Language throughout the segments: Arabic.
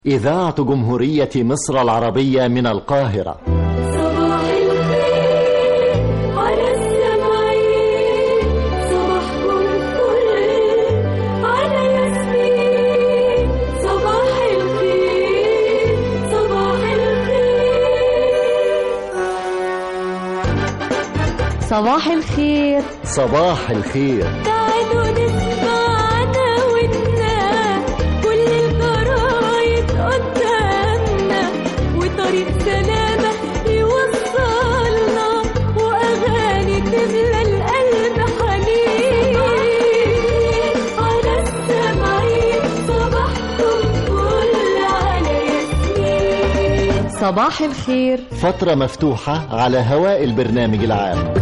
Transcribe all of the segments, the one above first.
إذاعة جمهورية مصر العربية من القاهرة. صباح الخير على السمعين، صباحكم فل على ياسمين. صباح الخير صباح الخير صباح الخير صباح الخير. تعالوا نسمعنا ونا كل الجرايد قدامنا، وطريق سلامة يوصلنا، وأغاني تملى القلب حنين. على السمعين صباحكم فل على ياسمين. صباح الخير فترة مفتوحة على هواء البرنامج العام.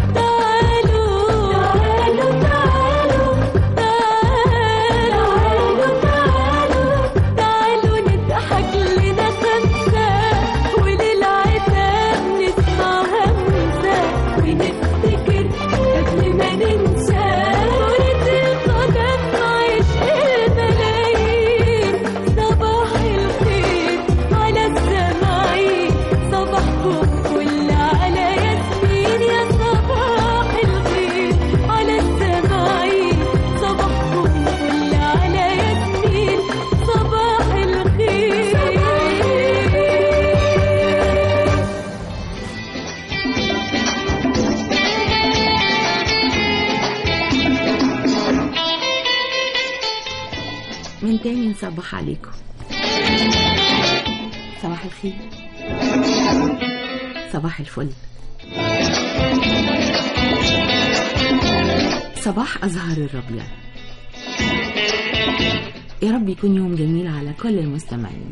من تاني نصبح عليكم. صباح الخير، صباح الفل، صباح أزهار الربيع. يا رب يكون يوم جميل على كل المستمعين.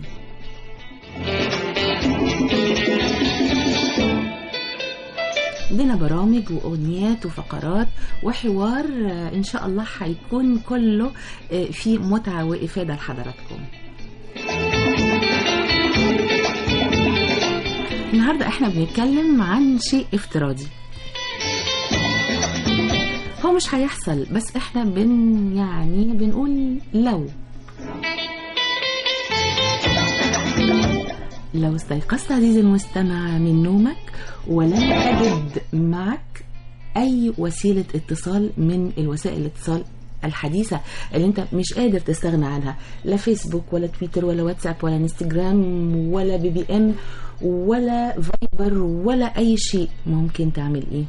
عندنا برامج وأغنيات وفقرات وحوار إن شاء الله هيكون كله في متعة وإفادة لحضراتكم. النهاردة احنا بنتكلم عن شيء افتراضي، هو مش هيحصل بس احنا بنقول لو استيقظت عزيزي المستمع من نومك ولم تجد معك أي وسيلة اتصال من الوسائل الاتصال الحديثة اللي انت مش قادر تستغنى عنها، لا فيسبوك ولا تويتر ولا واتساب ولا انستجرام ولا BBM ولا فايبر ولا أي شيء، ممكن تعمل ايه؟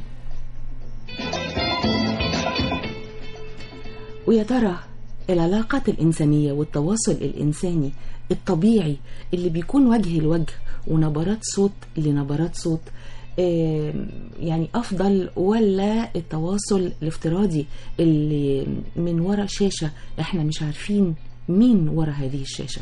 ويا ترى العلاقات الإنسانية والتواصل الإنساني الطبيعي اللي بيكون وجه لوجه ونبرات صوت لنبرات صوت يعني أفضل، ولا التواصل الافتراضي اللي من وراء شاشة احنا مش عارفين مين وراء هذه الشاشة؟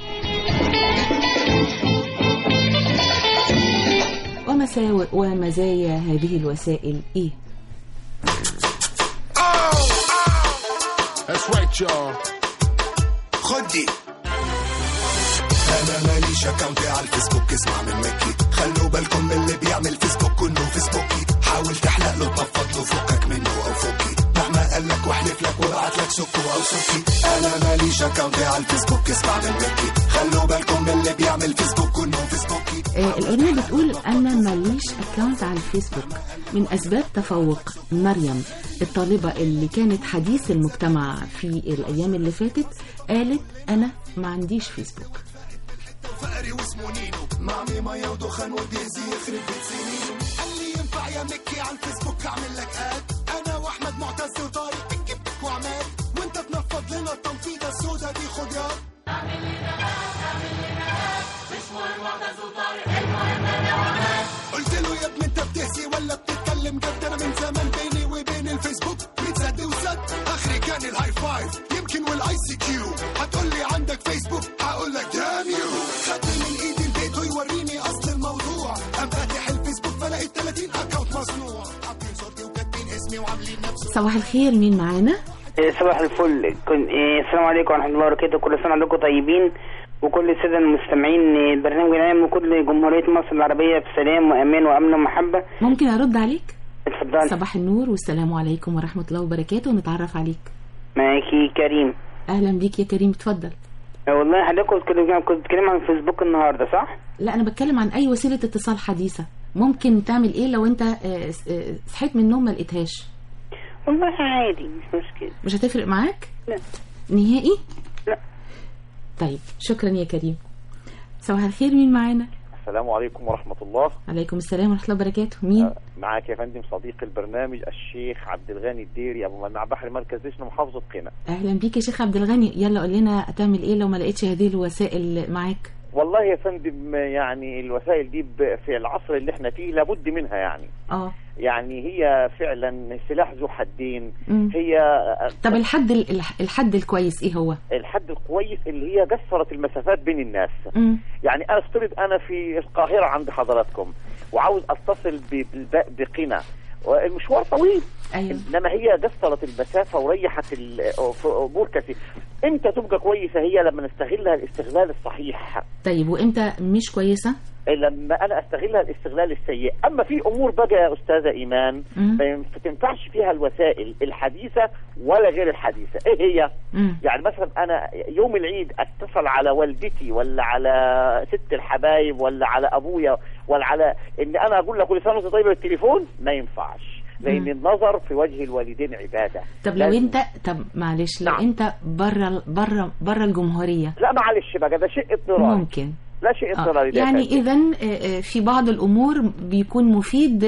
ومساوئ ومزايا هذه الوسائل ايه؟ خدي انا ماليش اكونت على الفيسبوك، اسمع من مكي، خلوا بالكم من اللي بيعمل فيسبوك كله فيسبوكي، حاول تحلق له تنفض له فكك منه او فكي، مهما قال لك واحلف لك وابعت لك سكو او سكي، انا ماليش اكونت على الفيسبوك، اسمع من مكي، خلوا بالكم من اللي بيعمل فيسبوك كله فيسبوكي. الأغنية بتقول أنا ماليش أكاونت على الفيسبوك. من أسباب تفوق مريم الطالبة اللي كانت حديث المجتمع في الأيام اللي فاتت، قالت أنا ما عنديش فيسبوك. فقري واسمه نينو معمي ميه ودخان وبيهزي يخرب بيت سنينه، قال لي ينفع يا مكي على الفيسبوك اعمل لك اد، انا واحمد معتز وطارق نجيب لك وعماد، وانت تنفض لنا التنفيضه السودا دي، خد يا اعمل لنا مش مهم معتز وطارق، المهم انا وعماد. قلت له يا ابني انت بتهزي ولا بتتكلم جد؟ انا من زمان بيني وبين الفيسبوك متزد وزد، اخري كان الهاي فايف يمكن والاي سي كيو، هتقول لي عندك فيسبوك هقول لك دام يو، خدني من ايدي البيت ويوريني اصل الموضوع، قام فاتح الفيسبوك فلقيت 30 اكونت مصنوع، حاطين صورتي وكاتبين اسمي وعاملين نفسه. صباح الخير، مين معانا؟ صباح الفل. السلام عليكم ورحمه الله وبركاته، كل سنه وانتم طيبين وكل الساده المستمعين البرنامج العام وكل جمهوريه مصر العربيه بسلام وامان وامن ومحبه. ممكن ارد عليك؟ اتفضل. صباح النور والسلام عليكم ورحمه الله وبركاته، ونتعرف عليك. معاكي كريم. اهلا بيك يا كريم، اتفضل. والله حضرتك كنت بتتكلم عن الفيسبوك النهارده صح؟ لا انا بتكلم عن اي وسيله اتصال حديثه ممكن تعمل ايه لو انت صحيت من النوم ما لقيتهاش. والله عادي مش مشكله. مش هتفرق معاك لا نهائي. لا. طيب شكرا يا كريم. صباح الخير، مين معانا؟ السلام عليكم ورحمة الله. عليكم السلام ورحمة الله وبركاته. مين؟ معاك يا فندم صديق البرنامج الشيخ عبد الغني الديري أبو منع بحر مركز دشن محافظة قنا. أهلا بيك يا شيخ عبد الغني. يلا قول لنا هتعمل إيه لو ما لقيتش هذه الوسائل معاك؟ والله يا فندم يعني الوسائل دي في العصر اللي احنا فيه لابد منها يعني. يعني هي فعلا سلاح ذو حدين. هي طب الحد الكويس ايه هو؟ الحد الكويس اللي هي قصرت المسافات بين الناس. يعني انا افترض انا في القاهرة عند حضراتكم وعاوز اتصل بقنا المشوار طويل. أيوة. انما هي قصرت المسافة وريحت امور كثير. امتى تبقى كويسة؟ هي لما نستغلها الاستغلال الصحيح. طيب وامتى مش كويسة؟ لما انا استغلها الاستغلال السيء. اما في امور بقى يا استاذة ايمان ما تنفعش فيها الوسائل الحديثة ولا غير الحديثة. ايه هي؟ يعني مثلا انا يوم العيد اتصل على والدتي ولا على ست الحبايب ولا على ابويا ولا على ان انا اقول له كل سنة وانت طيبة بالتليفون، ما ينفعش لان النظر في وجه الوالدين عبادة. طب لو انت معلش لو انت بره الجمهورية. لا معلش بقى ده شيء اضطراري. ممكن لا شيء اضطراري. يعني إذن في بعض الأمور بيكون مفيد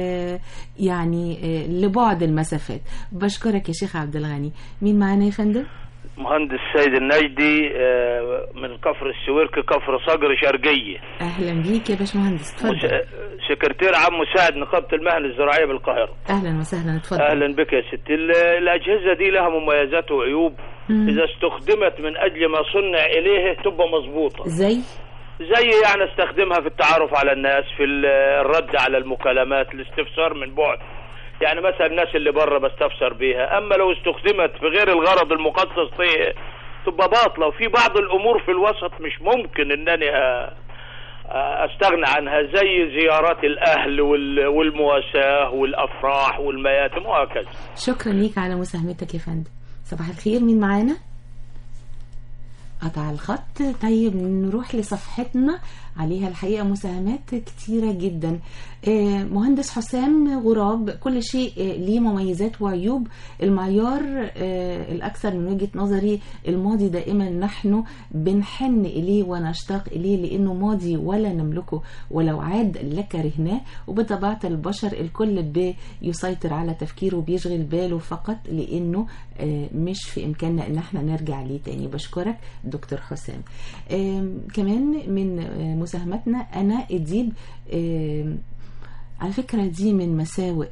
يعني لبعد المسافات. بشكرك يا شيخ عبد الغني. مين معانا يا فندم؟ مهندس سيد النجدي من كفر السويرك كفر صقر شرقية. أهلا بيك يا باشمهندس، اتفضل. سكرتير عام مساعد نقابة المهن الزراعية بالقاهرة. أهلا وسهلا، اتفضل. أهلا بك يا ستي. الأجهزة دي لها مميزات وعيوب. إذا استخدمت من أجل ما صنع إليه تبقى مظبوطة. زي يعني استخدمها في التعرف على الناس، في الرد على المكالمات، الاستفسار من بعد. يعني مثلا الناس اللي بره بستفسر بيها. اما لو استخدمت في غير الغرض المخصص فيه تبقى باطلة. وفي بعض الامور في الوسط مش ممكن انني استغنى عنها، زي زيارات الاهل والمواساة والافراح والمياتم وهكذا. شكرا ليك على مساهمتك يا فندم. صباح الخير، مين معانا؟ قطع الخط. طيب نروح لصفحتنا، عليها الحقيقة مساهمات كتيرة جدا. مهندس حسام غراب، كل شيء ليه مميزات وعيوب. المعيار الأكثر من وجهة نظري الماضي دائما نحن بنحن إليه ونشتاق إليه لأنه ماضي ولا نملكه، ولو عاد لكرهناه. وبطبيعة البشر الكل بيسيطر على تفكيره وبيشغل باله فقط لأنه مش في إمكاننا إن احنا نرجع ليه تاني. بشكرك دكتور حسام. كمان من مساهمتنا أنا إديب، على فكرة دي من مساوئ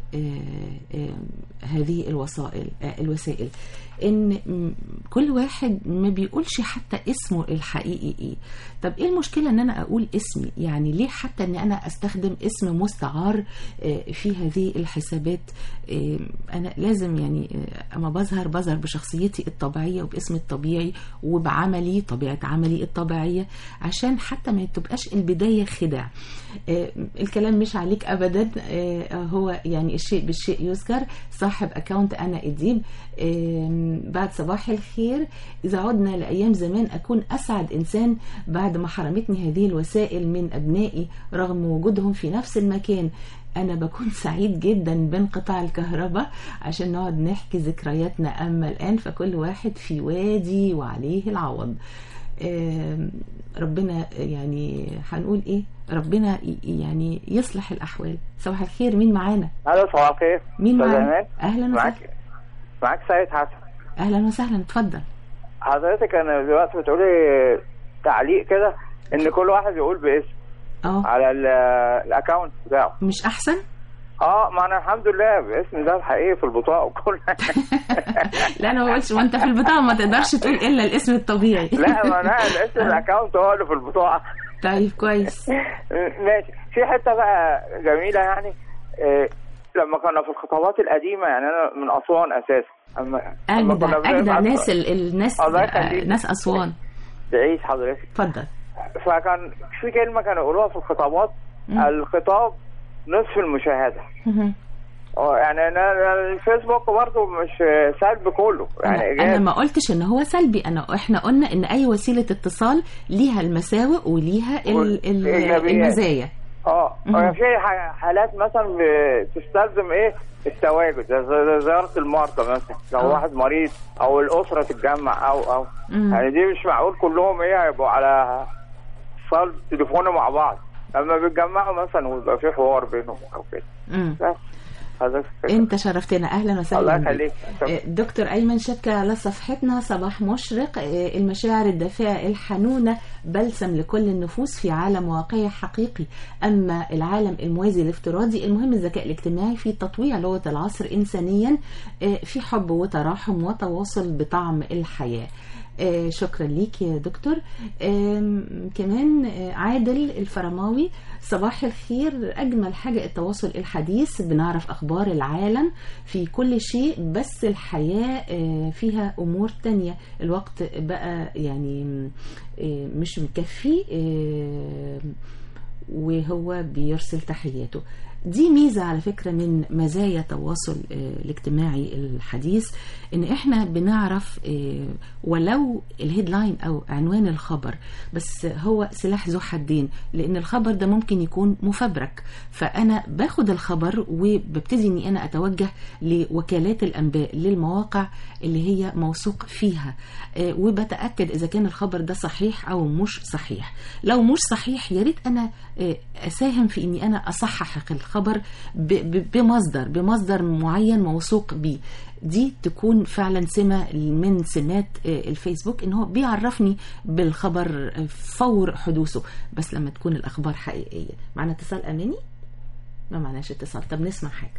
هذه الوسائل ان كل واحد ما بيقولش حتى اسمه الحقيقي ايه. طب ايه المشكلة ان انا اقول اسمي؟ يعني ليه حتى ان انا استخدم اسم مستعار في هذه الحسابات؟ انا لازم يعني اما بظهر بشخصيتي الطبيعية وباسمي الطبيعي وبعملي طبيعة عملي الطبيعية، عشان حتى ما تبقاش البداية خداع. الكلام مش عليك ابدا، هو يعني الشيء بالشيء يذكر. صاحب اكاونت انا اديب، بعد صباح الخير. إذا عدنا لأيام زمان أكون أسعد إنسان بعد ما حرمتني هذه الوسائل من أبنائي رغم وجودهم في نفس المكان. أنا بكون سعيد جدا بانقطاع الكهرباء عشان نقعد نحكي ذكرياتنا، أما الآن فكل واحد في وادي وعليه العوض. ربنا يعني هنقول إيه، ربنا يعني يصلح الأحوال. صباح الخير، مين معانا؟ أهلا صباح الخير. مين معانا؟ أهلا وسهلا. معاك سيد حسن. اهلا وسهلا، اتفضل. حضرتك انا دلوقتي بتقولي تعليق كده ان كل واحد يقول باسم على الاكونت بتاعه، مش احسن؟ ما انا الحمد لله باسم ده الحقيقي في البطاقه وكل لا انا ما بقولش، وانت في البطاقه ما تقدرش تقول الا الاسم الطبيعي. لا ما انا الاسم الاكونت هو اللي في البطاقه. طيب كويس. ماشي. في حته بقى جميله يعني لما كنا في الخطابات القديمه، يعني انا من اسوان اساسا. أجدع الناس ناس أسوان. تعيش حضرتك. اتفضل. فكان في كلمة كانوا يقولوها في الخطابات: الخطاب نصف المشاهدة. يعني انا الفيسبوك برضه مش سلبي كله يعني. انا ما قلتش ان هو سلبي، احنا قلنا ان اي وسيله اتصال ليها المساوئ وليها المزايا. في حالات مثلا بتستلزم التواجد، زي زياره المرضى مثلا، لو واحد مريض او الاسره تتجمع او يعني دي مش معقول كلهم هيبقوا على اتصال تليفوني مع بعض، لما بيتجمعوا مثلا ويبقى في حوار بينهم او كده. انت شرفتنا، اهلا وسهلا. الله يخليك. دكتور ايمن شبكة على صفحتنا صباح مشرق. المشاعر الدافئه الحنونه بلسم لكل النفوس في عالم واقعي حقيقي، اما العالم الموازي الافتراضي المهم الذكاء الاجتماعي في تطويع لغه العصر انسانيا، في حب وتراحم وتواصل بطعم الحياه. شكرا ليك يا دكتور. كمان عادل الفرماوي، صباح الخير، أجمل حاجة التواصل الحديث، بنعرف أخبار العالم في كل شيء، بس الحياة فيها أمور تانية، الوقت بقى يعني مش مكفي، وهو بيرسل تحياته. دي ميزة على فكرة من مزايا التواصل الاجتماعي الحديث، ان احنا بنعرف ولو الهيدلاين او عنوان الخبر، بس هو سلاح ذو حدين، لان الخبر ده ممكن يكون مفبرك، فانا باخد الخبر وببتدي اني انا اتوجه لوكالات الانباء، للمواقع اللي هي موثوق فيها، وبتأكد اذا كان الخبر ده صحيح او مش صحيح. لو مش صحيح يا ريت انا اساهم في اني انا اصحح الخبر بمصدر معين موثوق بيه. دي تكون فعلا سمة من سمات الفيسبوك، ان هو بيعرفني بالخبر فور حدوثه، بس لما تكون الاخبار حقيقية. معنا اتصال اماني؟ ما معناش اتصال. طب نسمع حاجة.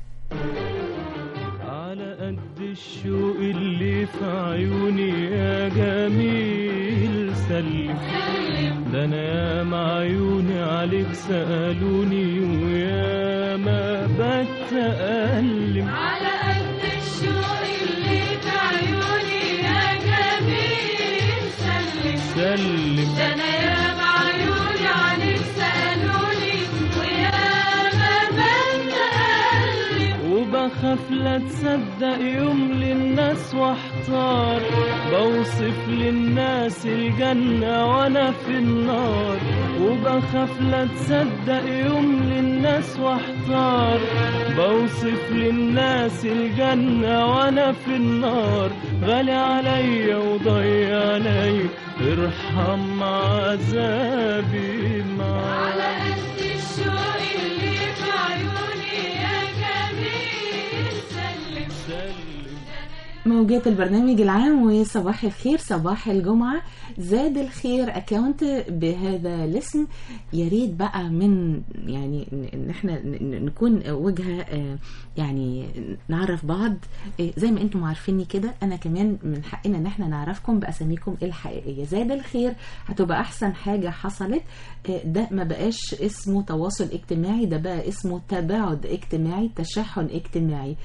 على قد الشوق اللي في عيوني يا جميل سلم، ده انا يا معيوني عليك سألوني ويا ما بتألم. على قد الشوق اللي في عيوني يا جميل سلم، ده انا يا معيوني عليك سألوني ويا ما بتألم. وبخاف لا تصدق يوم للناس واحتار، بوصف للناس الجنة وانا في النار. وبخاف لا تصدق يوم للناس واحتار، بوصف للناس الجنة وانا في النار. غالي عليا وضيع عليا، ارحم عذابي معاك. على قد الشوق اللي في عيوني يا جميل سلم. موجات البرنامج العام وصباح الخير، صباح الجمعة. زاد الخير اكاونت بهذا الاسم. يا ريت بقى من يعني ان احنا نكون وجهة، يعني نعرف بعض زي ما انتم عارفيني كده، انا كمان من حقنا ان احنا نعرفكم باساميكم الحقيقية. زاد الخير هتبقى احسن حاجة حصلت. ده ما بقاش اسمه تواصل اجتماعي، ده بقى اسمه تباعد اجتماعي، تشحن اجتماعي.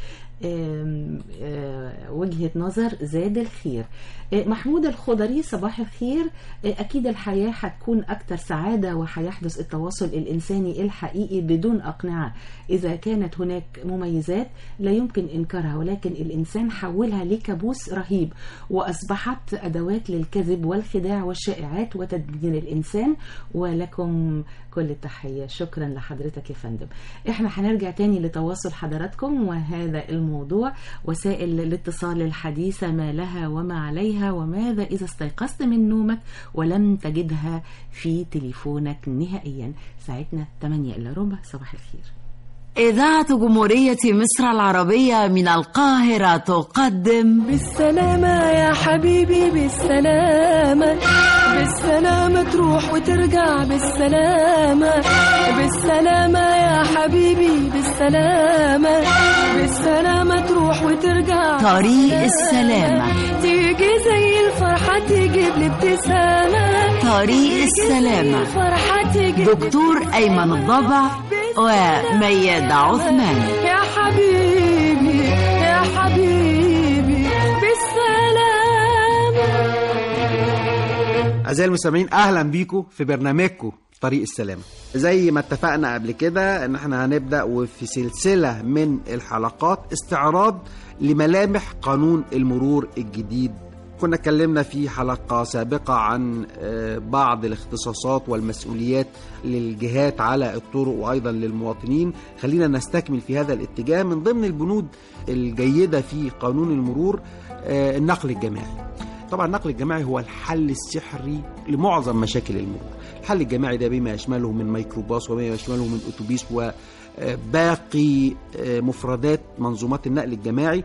وجهة نظر زاد الخير. محمود الخضري، صباح الخير. أكيد الحياة هتكون أكثر سعادة وهيحدث التواصل الإنساني الحقيقي بدون أقنعة. إذا كانت هناك مميزات لا يمكن إنكارها، ولكن الإنسان حولها لكابوس رهيب، وأصبحت أدوات للكذب والخداع والشائعات وتدمير الإنسان. ولكم كل التحية. شكرا لحضرتك يا فندم. احنا هنرجع تاني لتواصل حضراتكم، وهذا الموضوع وسائل الاتصال الحديثة، ما لها وما عليها، وماذا إذا استيقظت من نومك ولم تجدها في تليفونك نهائيا. ساعتنا 8:15. صباح الخير. إذاعة جمهورية مصر العربية من القاهرة تقدم بالسلامة يا حبيبي، بالسلامة، بالسلامة تروح وترجع، بالسلامة، بالسلامة يا حبيبي، بالسلامة، بالسلامة تروح وترجع. طريق السلامة تيجي زي الفرحة تجيب لي ابتسامة. طريق السلامة دكتور أيمن الضبع وميادة عثمان. يا حبيبي يا حبيبي بالسلامة. أعزائي المستمعين، أهلا بيكم في برنامجكم طريق السلامة. زي ما اتفقنا قبل كده ان احنا هنبدأ وفي سلسلة من الحلقات استعراض لملامح قانون المرور الجديد. كنا اتكلمنا في حلقة سابقة عن بعض الاختصاصات والمسؤوليات للجهات على الطرق وأيضا للمواطنين. خلينا نستكمل في هذا الاتجاه. من ضمن البنود الجيدة في قانون المرور النقل الجماعي. طبعا النقل الجماعي هو الحل السحري لمعظم مشاكل المرور. الحل الجماعي ده بما يشمله من ميكروباص وما يشمله من أتوبيس وباقي مفردات منظومات النقل الجماعي.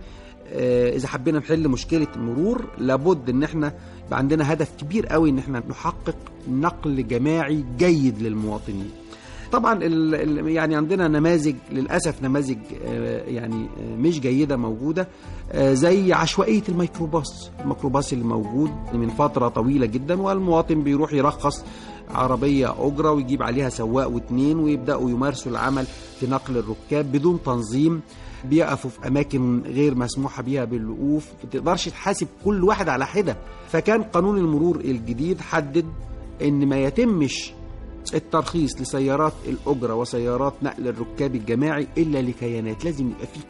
إذا حبينا نحل مشكلة المرور لابد إن احنا يبقى عندنا هدف كبير قوي إن احنا نحقق نقل جماعي جيد للمواطنين. طبعا يعني عندنا نماذج للأسف نماذج يعني مش جيدة موجودة، زي عشوائية الميكروباص اللي موجود من فترة طويلة جدا، والمواطن بيروح يرخص عربية أجرة ويجيب عليها سواق واثنين ويبدأوا يمارسوا العمل في نقل الركاب بدون تنظيم. بيقفوا في أماكن غير مسموحة بيها بالوقوف، ما تقدرش تحاسب كل واحد على حدة. فكان قانون المرور الجديد حدد إن ما يتمش الترخيص لسيارات الأجرة وسيارات نقل الركاب الجماعي إلا لكيانات. لازم يبقى في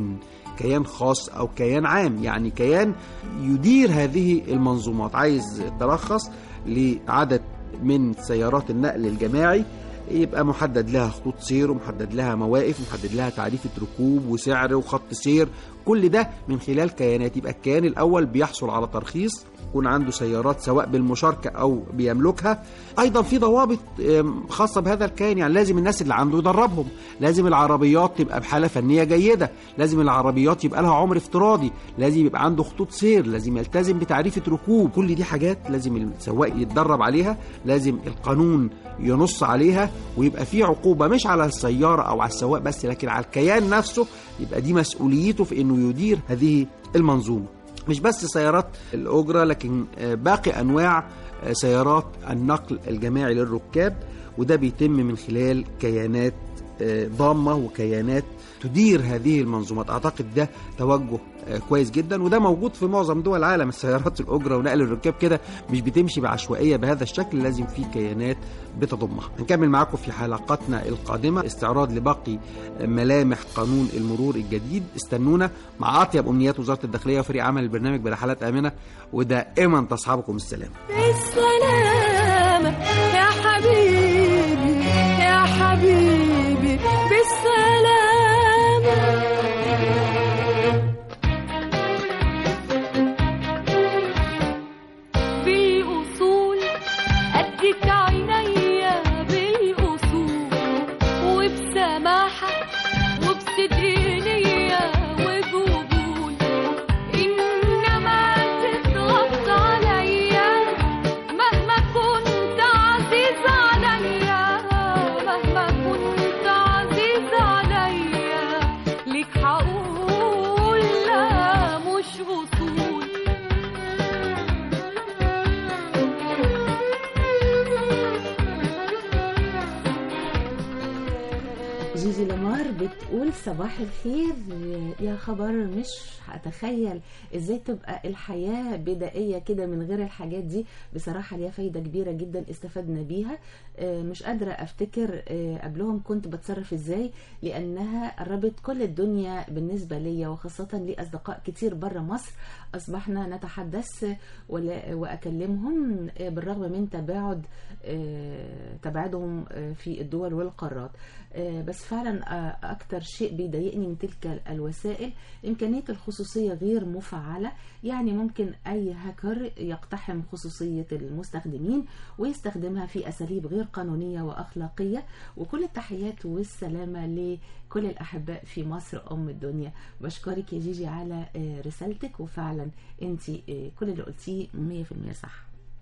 كيان خاص أو كيان عام، يعني كيان يدير هذه المنظومات. عايز ترخص لعدد من سيارات النقل الجماعي يبقى محدد لها خطوط سير ومحدد لها مواقف ومحدد لها تعريفة ركوب وسعر وخط سير، كل ده من خلال كيانات. يبقى الكيان الأول بيحصل على ترخيص، يكون عنده سيارات سواء بالمشاركة أو بيملكها. أيضا في ضوابط خاصة بهذا الكيان، يعني لازم الناس اللي عنده يدربهم، لازم العربيات تبقى بحالة فنية جيدة، لازم العربيات يبقى لها عمر افتراضي، لازم يبقى عنده خطوط سير، لازم يلتزم بتعريفة ركوب. كل دي حاجات لازم السواق يتدرب عليها، لازم القانون ينص عليها، ويبقى في عقوبة مش على السيارة أو على السواق بس، لكن على الكيان نفسه، يبقى دي مسؤوليته في إنه يدير هذه المنظومة. مش بس سيارات الأجرة لكن باقي أنواع سيارات النقل الجماعي للركاب، وده بيتم من خلال كيانات ضامة وكيانات تدير هذه المنظومات. أعتقد ده توجه كويس جدا، وده موجود في معظم دول العالم. السيارات الأجرة ونقل الركاب كده مش بتمشي بعشوائية بهذا الشكل، لازم في كيانات بتضمها. هنكمل معاكم في حلقاتنا القادمة استعراض لباقي ملامح قانون المرور الجديد. استنونا مع أطيب أمنيات وزارة الداخلية وفريق عمل البرنامج برحلات آمنة، ودائما تصحبكم السلامة. بالسلامة يا حبيبي يا حبيبي بالسلامة. بالأصول أديك عينيا بالأصول، وبسماحة وبصدقينية وبقبول، إنما تضغط عليا مهما كنت عزيز عليا، مهما كنت عزيز عليا، ليك هقول لا مش أصول. جيجي لمار بتقول صباح الخير يا خبر، مش هتخيل ازاي تبقى الحياة بدائية كده من غير الحاجات دي. بصراحة ليها فايدة كبيرة جدا استفدنا بيها. مش قادرة افتكر قبلهم كنت بتصرف ازاي، لانها قربت كل الدنيا بالنسبة لي، وخاصة لي اصدقاء كتير برا مصر اصبحنا نتحدث واكلمهم بالرغم من تباعدهم في الدول والقارات. بس فعلا أكتر شيء بيضايقني من تلك الوسائل إمكانية الخصوصية غير مفعلة. يعني ممكن أي هاكر يقتحم خصوصية المستخدمين ويستخدمها في أساليب غير قانونية وأخلاقية. وكل التحيات والسلامة لكل الأحباء في مصر أم الدنيا. بشكرك يا جيجي على رسالتك، وفعلا أنت كل اللي قلتيه 100% صح.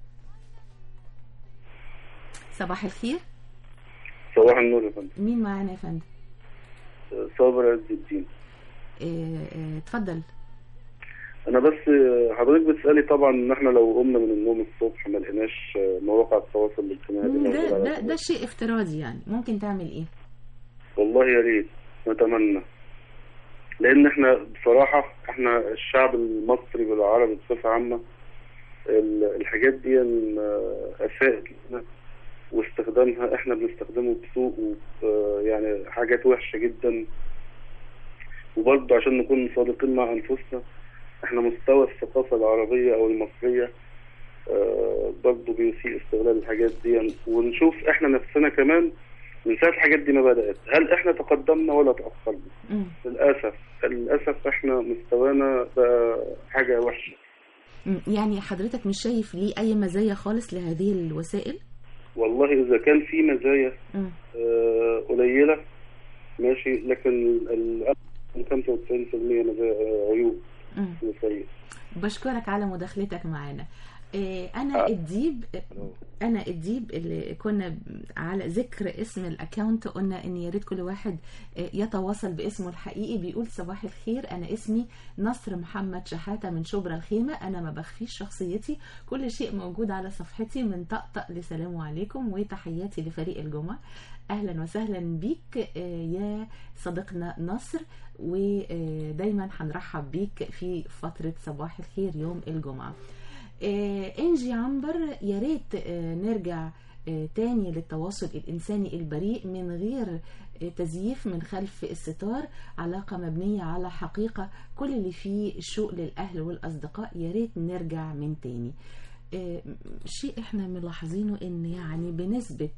صباح الخير. صباح النور يا فندم. مين معانا يا فندم؟ صابر عز الدين. اتفضل. انا بس حضرتك بتسالي طبعا ان احنا لو قمنا من النوم الصبح ما لقيناش مواقع التواصل الاجتماعي ده شيء افتراضي، يعني ممكن تعمل ايه؟ والله يا ريت نتمنى، لان احنا بصراحه احنا الشعب المصري والعربي بصفه عامه الحاجات دي اساءت لنا واستخدامها احنا بنستخدمه بسوء يعني حاجات وحشة جدا. وبرضه عشان نكون صادقين مع انفسنا، احنا مستوى الثقافة العربية او المصرية برضه بيسيء استغلال الحاجات دي، ونشوف احنا نفسنا كمان من ساعة الحاجات دي ما بدأت، هل احنا تقدمنا ولا تأخرنا؟ للأسف احنا مستوانا بقى حاجة وحشة. يعني حضرتك مش شايف ليه أي مزايا خالص لهذه الوسائل؟ والله إذا كان في مزايا قليلة ماشي، لكن 95% مزايا عيوب وسيئة. بشكرك على مداخلتك معنا. أنا الديب اللي كنا على ذكر اسم الأكاونت قلنا إن ياريت كل واحد يتواصل باسمه الحقيقي. بيقول صباح الخير، أنا اسمي نصر محمد شحاتة من شبرا الخيمة، أنا ما بخفيش شخصيتي، كل شيء موجود على صفحتي من طقطق لسلام عليكم وتحياتي لفريق الجمعة. أهلا وسهلا بيك يا صديقنا نصر، ودايما هنرحب بيك في فترة صباح الخير يوم الجمعة. إنجي عنبر، يا ريت نرجع تاني للتواصل الإنساني البريء من غير تزييف من خلف الستار، علاقة مبنية على حقيقة، كل اللي فيه الشوق للأهل والأصدقاء، يا ريت نرجع من تاني. شيء احنا ملاحظينه ان يعني بنسبة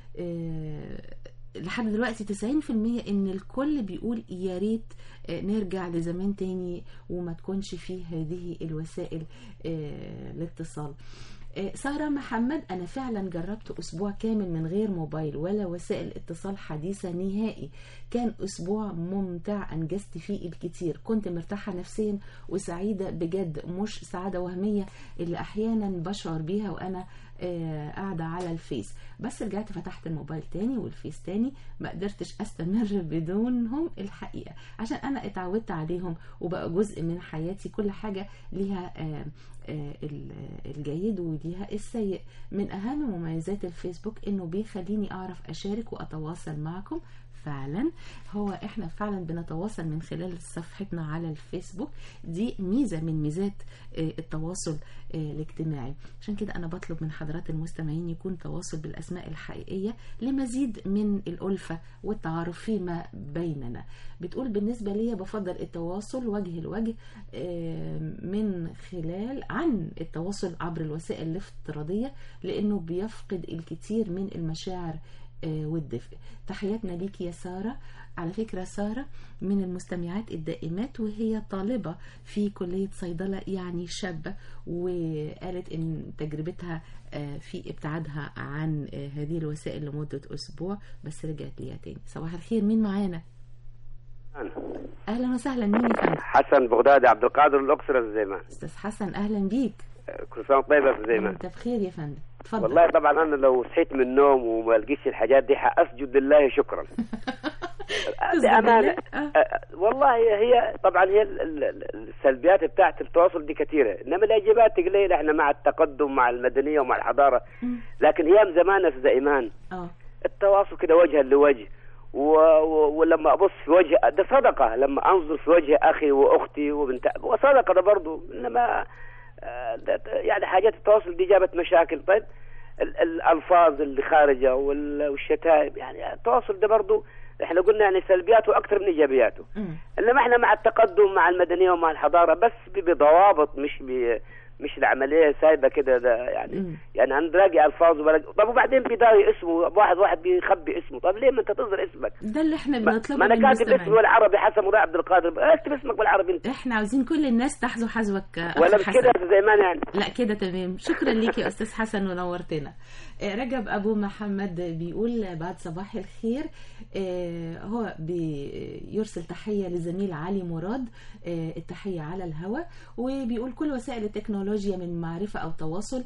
لحد دلوقتي 90% ان الكل بيقول يا ريت نرجع لزمان تاني وما تكونش فيه هذه الوسائل الاتصال. سارة محمد، أنا فعلا جربت أسبوع كامل من غير موبايل ولا وسائل اتصال حديثة نهائي، كان أسبوع ممتع أنجزت فيه الكتير، كنت مرتاحة نفسيا وسعيدة بجد، مش سعادة وهمية اللي أحيانا بشعر بيها وأنا قاعدة على الفيس، بس رجعت فتحت الموبايل تاني والفيس تاني، ما قدرتش أستمر بدونهم الحقيقة، عشان أنا اتعودت عليهم وبقى جزء من حياتي، كل حاجة ليها الجيد وليها السيء. من أهم مميزات الفيسبوك إنه بيخليني أعرف أشارك وأتواصل معكم. فعلا هو احنا فعلا بنتواصل من خلال صفحتنا على الفيسبوك، دي ميزة من ميزات التواصل الاجتماعي. عشان كده انا بطلب من حضرات المستمعين يكون تواصل بالاسماء الحقيقية لمزيد من الألفة والتعارف فيما بيننا. بتقول بالنسبة لي بفضل التواصل وجه لوجه من خلال عن التواصل عبر الوسائل الافتراضية، لانه بيفقد الكثير من المشاعر والدفء. تحياتنا ليك يا سارة. على فكرة سارة من المستمعات الدائمات، وهي طالبة في كلية صيدلة، يعني شابة، وقالت ان تجربتها في ابتعادها عن هذه الوسائل لمدة أسبوع، بس رجعت ليها تاني. صباح الخير، مين معانا؟ أهلا وسهلا، مين يا فندم؟ حسن بغدادي، عبد القادر الأقصر الزيمان. أستاذ حسن أهلا بيك. كل سنة طيبة يا زيمان. أنت بخير يا فندم، اتفضل. والله طبعا أنا لو صحيت من النوم وما لقيتش الحاجات دي حأسجد لله شكرا. بأمانة والله هي طبعا هي السلبيات بتاعت التواصل دي كثيرة، إنما الإيجابيات قليلة. إحنا مع التقدم مع المدنية ومع الحضارة، لكن أيام زمان يا زيمان التواصل كده وجها لوجه، ولما أبص في وجه ده صدقة، لما أنظر في وجه أخي وأختي وبنت وصدقة ده برضو. إنما يعني حاجات التواصل دي جابت مشاكل. طيب الألفاظ اللي خارجة والشتائم، يعني التواصل ده برضو احنا قلنا يعني سلبياته أكثر من إيجابياته. إنما احنا مع التقدم مع المدنية ومع الحضارة، بس بضوابط، مش العملية سايبة كده. ده يعني هنلاقي ألفاظ طب وبعدين بيداري اسمه، واحد بيخبي اسمه. طب ليه ما انت تظهر اسمك؟ ده اللي احنا بنطلبه. ما انا كاتب اسمه بالعربي حسن مراد عبد القادر، اكتب اسمك بالعربي انت. احنا عاوزين كل الناس تحذو حذوك ولا مش كده زي ما يعني؟ لا كده تمام. شكرا ليك يا استاذ حسن ونورتنا. رجب ابو محمد بيقول بعد صباح الخير، هو بيرسل تحية لزميل علي مراد، التحية على الهواء، وبيقول كل وسائل التكنولوجيا من معرفة أو تواصل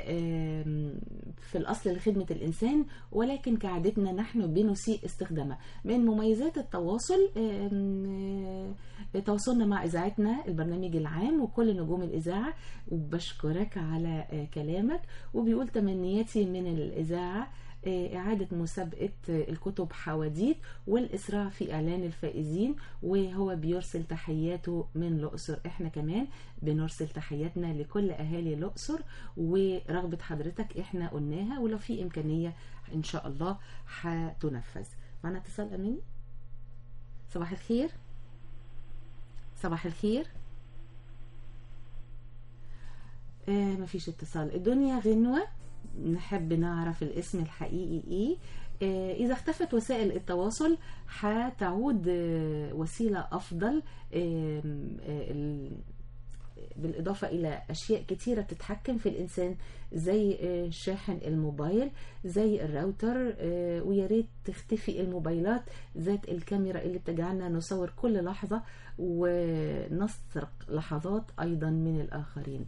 في الأصل لخدمة الإنسان، ولكن كعادتنا نحن بنسيء استخدامها. من مميزات التواصل تواصلنا مع إذاعتنا البرنامج العام وكل نجوم الإذاعة، وبشكرك على كلامك. وبيقول تمنياتي من الإذاعة إعادة مسابقة الكتب حواديت والإسراع في إعلان الفائزين، وهو بيرسل تحياته من الأقصر. إحنا كمان بنرسل تحياتنا لكل أهالي الأقصر، ورغبة حضرتك إحنا قلناها، ولو في إمكانية إن شاء الله هتنفذ. معنا اتصال أمين. صباح الخير. صباح الخير. مفيش اتصال. الدنيا غنوة، نحب نعرف الاسم الحقيقي ايه. إذا اختفت وسائل التواصل هتعود وسيلة أفضل، بالإضافة إلى أشياء كتيرة تتحكم في الإنسان زي شاحن الموبايل، زي الراوتر، وياريت تختفي الموبايلات ذات الكاميرا اللي بتجعلنا نصور كل لحظة ونسرق لحظات أيضا من الآخرين.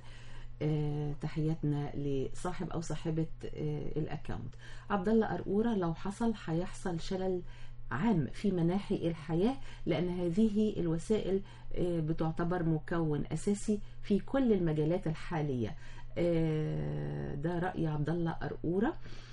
تحياتنا لصاحب أو صاحبة الأكاونت. عبد الله أرقورة، لو حصل هيحصل شلل عام في مناحي الحياة، لأن هذه الوسائل بتعتبر مكون أساسي في كل المجالات الحالية. ده رأي عبد الله أرقورة.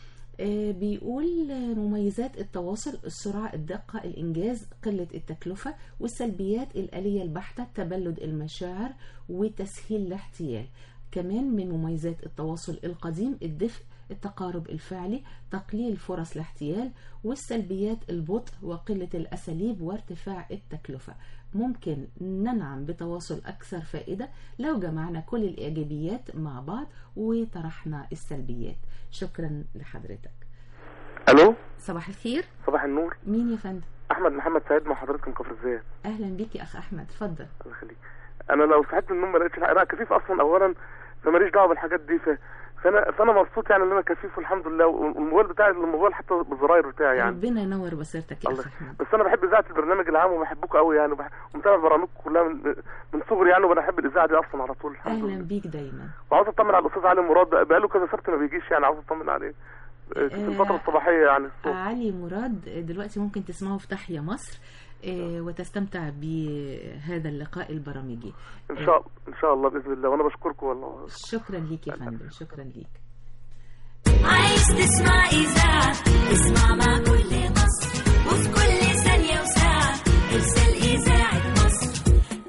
بيقول مميزات التواصل: السرعة، الدقة، الإنجاز، قلة التكلفة، والسلبيات الآلية البحتة، تبلد المشاعر وتسهيل الاحتيال. كمان من مميزات التواصل القديم الدفء، التقارب الفعلي، تقليل فرص الاحتيال، والسلبيات البطء وقلة الأساليب وارتفاع التكلفة. ممكن ننعم بتواصل أكثر فائدة لو جمعنا كل الإيجابيات مع بعض وطرحنا السلبيات. شكرا لحضرتك. ألو، صباح الخير. صباح النور. مين يا فندم؟ أحمد محمد سعيد مع حضرتك من كفر الزيات. أهلا بيك يا أخ أحمد، اتفضل. الله يخليك. أنا لو صحيت من النوم ما لقيتش أنا كفيف أصلا أولا، فماليش دعوة بالحاجات دي، فأنا مبسوط يعني إن أنا كفيف والحمد لله. والموبايل بتاعي، الموبايل حتى بالزراير بتاعي يعني. ربنا ينور بصيرتك يا أخ أحمد. بس أنا بحب إذاعة البرنامج العام وبحبكم قوي يعني، ومتابع برامجكم كلها من صغري يعني، وأنا أحب الإذاعة دي أصلا على طول الحمد لله. أهلا بيك دايما. وعاوز أطمن على الأستاذ علي مراد، بقاله كذا سبت ما بيجيش يعني، عاوز أطمن عليه في الفترة الصباحية يعني الصبح. علي مراد دلوقتي ممكن تسمعه في تحيا مصر وتستمتع بهذا اللقاء البرامجي إن شاء الله بإذن الله. وأنا بشكركم والله. شكرا ليك يا فندم، شكرا ليك. عايز تسمع إذاعة، اسمع مع كل مصر، وفي كل ثانية وساعة ارسل إذاعة مصر،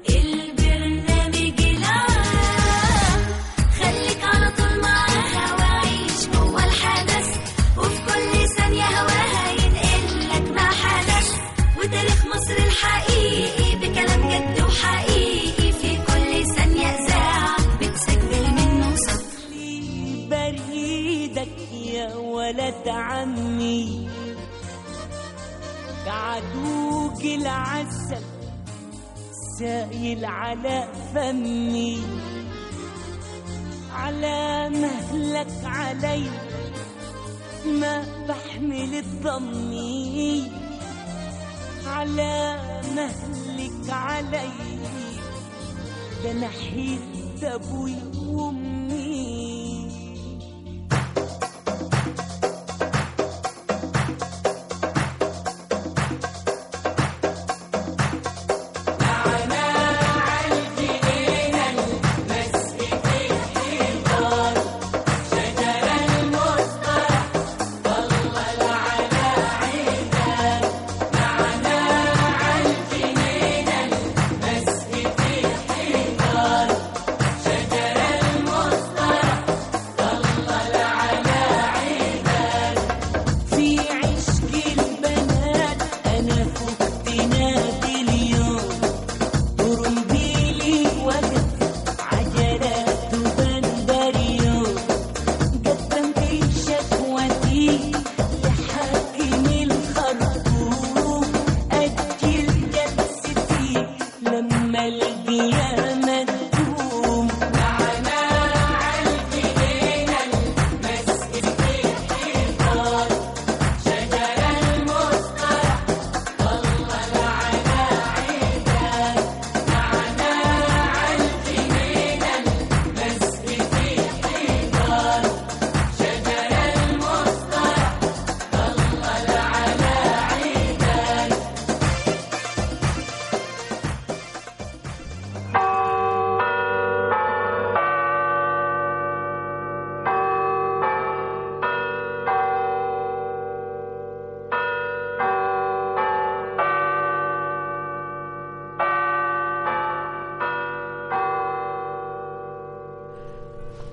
البرنامج العام. خليك على طول معاها وعيش جوه الحدث، وفي كل ثانية هواها ينقلك ما حدث، وتاريخ مصر الحقيقي بكلام جد وحقيقي، في كل ثانية إذاعة بتسجل منه سطر. بريدك يا ولد عمي، كعدوك العسل سايل على فمي، على مهلك علي ما بحمل ضمي، على مهلك علي ده نحيت ابوي وامي. شجر المصطفى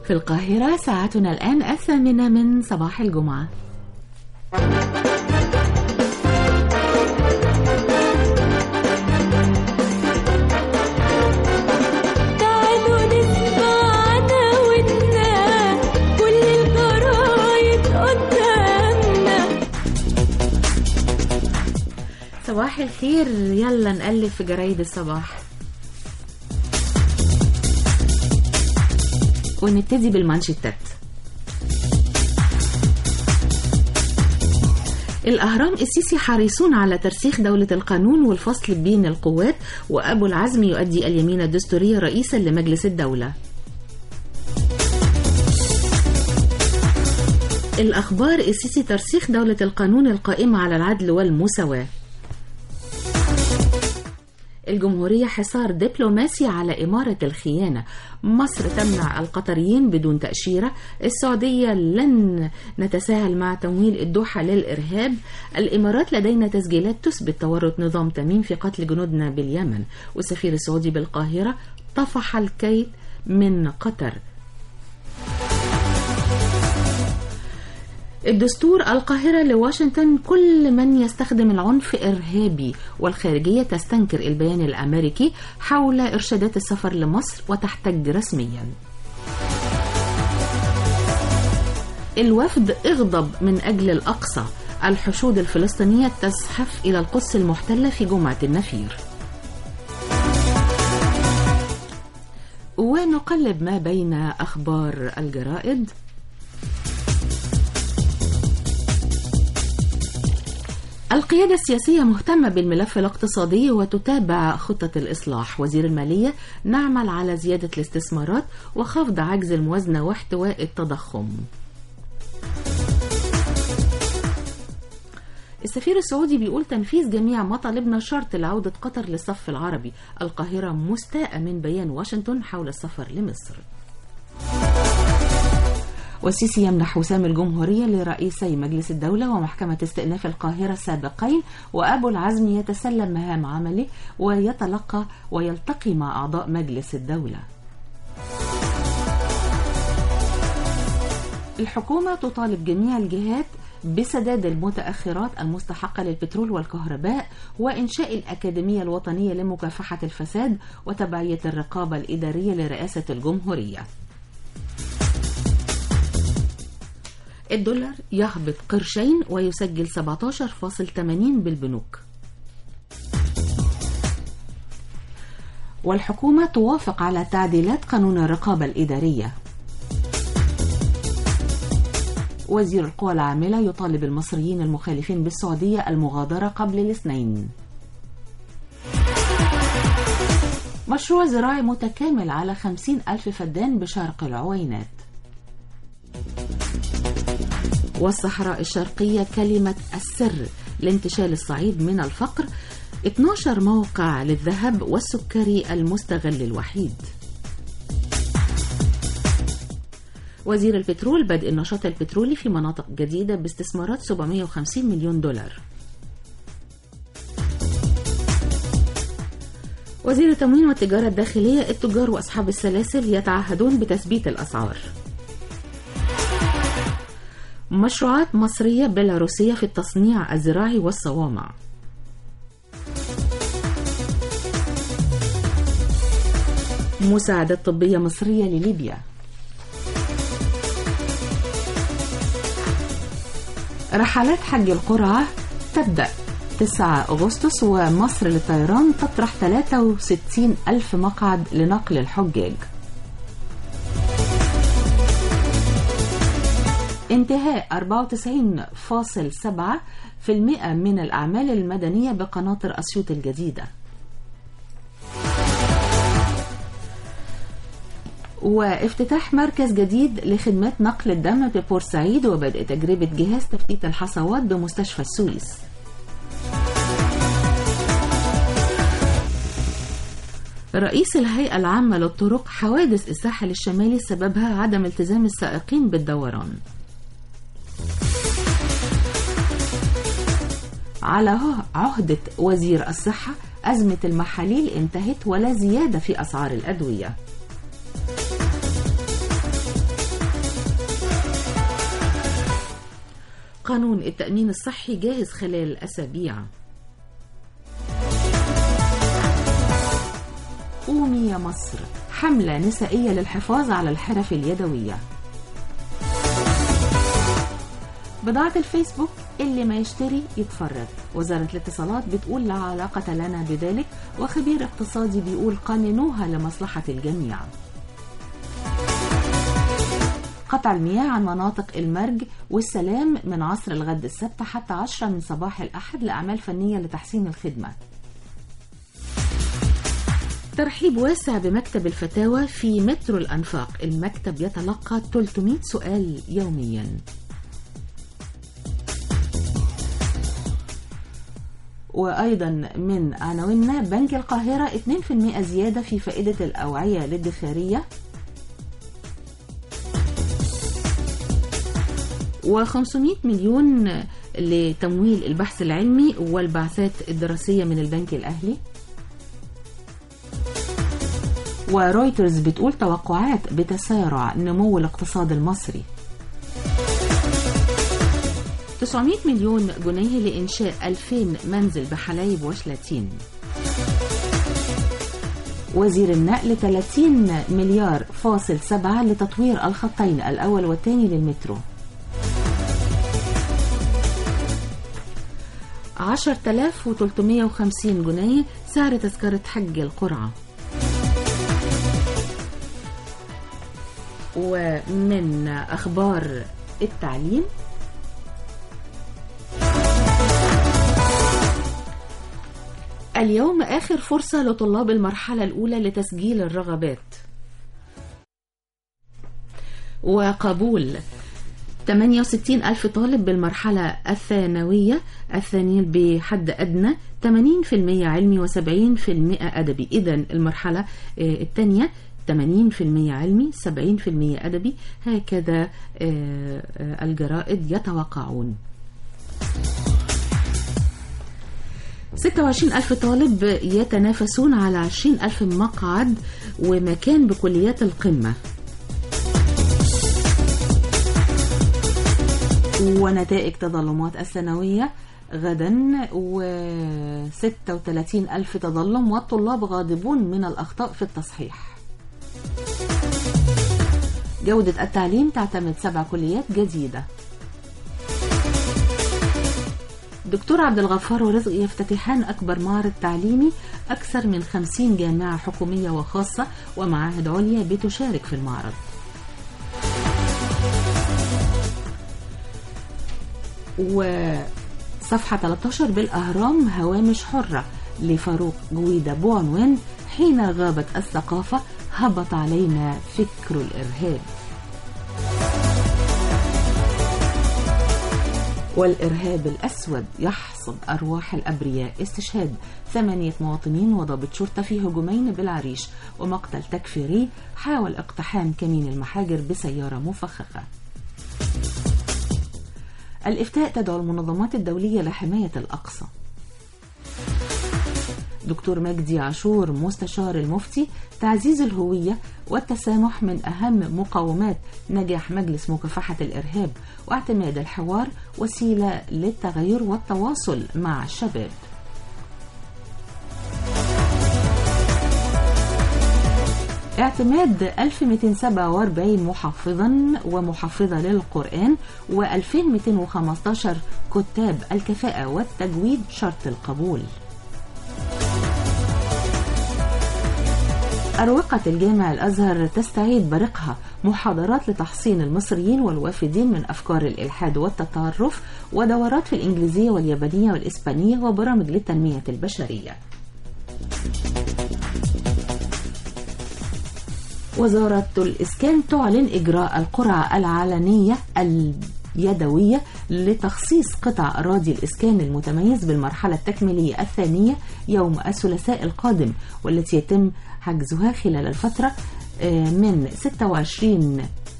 في القاهرة ساعتنا الآن 8:00 من صباح الجمعة. صباح الخير، يلا نقلب في جرايد الصباح ونبتدي بالمانشيتات. الأهرام: السيسي حريصون على ترسيخ دولة القانون والفصل بين القوات، وأبو العزم يؤدي اليمين الدستورية رئيسا لمجلس الدولة. الأخبار: السيسي ترسيخ دولة القانون القائمة على العدل والمساواة. الجمهورية: حصار دبلوماسي على إمارة الخيانة. مصر تمنع القطريين بدون تأشيرة. السعودية: لن نتساهل مع تمويل الدوحة للإرهاب. الإمارات: لدينا تسجيلات تثبت تورط نظام تميم في قتل جنودنا باليمن. والسفير السعودي بالقاهرة: طفح الكيد من قطر. الدستور: القاهرة لواشنطن: كل من يستخدم العنف إرهابي. والخارجية تستنكر البيان الأمريكي حول إرشادات السفر لمصر وتحتج رسميا. الوفد: اغضب من أجل الأقصى. الحشود الفلسطينية تزحف إلى القدس المحتلة في جمعة النفير. ونقلب ما بين أخبار الجرائد. القيادة السياسية مهتمة بالملف الاقتصادي وتتابع خطة الإصلاح. وزير المالية: نعمل على زيادة الاستثمارات وخفض عجز الموازنة واحتواء التضخم. السفير السعودي بيقول: تنفيذ جميع مطالبنا شرط لعودة قطر للصف العربي. القاهرة مستاءة من بيان واشنطن حول السفر لمصر. والسيسي يمنح وسام الجمهورية لرئيسي مجلس الدولة ومحكمة استئناف القاهرة السابقين. وأبو العزم يتسلم مهام عمله ويلتقي مع أعضاء مجلس الدولة. الحكومة تطالب جميع الجهات بسداد المتأخرات المستحقة للبترول والكهرباء، وإنشاء الأكاديمية الوطنية لمكافحة الفساد، وتبعية الرقابة الإدارية لرئاسة الجمهورية. الدولار يهبط قرشين ويسجل 17.80 بالبنوك. والحكومة توافق على تعديلات قانون الرقابة الإدارية. وزير القوى العاملة يطالب المصريين المخالفين بالسعودية المغادرة قبل الاثنين. مشروع زراعي متكامل على 50,000 فدان بشرق العوينات. والصحراء الشرقية كلمة السر لانتشال الصعيد من الفقر. 12 موقع للذهب والسكري المستغل الوحيد. وزير البترول: بدء النشاط البترولي في مناطق جديدة باستثمارات 750 مليون دولار. وزير التموين والتجارة الداخلية: التجار وأصحاب السلاسل يتعهدون بتثبيت الأسعار. مشروعات مصرية بيلاروسية في التصنيع الزراعي والصوامع. مساعدات طبية مصرية لليبيا. رحلات حج القرعة تبدأ 9 أغسطس، ومصر للطيران تطرح 63,000 مقعد لنقل الحجاج. انتهاء 94.7% من الأعمال المدنية بقناطر أسيوط الجديدة. وافتتاح مركز جديد لخدمات نقل الدم ببورسعيد، وبدء تجربة جهاز تفتيت الحصوات بمستشفى السويس. رئيس الهيئة العامة للطرق: حوادث الساحل الشمالي سببها عدم التزام السائقين بالدوران. على عهدة وزير الصحة: أزمة المحاليل انتهت ولا زيادة في أسعار الأدوية. قانون التأمين الصحي جاهز خلال أسابيع. قومي يا مصر، حملة نسائية للحفاظ على الحرف اليدوية. بضاعة الفيسبوك اللي ما يشتري يتفرج. وزارة الاتصالات بتقول لا علاقة لنا بذلك، وخبير اقتصادي بيقول قننوها لمصلحة الجميع. قطع المياه عن مناطق المرج والسلام من عصر الغد السبت حتى 10 من صباح الأحد لأعمال فنية لتحسين الخدمة. ترحيب واسع بمكتب الفتاوى في مترو الأنفاق، المكتب يتلقى 300 سؤال يوميا. وأيضا من عناويننا بنك القاهرة 2% زيادة في فائدة الأوعية الادخارية، و500 مليون لتمويل البحث العلمي والبعثات الدراسية من البنك الأهلي. ورويترز بتقول توقعات بتسارع نمو الاقتصاد المصري. 900 مليون جنيه لإنشاء 2000 منزل بحلايب وشلاتين. وزير النقل 30 مليار فاصل 7 لتطوير الخطين الأول والثاني للمترو. 10,350 جنيه سعر تذكرة حج القرعة. ومن أخبار التعليم اليوم آخر فرصة لطلاب المرحلة الأولى لتسجيل الرغبات. وقبول 68 ألف طالب بالمرحلة الثانوية الثانية بحد أدنى 80% علمي و70% أدبي. إذن المرحلة الثانية 80% علمي 70% أدبي، هكذا الجرائد يتوقعون. 26 ألف طالب يتنافسون على 20 ألف مقعد ومكان بكليات القمة. ونتائج تظلمات الثانوية غدا، و36 ألف تظلم والطلاب غاضبون من الأخطاء في التصحيح. جودة التعليم تعتمد 7 كليات جديدة. دكتور عبد الغفار ورزق يفتتحان أكبر معرض تعليمي، أكثر من 50 جامعة حكومية وخاصة ومعاهد عليا بتشارك في المعرض. وصفحة 13 بالأهرام هوامش حرة لفاروق جويدة بعنوان حين غابت الثقافة هبط علينا فكر الإرهاب. والإرهاب الأسود يحصد أرواح الأبرياء، استشهاد 8 مواطنين وضابط شرطة في هجومين بالعريش، ومقتل تكفيري حاول اقتحام كمين المحاجر بسيارة مفخخة. الإفتاء تدعو المنظمات الدولية لحماية الأقصى. دكتور مجدي عاشور مستشار المفتي تعزيز الهوية والتسامح من أهم مقومات نجاح مجلس مكافحة الإرهاب، واعتماد الحوار وسيلة للتغير والتواصل مع الشباب. اعتماد 1247 محفظا ومحفظة للقرآن و2215 كتاب الكفاءة والتجويد شرط القبول. أروقة الجامع الأزهر تستعيد برقها، محاضرات لتحصين المصريين والوافدين من أفكار الإلحاد والتطرف، ودورات في الإنجليزية واليابانية والإسبانية، وبرامج للتنمية البشرية. وزارة الإسكان تعلن إجراء القرعة العلنية اليدوية لتخصيص قطع أراضي الإسكان المتميز بالمرحلة التكميلية الثانية يوم الثلاثاء القادم، والتي يتم حجزها خلال الفترة من 26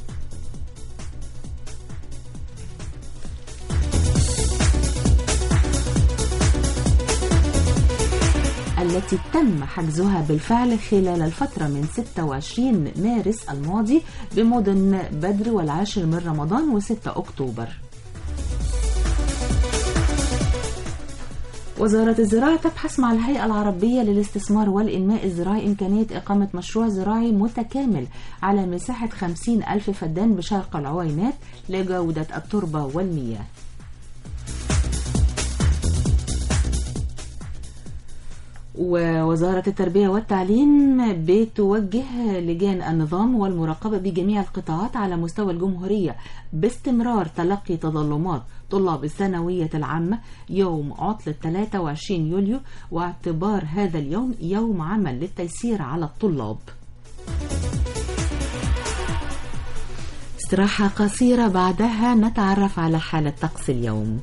التي تم حجزها بالفعل خلال الفترة من 26 مارس الماضي بمدن بدر والعاشر من رمضان و6 أكتوبر. وزارة الزراعة تبحث مع الهيئة العربية للاستثمار والإنماء الزراعي إمكانية إقامة مشروع زراعي متكامل على مساحة 50,000 فدان بشرق العوينات لجودة التربة والمياه. ووزارة التربية والتعليم بتوجه لجان النظام والمراقبة بجميع القطاعات على مستوى الجمهورية باستمرار تلقي تظلمات طلاب الثانوية العامة يوم عطلة 23 يوليو واعتبار هذا اليوم يوم عمل للتيسير على الطلاب. استراحة قصيرة بعدها نتعرف على حالة طقس اليوم.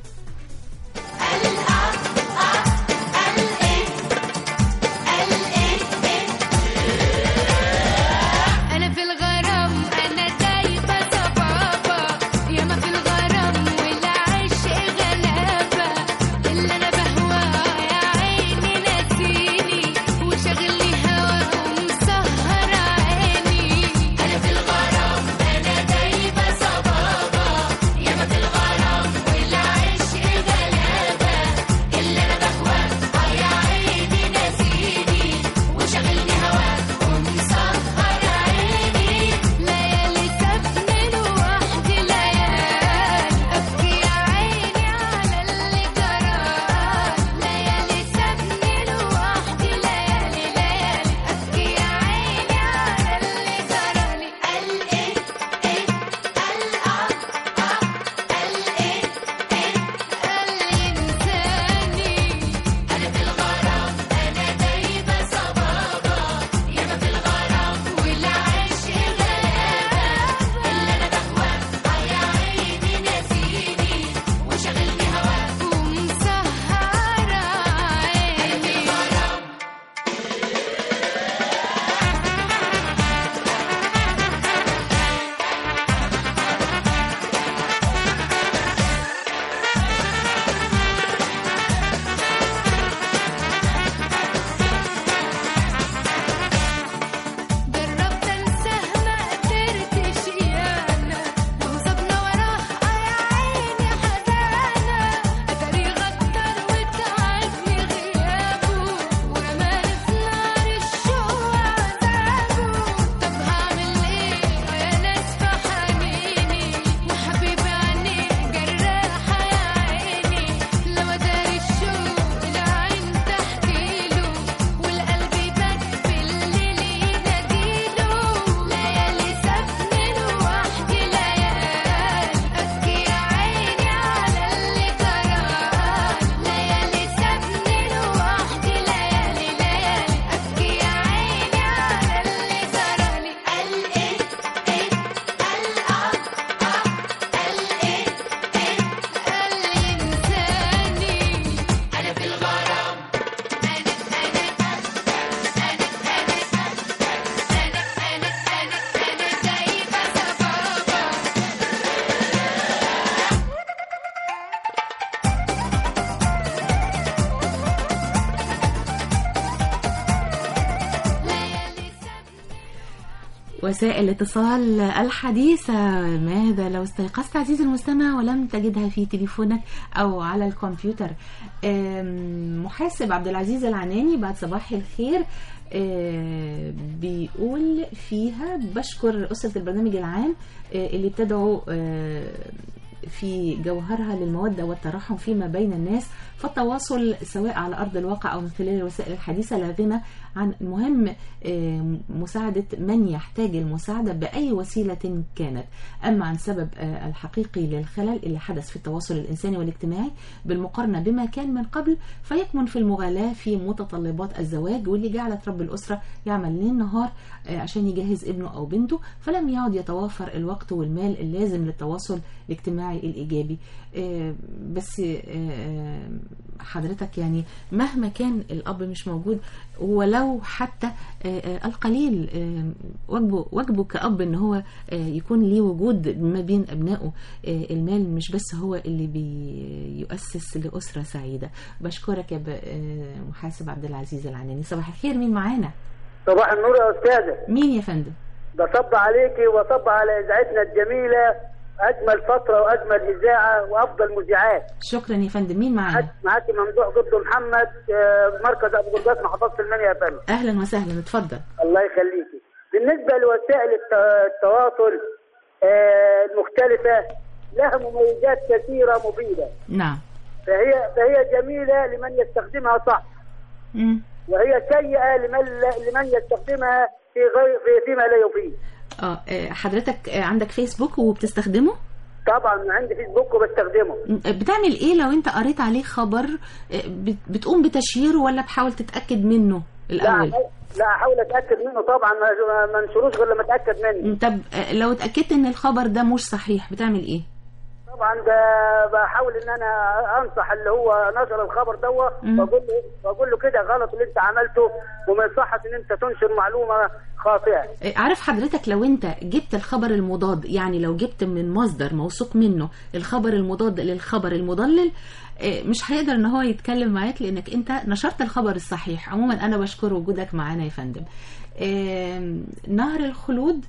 وسائل الاتصال الحديثة، ماذا لو استيقظت عزيزي المستمع ولم تجدها في تليفونك أو على الكمبيوتر؟ محاسب عبد العزيز العناني بعد صباح الخير بيقول فيها: بشكر أسرة البرنامج العام اللي بتدعو في جوهرها للمودة والتراحم فيما بين الناس، فالتواصل سواء على أرض الواقع أو من خلال الوسائل الحديثة لا غنى عن المهم مساعدة من يحتاج المساعدة بأي وسيلة كانت. أما عن سبب الحقيقي للخلل اللي حدث في التواصل الإنساني والاجتماعي بالمقارنة بما كان من قبل فيكمن في المغالاة في متطلبات الزواج، واللي جعلت رب الأسرة يعمل ليل نهار عشان يجهز ابنه أو بنته، فلم يعد يتوافر الوقت والمال اللازم للتواصل الاجتماعي الإيجابي. بس حضرتك يعني مهما كان الأب مش موجود ولو حتى القليل، واجبه كأب ان هو يكون ليه وجود ما بين أبنائه. المال مش بس هو اللي بيؤسس لأسرة سعيدة. بشكرك يا محاسب عبد العزيز العناني. صباح الخير، مين معانا؟ صباح النور يا أستاذة. مين يا فندم؟ بصب عليكي وصب على إذاعتنا الجميلة اجمل فتره واجمل اذاعه وافضل مذيعات. شكرا يا فندم. مين معانا؟ معاكي ممدوح جدو محمد، مركز ابو قرداس محافظه المنيا يا فندم. اهلا وسهلا، اتفضل. الله يخليكي. بالنسبه لوسائل التواصل المختلفه لها مميزات كثيره مفيده. نعم. فهي جميله لمن يستخدمها صح. وهي سيئه لمن يستخدمها فيما لا يفيد. حضرتك عندك فيسبوك وبتستخدمه؟ طبعا عندي فيسبوك وبستخدمه. بتعمل ايه لو انت قريت عليه خبر؟ بتقوم بتشييره ولا بحاول تتاكد منه الاول؟ لا احاول اتاكد منه طبعا، ما انشروش غير لما اتاكد منه. طب لو اتاكدت ان الخبر ده مش صحيح بتعمل ايه؟ طبعا بحاول ان انا انصح اللي هو نشر الخبر واقول له كده غلط اللي انت عملته، وما يصحش ان انت تنشر معلومه خاطئه. عارف حضرتك لو انت جبت الخبر المضاد، يعني لو جبت من مصدر موثوق منه الخبر المضاد للخبر المضلل، مش هيقدر ان هو يتكلم معاك لانك انت نشرت الخبر الصحيح. عموما انا بشكر وجودك معانا يا فندم. نهر الخلود،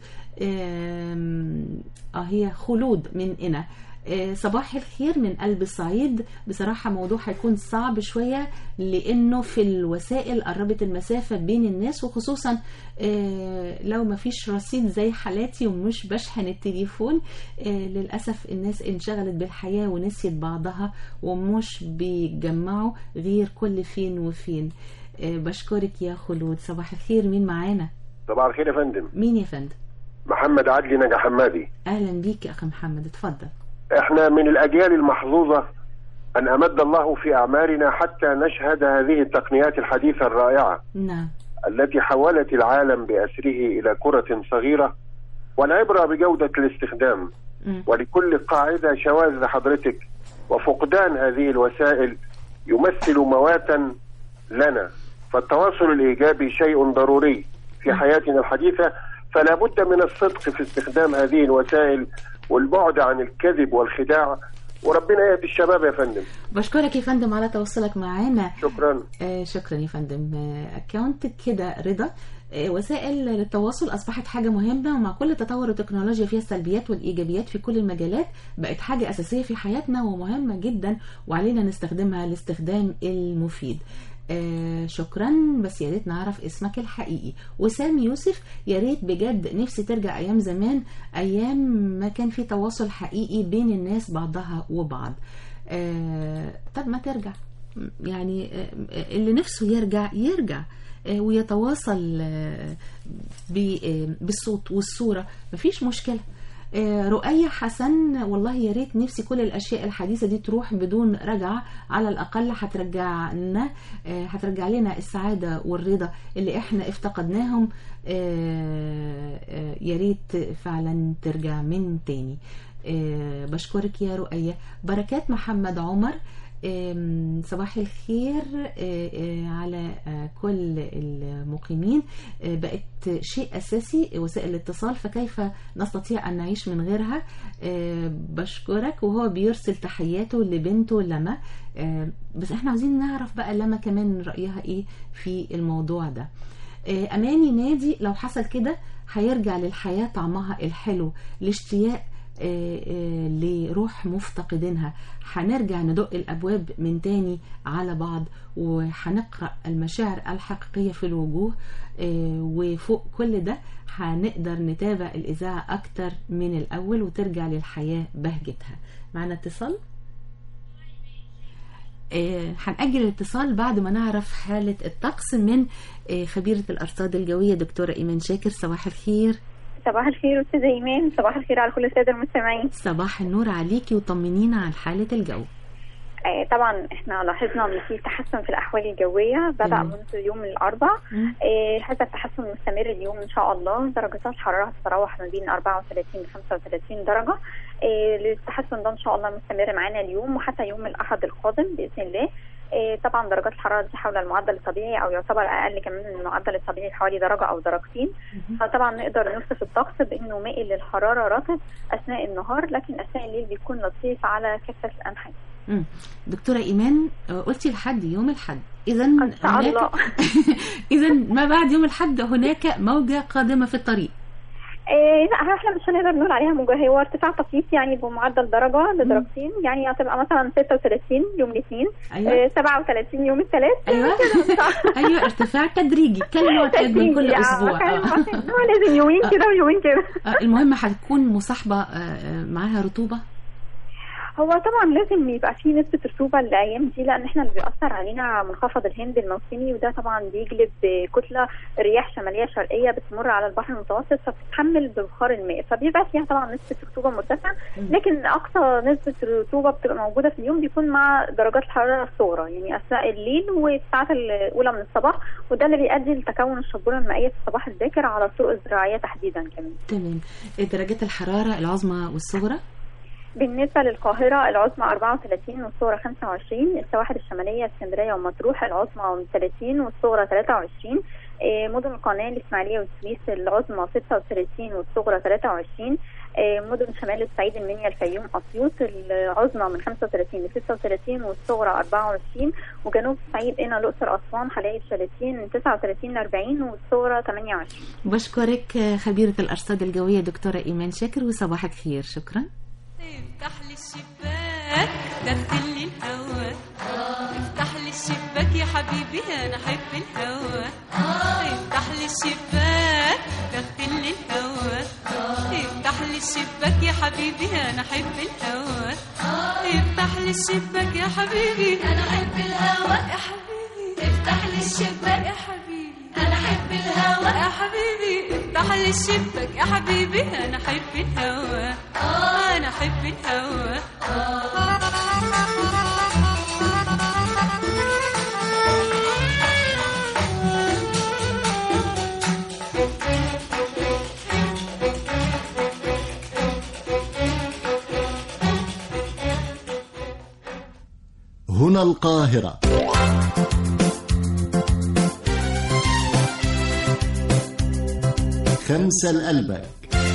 هي خلود من هنا. صباح الخير من قلب الصعيد. بصراحة موضوع هيكون صعب شوية لأنه في الوسائل قربت المسافة بين الناس، وخصوصا لو ما فيش رصيد زي حالاتي ومش بشحن التليفون. للأسف الناس انشغلت بالحياة ونسيت بعضها ومش بيجمعوا غير كل فين وفين. بشكرك يا خلود. صباح الخير. مين معانا؟ صباح الخير يا فندم. مين يا فندم؟ محمد عدلي نجا حمادي. أهلا بيك يا أخي محمد، اتفضل. احنا من الأجيال المحظوظة أن أمد الله في أعمارنا حتى نشهد هذه التقنيات الحديثة الرائعة. نعم. التي حولت العالم بأسره إلى كرة صغيرة، والعبرة بجودة الاستخدام. ولكل قاعدة شواذ حضرتك، وفقدان هذه الوسائل يمثل مواتا لنا. فالتواصل الإيجابي شيء ضروري في حياتنا الحديثة، فلا بد من الصدق في استخدام هذه الوسائل والبعد عن الكذب والخداع، وربنا يهدي الشباب يا فندم. بشكرك يا فندم على تواصلك معانا. شكرا. شكرا يا فندم. اكاونت كده رضا. وسائل التواصل أصبحت حاجة مهمة، ومع كل تطور التكنولوجيا فيها السلبيات والإيجابيات في كل المجالات، بقت حاجة أساسية في حياتنا ومهمة جدا، وعلينا نستخدمها الاستخدام المفيد. شكرا، بس يا ريت نعرف اسمك الحقيقي. وسام يوسف، يا ريت بجد نفسي ترجع ايام زمان، ايام ما كان في تواصل حقيقي بين الناس بعضها وبعض. طب ما ترجع، يعني اللي نفسه يرجع ويتواصل بالصوت والصورة، مفيش مشكلة. رؤية حسن، والله يا ريت نفسي كل الأشياء الحديثة دي تروح بدون رجعة، على الأقل هترجع لنا السعادة والرضا اللي احنا افتقدناهم. يا ريت فعلا ترجع من تاني. بشكرك يا رؤية. بركات محمد عمر، صباح الخير على كل المقيمين. بقت شيء أساسي وسائل الاتصال، فكيف نستطيع أن نعيش من غيرها؟ بشكرك. وهو بيرسل تحياته لبنته لما. بس احنا عاوزين نعرف بقى لما كمان رأيها ايه في الموضوع ده. أماني نادي، لو حصل كده هيرجع للحياة طعمها الحلو، الاشتياق لروح مفتقدينها، هنرجع ندق الأبواب من تاني على بعض، وهنقرأ المشاعر الحقيقية في الوجوه. وفوق كل ده هنقدر نتابع الإذاعة أكتر من الأول، وترجع للحياة بهجتها. معنا اتصال؟ هنأجل الاتصال بعد ما نعرف حالة الطقس من خبيرة الأرصاد الجوية دكتورة إيمان شاكر. صباح الخير. صباح الخير أستاذة إيمان. صباح الخير على كل السادة المستمعين. صباح النور عليكي، وطمنينا عن حالة الجو. طبعا احنا لاحظنا ان في تحسن في الاحوال الجويه بدأ منذ يوم الاربعاء. هذا التحسن مستمر اليوم ان شاء الله. درجات الحراره هتتراوح ما بين 34 ل 35 درجه. التحسن ده ان شاء الله مستمر معانا اليوم وحتى يوم الاحد القادم باذن الله. طبعا درجات الحراره دي حول المعدل الطبيعي، او يعتبر اقل كمان من المعدل الطبيعي بحوالي درجه او درجتين. فطبعا نقدر نوصف الطقس بانه مائل للحراره رطب اثناء النهار، لكن اثناء الليل بيكون لطيف على كافه الانحاء. دكتورة إيمان، قلتي الحد يوم الحد، إذا هناك إذا ما بعد يوم الحد هناك موجة قادمة في الطريق. لا احنا مش هنقدر نقول عليها موجة، هو ارتفاع طفيف يعني بمعدل درجة لدرجتين، يعني هتبقى مثلا 36 يوم الاثنين. أيوة. 37 يوم الثلاث. ايوه ايوه ارتفاع تدريجي كالمعتاد من كل اسبوع. لازم يومين كده ويومين كده. المهم هتكون مصاحبة معاها رطوبة. هو طبعا لازم يبقى فيه نسبة رطوبة الأيام دي، لأن احنا اللي بيأثر علينا منخفض الهند الموسمي، وده طبعا بيجلب كتلة رياح شمالية شرقية بتمر على البحر المتوسط فبتتحمل ببخار الماء، فبيبقى فيها طبعا نسبة رطوبة مرتفعة، لكن أقصى نسبة رطوبة بتبقى موجودة في اليوم بيكون مع درجات الحرارة الصغرى، يعني أثناء الليل والساعات الأولى من الصباح، وده اللي بيؤدي لتكون الشبورة المائية في الصباح الباكر على الطرق الزراعية تحديدا كمان. تمام. درجات الحرارة العظمى والصغرى؟ بالنسبة للقاهرة العظمى 34 والصغرى 25، السواحل الشمالية اسكندرية ومطروح العظمى 30 والصغرى 23، مدن القناة الإسماعيلية والسويس العظمى 36 والصغرى 23، مدن شمال الصعيد المنيا الفيوم أسيوط العظمى من 35 ل 36 والصغرى 24، وجنوب الصعيد هنا الأقصر أسوان حلايب شلاتين من 39 ل 40 والصغرى 28. بشكرك خبيرة الأرصاد الجوية دكتورة إيمان شاكر وصباحك خير. شكرا. افتح لي الشباك دخل لي الهوا، افتح لي الشباك يا حبيبي انا احب الهوا، افتح لي الشباك دخل لي الهوا، افتح لي الشباك يا حبيبي انا احب الهوا، افتح لي الشباك يا حبيبي انا احب الهوا يا حبيبي، افتح لي الشباك يا حبيبي انا احب الهوا يا حبيبي، افتح لي الشباك يا حبيبي انا احب الهوا، انا احب الهوا. هنا القاهرة. خمسة الألبك.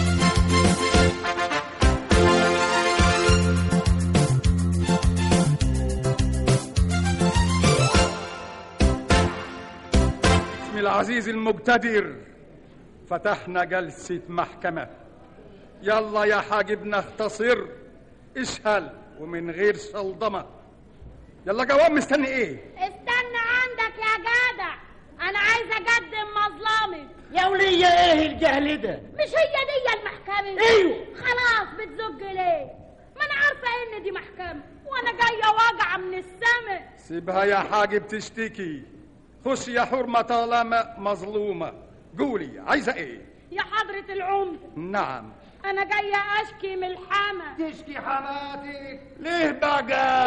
باسم العزيز المقتدر فتحنا جلسة محكمة، يلا يا حاجب نختصر، اسهل ومن غير صلدمة. يلا جواب، مستني ايه؟ استنى عندك يا جدع، انا عايزه اقدم مظلمي. يا ولية ايه الجهل ده؟ مش هي دي المحكمة؟ ايوه. خلاص بتزج ليه؟ ما انا عارفه ان دي محكمة وانا جايه واجعه من السما. سيبها يا حاجب تشتكي، خش يا حرمة طالما مظلومة، قولي عايزة ايه؟ يا حضرة العمدة. نعم. انا جايه اشكي من الحما. تشكي حماتك ليه بقى؟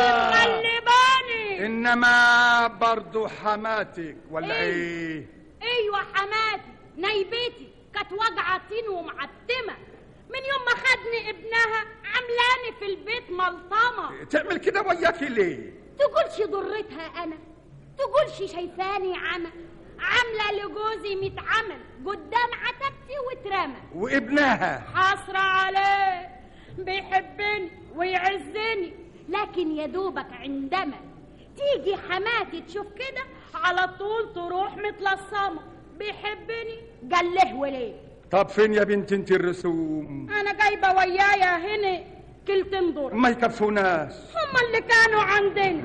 مغلباني. انما برضو حماتك ولا ايه؟ ايوه حماتي نايبتي كانت واجعه طين ومعتمه، من يوم ما خدني ابنها عملاني في البيت ملطمه. تعمل كده وياكي ليه؟ تقولش ضرتها انا، تقولش شايفاني عمى، عامله لجوزي 100 عمل قدام عتبتي واترمى. وابنها حسرة عليه، بيحبني ويعزني، لكن يا دوبك عندما تيجي حماتي تشوف كده على طول تروح متلصمه. بيحبني قال له وليه. طب فين يا بنت انت الرسوم؟ انا جايبه ويايا هنا كلتين دور ما يكفوناش، هما اللي كانوا عندنا.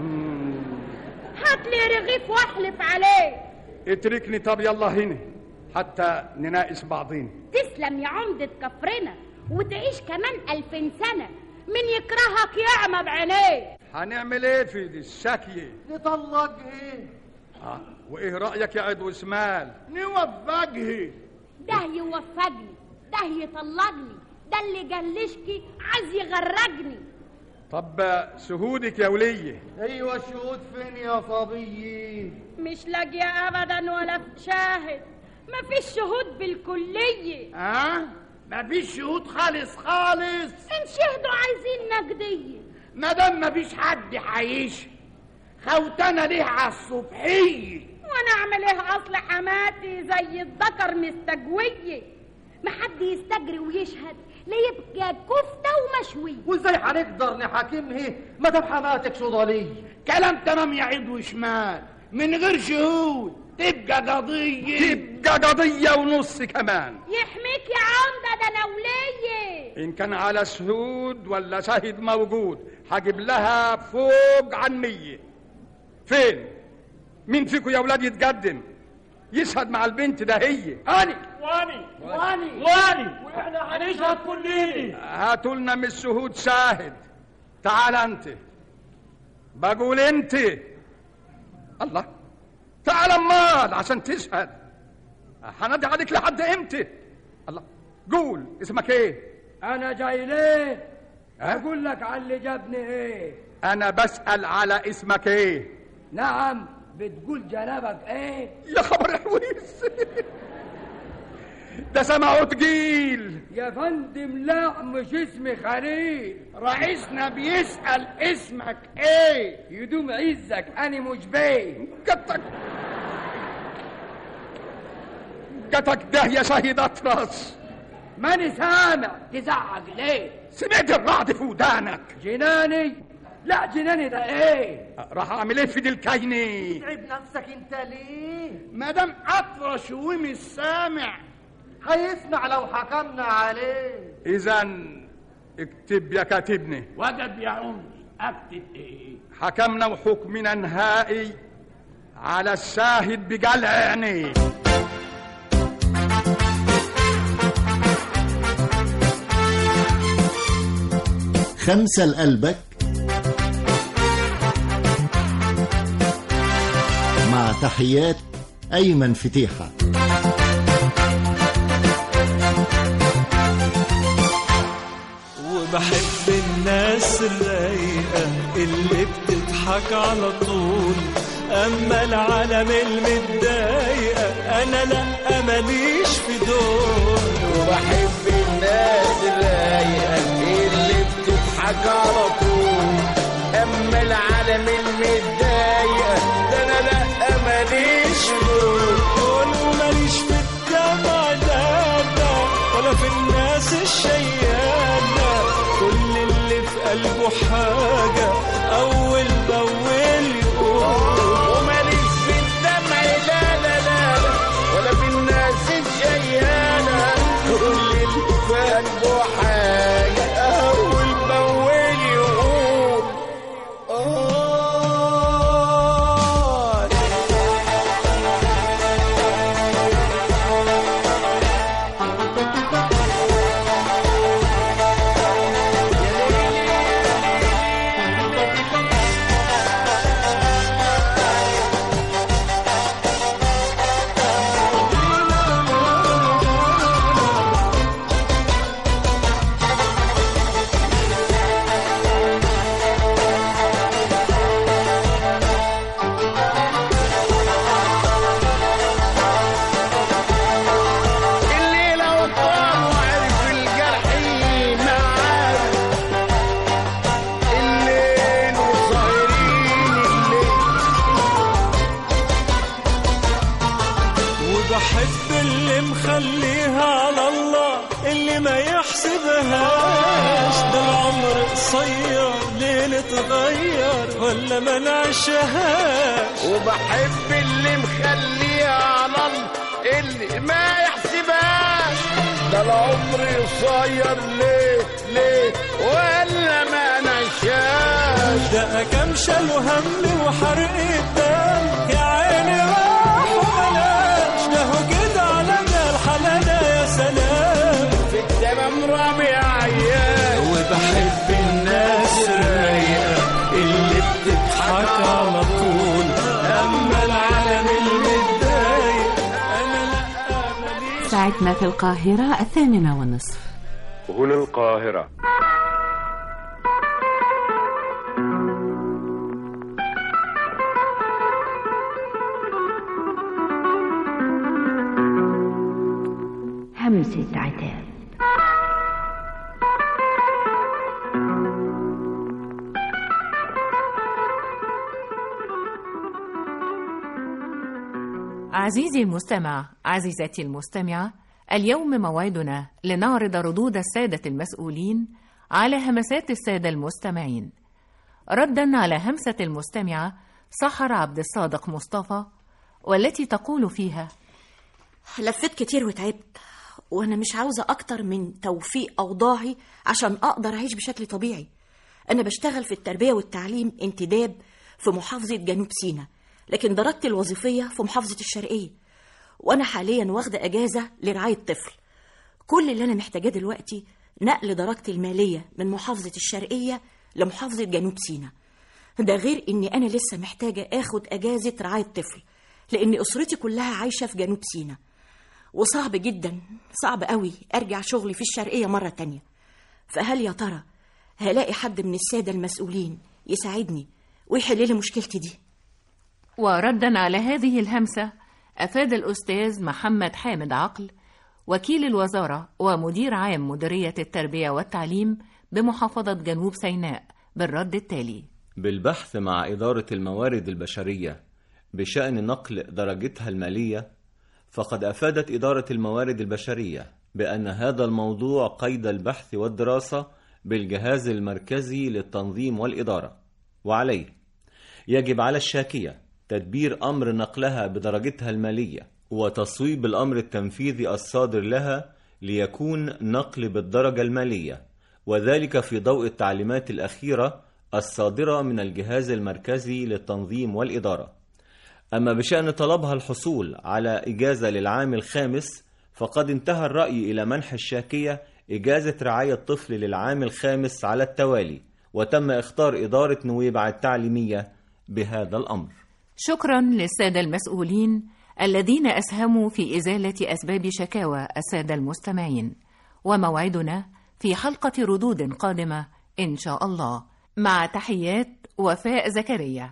هات لي رغيف واحلف عليه. اتركني طب يلا هنا حتى نناقش بعضين. تسلم يا عمدة كفرنا وتعيش كمان 2000 سنة، من يكرهك يعمى بعينيه. هنعمل ايه في دي الشكية؟ نطلق ايه؟ وايه رأيك يا عدو شمال؟ نوفقه. ده يوفقني، ده يطلقني، ده اللي جلشكي عايز يغرقني. طب شهودك يا ولية؟ ايوه الشهود فين يا صبيي؟ مش لاقيه ابدا ولا شاهد، مفيش شهود بالكليه. مفيش شهود خالص خالص. ان شهدوا عايزين نقديه. مادام مفيش حد هيشهد خوتنا ليه على الصبحيه. وانا اعمل ايه؟ اصل حماتي زي الذكر مستجويه، ما حد يستجري ويشهد ليبقى كفته ومشوي. وازاي هنقدر نحاكمه مادام حماتك صداليه؟ كلام تمام يا عيد وشمال، من غير شهود تبقى قضية ونص كمان. يحميك يا عمدة، ده انا ولية. ان كان على شهود ولا شاهد موجود هجيب لها فوق عن 100. فين؟ مين فيكم يا ولاد يتقدم يشهد مع البنت ده؟ هي واني واحنا هنشهد كلنا. هاتوا لنا من الشهود شاهد. تعال انت، بقول انت. الله، تعال امال عشان تشهد. هنادي عليك لحد امتى؟ الله، قول اسمك ايه؟ انا جاي ليه اقول لك على اللي جابني ايه. انا بسأل على اسمك ايه. نعم، بتقول جنابك ايه؟ يا خبر حويس ده سمعه تقيل يا فندم. لا مش اسمي خليل، رئيسنا بيسأل اسمك ايه. يدوم عزك انا مش بيه. قتك ده يا شهيد اطرس. ماني سامع، تزعق ليه؟ سمعت الرعد في ودانك. جناني؟ لا جناني ده ايه؟ راح اعمل ايه في دي الكايني؟ تتعب نفسك انت ليه؟ مادام اطرش ومش سامع هيسمع لو حكمنا عليه. اذا اكتب يا كاتبني. وجب يا عمري. اكتب ايه؟ حكمنا وحكمنا نهائي على الشاهد بقلع عينيه. خمسة لقلبك مع تحيات أيمن فتيحة. وبحب الناس الرايقة اللي بتضحك على طول، أما العالم المتضايقة أنا لأ ماليش في دول. وبحب الناس الرايقة اللي بتضحك على طول، أما العالم المتضايقة ده أنا لأ ماليش في دول. وماليش في الدمع ده ولا في الناس الشيانة، كل اللي في قلبه حاجة أول بأول يقول. وماليش في الدمع لا لا لا ولا في الناس الشيانة، كل اللي في قلبه حاجة أول بأول يقول. بحب اللي مخليها على الله، اللي ما يحسبهاش ده العمر قصير ليه نتغير ولا ما نعيشهاش. وبحب اللي مخليها على الله اللي ما يحسبهاش، ده العمر قصير ليه ولا ما نعيشهاش. ده كم شالوا هم وحرق الدم يا عيني راح وبلاش، ده هو كده على الحلالة يا سلام في التمام رابع عيال. وبحب الناس الرايقة اللي بتضحك على طول، أما العالم المتضايق أنا لا ماليش. ساعتنا في القاهرة 8:30. هنا القاهرة. همسة عتاب. عزيزي المستمع، عزيزتي المستمعة، اليوم موعدنا لنعرض ردود السادة المسؤولين على همسات السادة المستمعين. ردا على همسة المستمعة سحر عبد الصادق مصطفى، والتي تقول فيها: لفت كتير وتعبت، وأنا مش عاوزة أكتر من توفيق أوضاعي عشان أقدر أعيش بشكل طبيعي. أنا بشتغل في التربية والتعليم انتداب في محافظة جنوب سيناء، لكن درجتي الوظيفية في محافظة الشرقية، وأنا حاليا واخدة أجازة لرعاية طفل. كل اللي أنا محتاجاه دلوقتي نقل درجتي المالية من محافظة الشرقية لمحافظة جنوب سيناء. ده غير إني أنا لسه محتاجة أخد أجازة رعاية طفل، لأن أسرتي كلها عايشة في جنوب سيناء، وصعب جدا، صعب قوي أرجع شغلي في الشرقية مرة تانية. فهل يا ترى هلاقي حد من السادة المسؤولين يساعدني ويحل لي مشكلتي دي؟ وردا على هذه الهمسة، أفاد الأستاذ محمد حامد عقل وكيل الوزارة ومدير عام مديرية التربية والتعليم بمحافظة جنوب سيناء بالرد التالي: بالبحث مع إدارة الموارد البشرية بشأن نقل درجتها المالية، فقد أفادت إدارة الموارد البشرية بأن هذا الموضوع قيد البحث والدراسة بالجهاز المركزي للتنظيم والإدارة، وعليه يجب على الشاكية تدبير أمر نقلها بدرجتها المالية وتصويب الأمر التنفيذي الصادر لها ليكون نقل بالدرجة المالية، وذلك في ضوء التعليمات الأخيرة الصادرة من الجهاز المركزي للتنظيم والإدارة. أما بشأن طلبها الحصول على إجازة للعام الخامس، فقد انتهى الرأي إلى منح الشاكية إجازة رعاية طفل للعام الخامس على التوالي، وتم اختار إدارة نويبع التعليمية بهذا الأمر. شكرا للسادة المسؤولين الذين أسهموا في إزالة أسباب شكاوى السادة المستمعين، وموعدنا في حلقة ردود قادمة إن شاء الله. مع تحيات وفاء زكريا.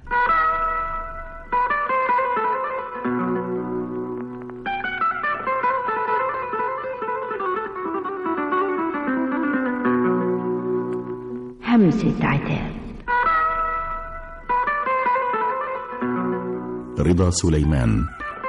همسة عتاب. رضا سليمان.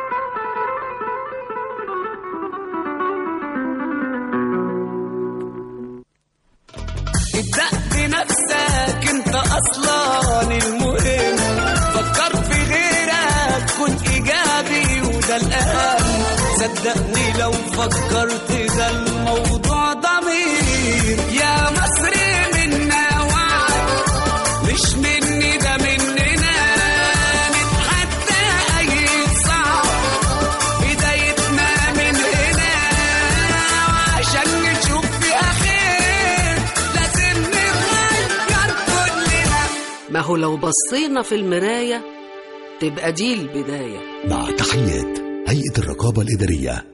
ابدأ بنفسك انت اصلا المهم، فكر في غيرك كن ايجابي وده الاهم، صدقني لو فكرت ده الموضوع ضمير. يا مصري منا وعد، مش مني ده مننا، نتحدى اي صعب، بدايتنا من هنا، وعشان نشوف فيها خير لازم نغير كلنا. ما هو لو بصينا في المراية تبقى دي البداية. مع تحيات هيئة الرقابة الإدارية.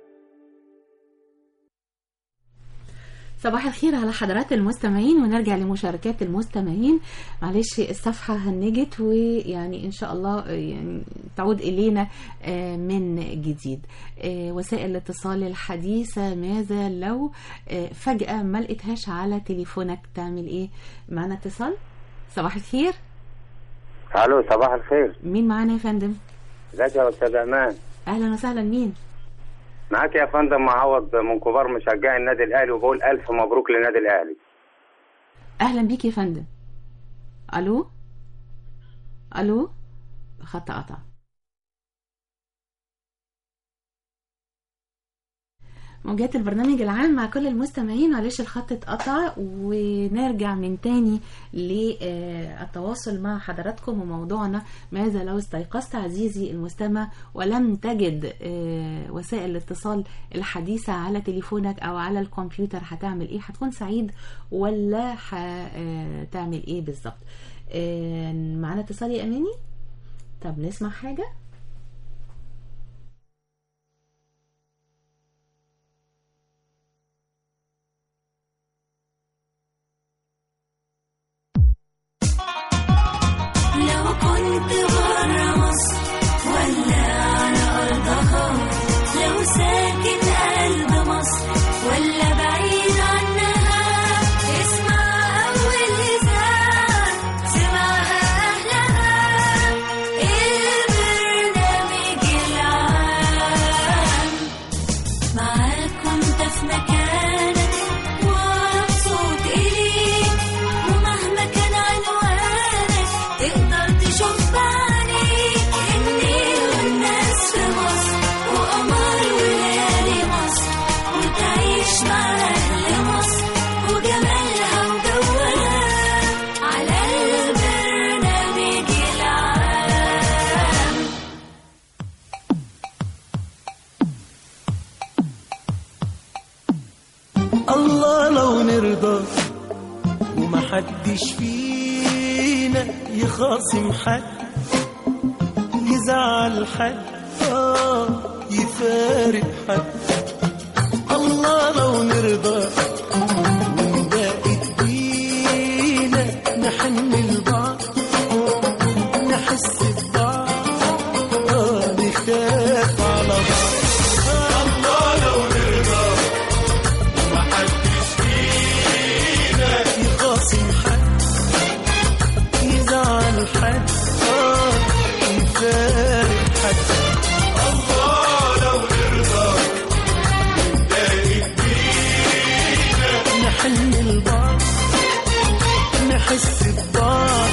صباح الخير على حضرات المستمعين، ونرجع لمشاركات المستمعين. معلش الصفحة هنجت، ويعني إن شاء الله يعني تعود إلينا من جديد. وسائل الاتصال الحديثة، ماذا لو فجأة ما لقيتهاش على تليفونك تعمل إيه؟ معنا اتصال. صباح الخير. الو صباح الخير. مين معانا يا فندم؟ ازيك يا استاذ امان؟ اهلا وسهلا. مين معاك يا فندم؟ معوض من كبار مشجعي النادي الاهلي، وبقول الف مبروك للنادي الاهلي. اهلا بيك يا فندم. الو الو، خط قطع. موجات البرنامج العام مع كل المستمعين، معلش الخط اتقطع، ونرجع من تاني للتواصل مع حضراتكم. وموضوعنا ماذا لو استيقظت عزيزي المستمع ولم تجد وسائل الاتصال الحديثة على تليفونك او على الكمبيوتر، هتعمل ايه؟ هتكون سعيد ولا هتعمل ايه بالظبط؟ معنا اتصال يا اماني. طب نسمع حاجة. البرنامج نرضى ومحدش فينا يخاصم حد يزعل حد يفارق حد. الله لو نرضى ونبقى ايدينا نحمل بعض نحس ببعض نخاف على بعض. الله لو نرضى ومحدش فينا يخاصم حد يزعل حد يفارق حد. الله لو نرضى نحمل بعض نحس ببعض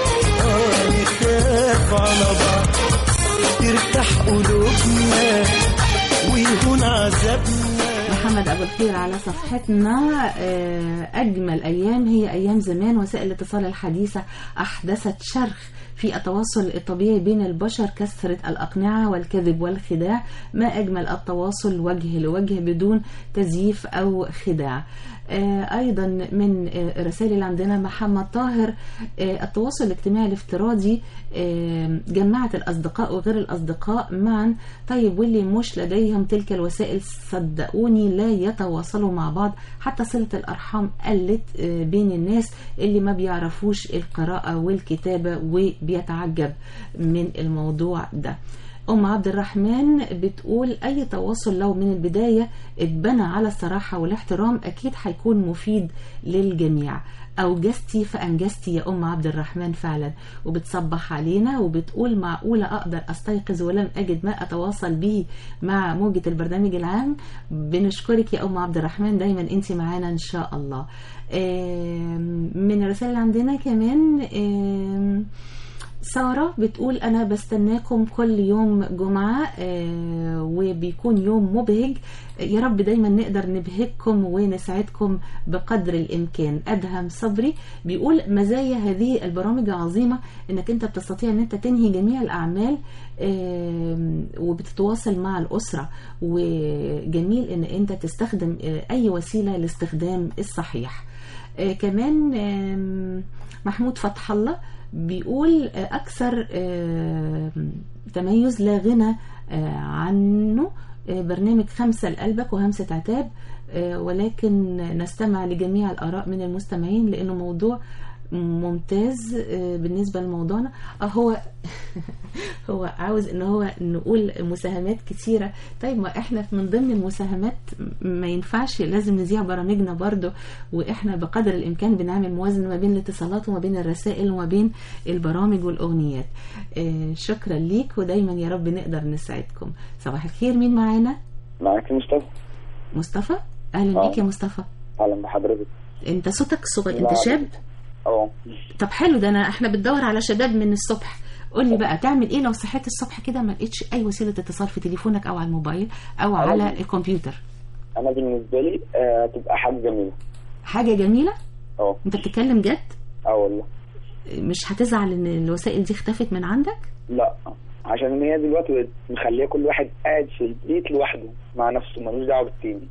نخاف على بعض ترتاح قلوبنا ويهون عذابنا. محمد أبو الخير على صفحتنا. أجمل أيام هي أيام زمان، وسائل الاتصال الحديثة أحدثت شرخ في التواصل الطبيعي بين البشر، كثرة الأقنعة والكذب والخداع. ما أجمل التواصل وجه لوجه بدون تزييف أو خداع. أيضا من الرسائل اللي عندنا محمد طاهر، التواصل الاجتماعي الافتراضي جمعت الأصدقاء وغير الأصدقاء معا. طيب واللي مش لديهم تلك الوسائل صدقوني لا يتواصلوا مع بعض، حتى صلة الأرحام قلت بين الناس اللي ما بيعرفوش القراءة والكتابة وبيتعجب من الموضوع ده. أم عبد الرحمن بتقول أي تواصل لو من البداية اتبنى على الصراحة والاحترام أكيد هيكون مفيد للجميع. أوجزتي فأنجزتي يا أم عبد الرحمن فعلا، وبتصبح علينا وبتقول معقولة أقدر أستيقظ ولم أجد ما أتواصل به مع موجة البرنامج العام. بنشكرك يا أم عبد الرحمن، دايما أنت معانا إن شاء الله. من الرسائل اللي عندنا كمان سارة بتقول أنا بستناكم كل يوم جمعة وبيكون يوم مبهج، يا رب دايما نقدر نبهجكم ونسعدكم بقدر الإمكان. أدهم صبري بيقول مزايا هذه البرامج عظيمة، إنك أنت بتستطيع أن أنت تنهي جميع الأعمال وبتتواصل مع الأسرة، وجميل أن أنت تستخدم أي وسيلة لاستخدام الصحيح. كمان محمود فتح الله بيقول أكثر تميز لا غنى عنه برنامج 5 لقلبك و5 عتاب، ولكن نستمع لجميع الآراء من المستمعين لأنه موضوع ممتاز بالنسبة لموضوعنا. هو عاوز ان هو نقول مساهمات كتيرة. طيب ما احنا من ضمن المساهمات ما ينفعش، لازم نذيع برامجنا برضو، واحنا بقدر الامكان بنعمل موازنة ما بين الاتصالات وما بين الرسائل وما بين البرامج والاغنيات. شكرا ليك، ودايما يا رب نقدر نسعدكم. صباح الخير، مين معانا؟ معاك مصطفى. مصطفى، اهلا بيك يا مصطفى. اهلا بحضرتك. انت صوتك صغير، انت شاب؟ طب حلو، ده احنا بندور على شباب من الصبح. قول لي بقى تعمل ايه لو صحيت الصبح كده ما لقيتش اي وسيله اتصال في تليفونك او على الموبايل او على الكمبيوتر؟ انا بالنسبه لي تبقى حاجه جميله. حاجه جميله؟ انت بتتكلم جد؟ والله. مش هتزعل ان الوسائل دي اختفت من عندك؟ لا، عشان هي دلوقتي مخليه كل واحد قاعد في البيت لوحده مع نفسه، ملوش دعوه بالتاني.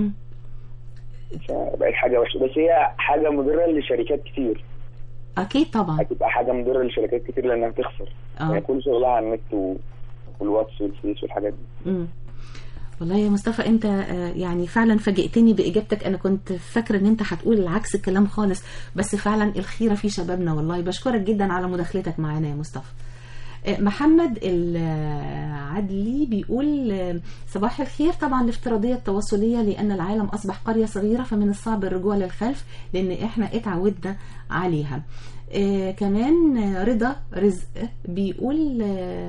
بقت حاجه وحشه، بس هي حاجه مضره لشركات كتير. اكيد طبعا هتبقى حاجه مضره لشركات كتير لانها بتخسر. يعني كل شغلها على النت والواتس والفيس والحاجات دي. والله يا مصطفى انت يعني فعلا فاجئتني باجابتك. انا كنت فاكره ان انت هتقول العكس الكلام خالص، بس فعلا الخيره في شبابنا. والله بشكرك جدا على مداخلتك معانا يا مصطفى. محمد العدلي بيقول صباح الخير. طبعا الافتراضية التواصلية لأن العالم أصبح قرية صغيرة، فمن الصعب الرجوع للخلف لأن إحنا اتعودنا عليها. كمان رضا رزق بيقول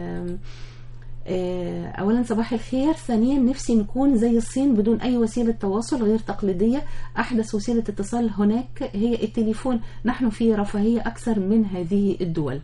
أولا صباح الخير، ثانيا نفسي نكون زي الصين بدون أي وسيلة تواصل غير تقليدية. أحدث وسيلة اتصال هناك هي التليفون، نحن في رفاهية أكثر من هذه الدول.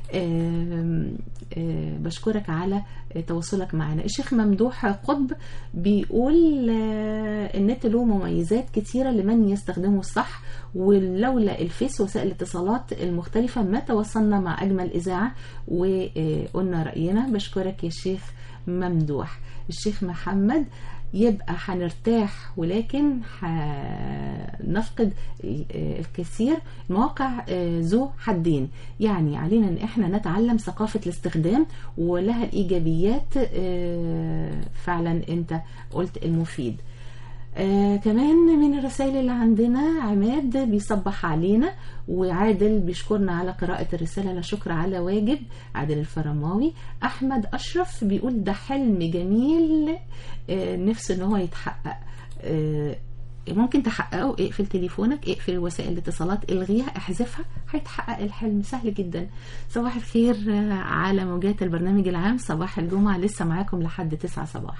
بشكرك على تواصلك معنا. الشيخ ممدوح قطب بيقول النت له مميزات كتيرة لمن يستخدمه الصح، ولولا الفيس وسائل الاتصالات المختلفة ما تواصلنا مع أجمل إذاعة وقلنا رأينا. بشكرك يا شيخ ممدوح. الشيخ محمد يبقى هنرتاح ولكن هنفقد الكثير. المواقع ذو حدين، يعني علينا ان احنا نتعلم ثقافة الاستخدام ولها الايجابيات. فعلا انت قلت المفيد. كمان من الرسائل اللي عندنا عماد بيصبح علينا، وعادل بيشكرنا على قراءة الرسالة، لا شكر على واجب. عادل الفرماوي. أحمد أشرف بيقول ده حلم جميل نفسه ان هو يتحقق. ممكن تحققه. اقفل تليفونك، اقفل وسائل الاتصالات، الغيها، احذفها، هيتحقق الحلم سهل جدا. صباح الخير على موجات البرنامج العام. صباح الجمعة لسه معاكم لحد 9 صباح.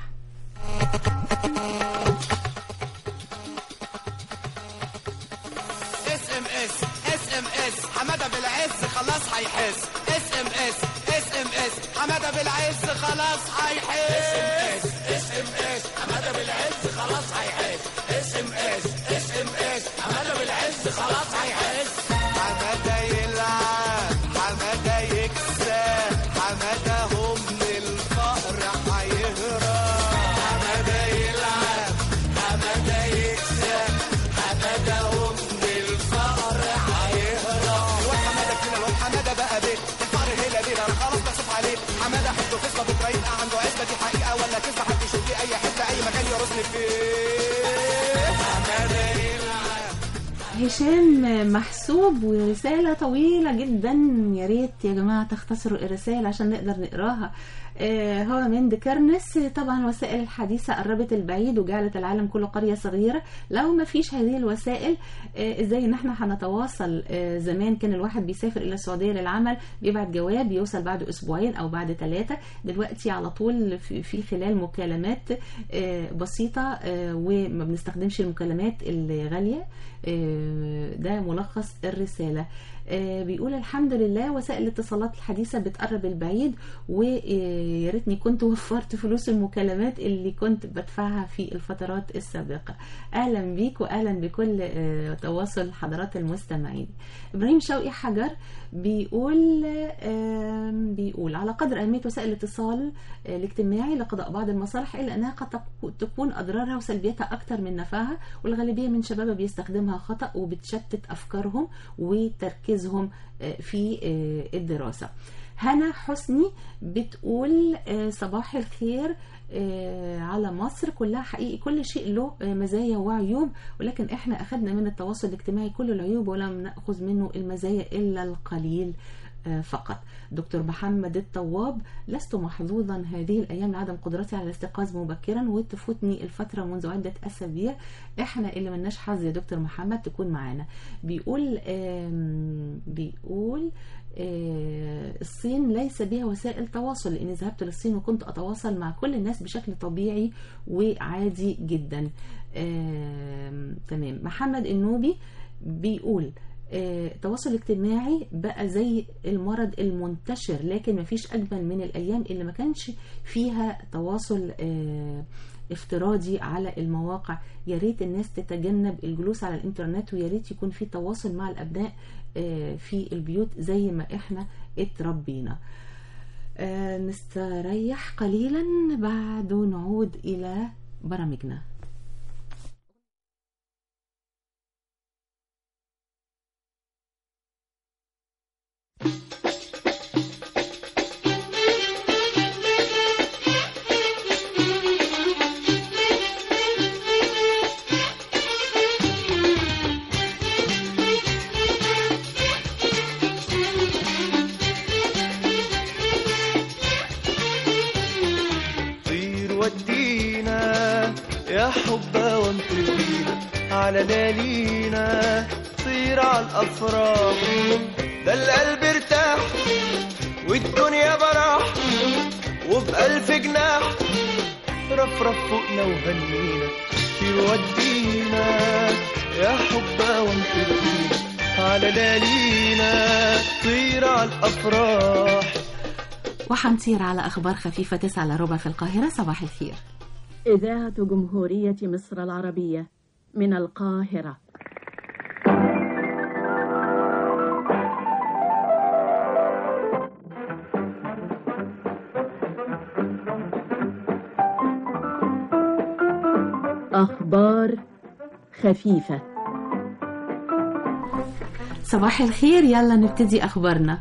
حمادة بالعز خلاص هيحس. اس حمادة بالعز خلاص هيحس. اس حمادة بالعز خلاص هيحس. اس حمادة بالعز خلاص هيحس. حمادة يلعب، حمادة يكسب، حمادة هو من الفقر هيهرب. حمادة يلعب، حمادة يكسب، حمادة هو من الفقر هيهرب. الواد حمادة فينا، الواد حمادة بقى بيت الفقر هيلا بينا، انا خلاص بحسب عليه. حمادة حبه قصة بكرة يبقى عنده عزبة، دي حقيقة ولا كذبة؟ حد يشوف لي أي حتة أي مكان يرسني فيه. حمادة هشام محسوب، ورسالة طويلة جدا، يا ريت يا جماعة تختصروا الرسائل عشان نقدر نقراها. هو من دكرنس. طبعا الوسائل الحديثة قربت البعيد وجعلت العالم كله قرية صغيرة. لو ما فيش هذه الوسائل ازاي ان احنا هنتواصل؟ زمان كان الواحد بيسافر الى السعودية للعمل، بيبعت جواب يوصل بعد اسبوعين او بعد 3. دلوقتي على طول في خلال مكالمات بسيطة، وما بنستخدمش المكالمات الغالية. ده ملخص الرسالة. بيقول الحمد لله وسائل الاتصالات الحديثة بتقرب البعيد، ويا ريتني كنت وفرت فلوس المكالمات اللي كنت بدفعها في الفترات السابقة. أهلا بيك وأهلا بكل تواصل حضرات المستمعين. إبراهيم شوقي حجر بيقول على قدر أهمية وسائل الاتصال الاجتماعي لقضاء بعض المصالح، إلا أنها قد تكون أضرارها وسلبياتها أكثر من نفعها، والغالبية من شبابها بيستخدمها خطأ وبتشتت أفكارهم وتركيزهم في الدراسة. هنا حسني بتقول صباح الخير على مصر كلها. حقيقي كل شيء له مزايا وعيوب، ولكن احنا أخذنا من التواصل الاجتماعي كل العيوب ولم نأخذ منه المزايا إلا القليل فقط. دكتور محمد الطواب، لست محظوظا هذه الأيام لعدم قدرتي على الاستيقاظ مبكرا وتفوتني الفترة منذ عدة أسابيع. احنا اللي ملناش حظ يا دكتور محمد تكون معانا. بيقول الصين ليس بها وسائل تواصل، لأني ذهبت للصين وكنت أتواصل مع كل الناس بشكل طبيعي وعادي جدا. تمام. محمد النوبي بيقول التواصل الاجتماعي بقى زي المرض المنتشر، لكن مفيش أجمل من الأيام اللي ما كانش فيها تواصل افتراضي على المواقع. يا ريت الناس تتجنب الجلوس على الانترنت، ويا ريت يكون في تواصل مع الأبناء في البيوت زي ما احنا اتربينا. نستريح قليلا بعد نعود إلى برامجنا. حبة وانطر بينا على ليالينا، طير على الأفراح ده القلب ارتاح والدنيا براح، وبألف جناح رفرف فوقنا وهنينا، طير ودينا يا حبة وانطر بينا على ليالينا، طير على الأفراح. وحنطير على أخبار خفيفة 9:15 في القاهرة. صباح الخير. إذاعة جمهورية مصر العربية من القاهرة. أخبار خفيفة. صباح الخير، يلا نبتدي أخبارنا.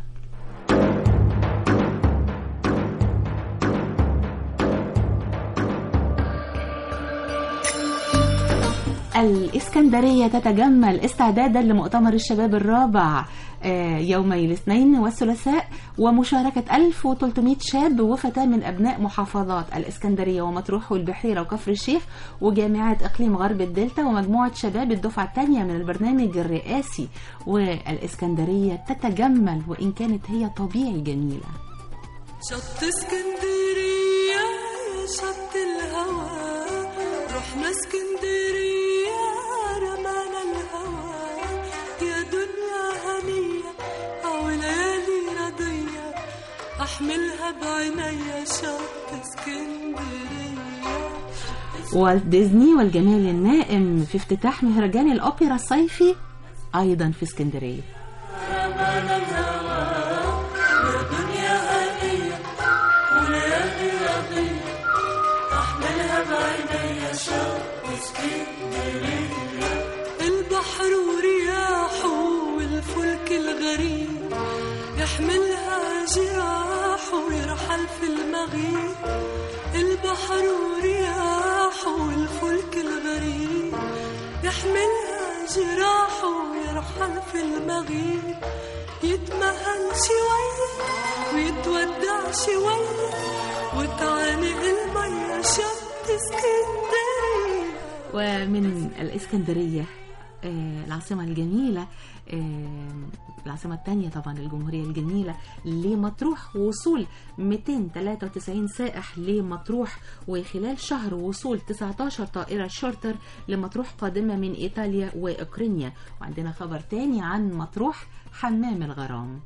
الإسكندرية تتجمل استعدادا لمؤتمر الشباب الرابع يومي الاثنين والثلاثاء، ومشاركة 1300 شاب وفتاة من أبناء محافظات الإسكندرية ومطروح والبحيرة وكفر الشيخ وجامعة إقليم غرب الدلتا ومجموعة شباب الدفعة الثانية من البرنامج الرئاسي. والإسكندرية تتجمل وإن كانت هي طبيعي جميلة. شط اسكندرية شط الهوى، رحنا اسكندرية رمانا الهوى، يا دنيا هنية أو ليالي رضية، أحملها بعينيا شط اسكندرية. والت ديزني والجمال النائم في افتتاح مهرجان الأوبرا الصيفي أيضا في اسكندرية. رمانا الهوى يا دنيا هنية أو ليالي رضية، أحملها بعينيا شط اسكندرية. البحر ورياحه والفلك الغريب، يحملها جراحه ويرحل في المغيب. البحر ورياحه والفلك الغريب، يحملها جراحه ويرحل في المغيب. يتمهل شوية ويتودع شوية، وتعانق المية شط اسكندرية. ومن الإسكندرية العاصمة الجميلة، العاصمة الثانية طبعا الجمهورية الجميلة، لمطروح، وصول 293 سائح لمطروح، وخلال شهر وصول 19 طائرة شارتر لمطروح قادمة من إيطاليا وأوكرانيا. وعندنا خبر تاني عن مطروح، حمام الغرام.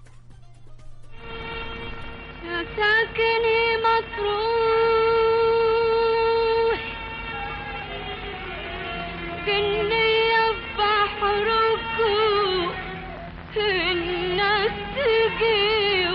يا ساكني مطروح كني بحركم، الناس تجي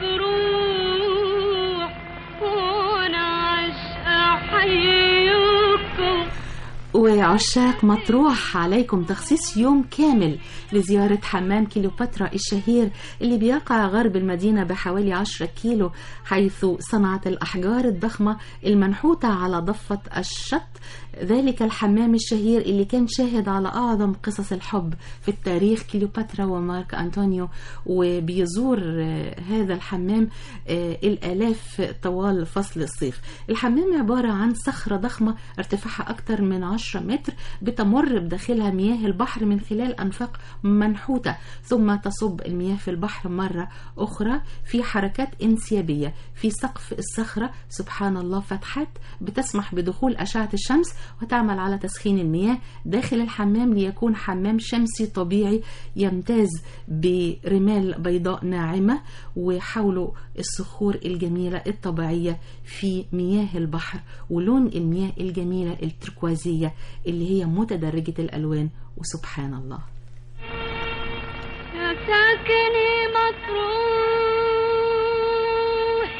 وتروح وانا عشقة حيكم. وعشاق مطروح، عليكم تخصيص يوم كامل لزيارة حمام كليوباترا الشهير اللي بيقع غرب المدينة بحوالي 10 كيلو، حيث صنعت الأحجار الضخمة المنحوتة على ضفة الشط ذلك الحمام الشهير اللي كان شاهد على أعظم قصص الحب في التاريخ، كليوباترا ومارك أنطونيو. وبيزور هذا الحمام الآلاف طوال فصل الصيف. الحمام عبارة عن صخرة ضخمة ارتفاعها أكثر من 10 متر، بتمر بداخلها مياه البحر من خلال أنفاق منحوتة، ثم تصب المياه في البحر مرة أخرى في حركات انسيابية. في سقف الصخرة سبحان الله فتحات بتسمح بدخول أشعة الشمس وتعمل على تسخين المياه داخل الحمام، ليكون حمام شمسي طبيعي يمتاز برمال بيضاء ناعمة، وحوله الصخور الجميلة الطبيعية في مياه البحر، ولون المياه الجميلة التركوازية اللي هي متدرجة الألوان. وسبحان الله. يا ساكني مطروح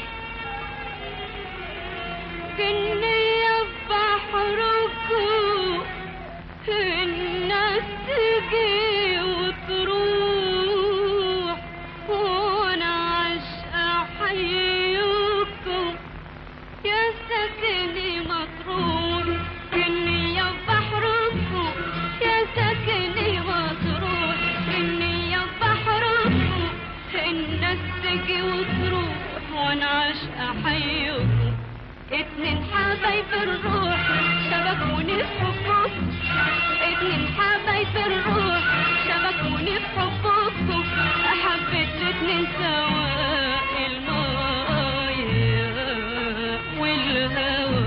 كني بحركم، الناس تجي وتروح وانا عشقة حيكم. يا ساكني مطروح كني بحركم، يا ساكني مطروح كني بحركم، الناس تجي وتروح وانا عشقة حيكم. اتنين حبايب الروح شبكوني في حبكم، اتنين حبايب الروح شبكوني في حبكم، حبيت الاتنين سوا المايه والهوى.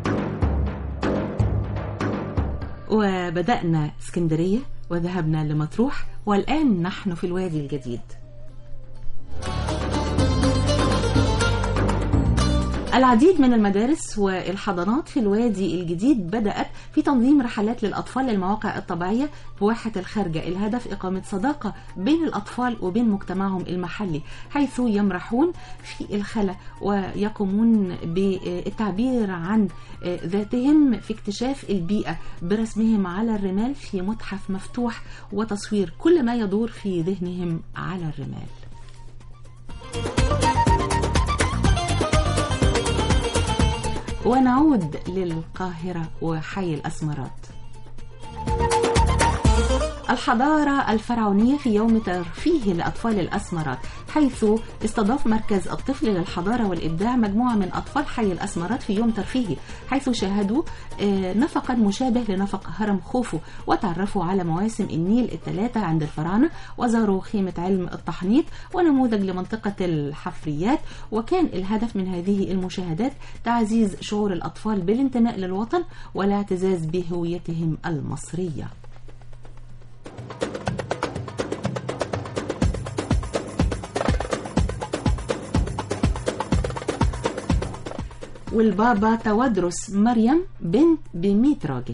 وبدأنا اسكندرية وذهبنا لمطروح، والآن نحن في الوادي الجديد. العديد من المدارس والحضانات في الوادي الجديد بدأت في تنظيم رحلات للأطفال للمواقع الطبيعية بواحة الخارجة. الهدف إقامة صداقة بين الأطفال وبين مجتمعهم المحلي، حيث يمرحون في الخلا ويقومون بالتعبير عن ذاتهم في اكتشاف البيئة برسمهم على الرمال في متحف مفتوح وتصوير كل ما يدور في ذهنهم على الرمال. ونعود للقاهرة وحي الأسمرات. الحضارة الفرعونية في يوم ترفيه لأطفال الأسمرات، حيث استضاف مركز الطفل للحضارة والإبداع مجموعة من أطفال حي الأسمرات في يوم ترفيهي، حيث شاهدوا نفقا مشابه لنفق هرم خوفو، وتعرفوا على مواسم النيل الثلاثة عند الفراعنة، وزاروا خيمة علم التحنيط ونموذج لمنطقة الحفريات. وكان الهدف من هذه المشاهدات تعزيز شعور الأطفال بالانتماء للوطن والاعتزاز بهويتهم المصرية. والبابا توادرس مريم بنت ب100 راجل.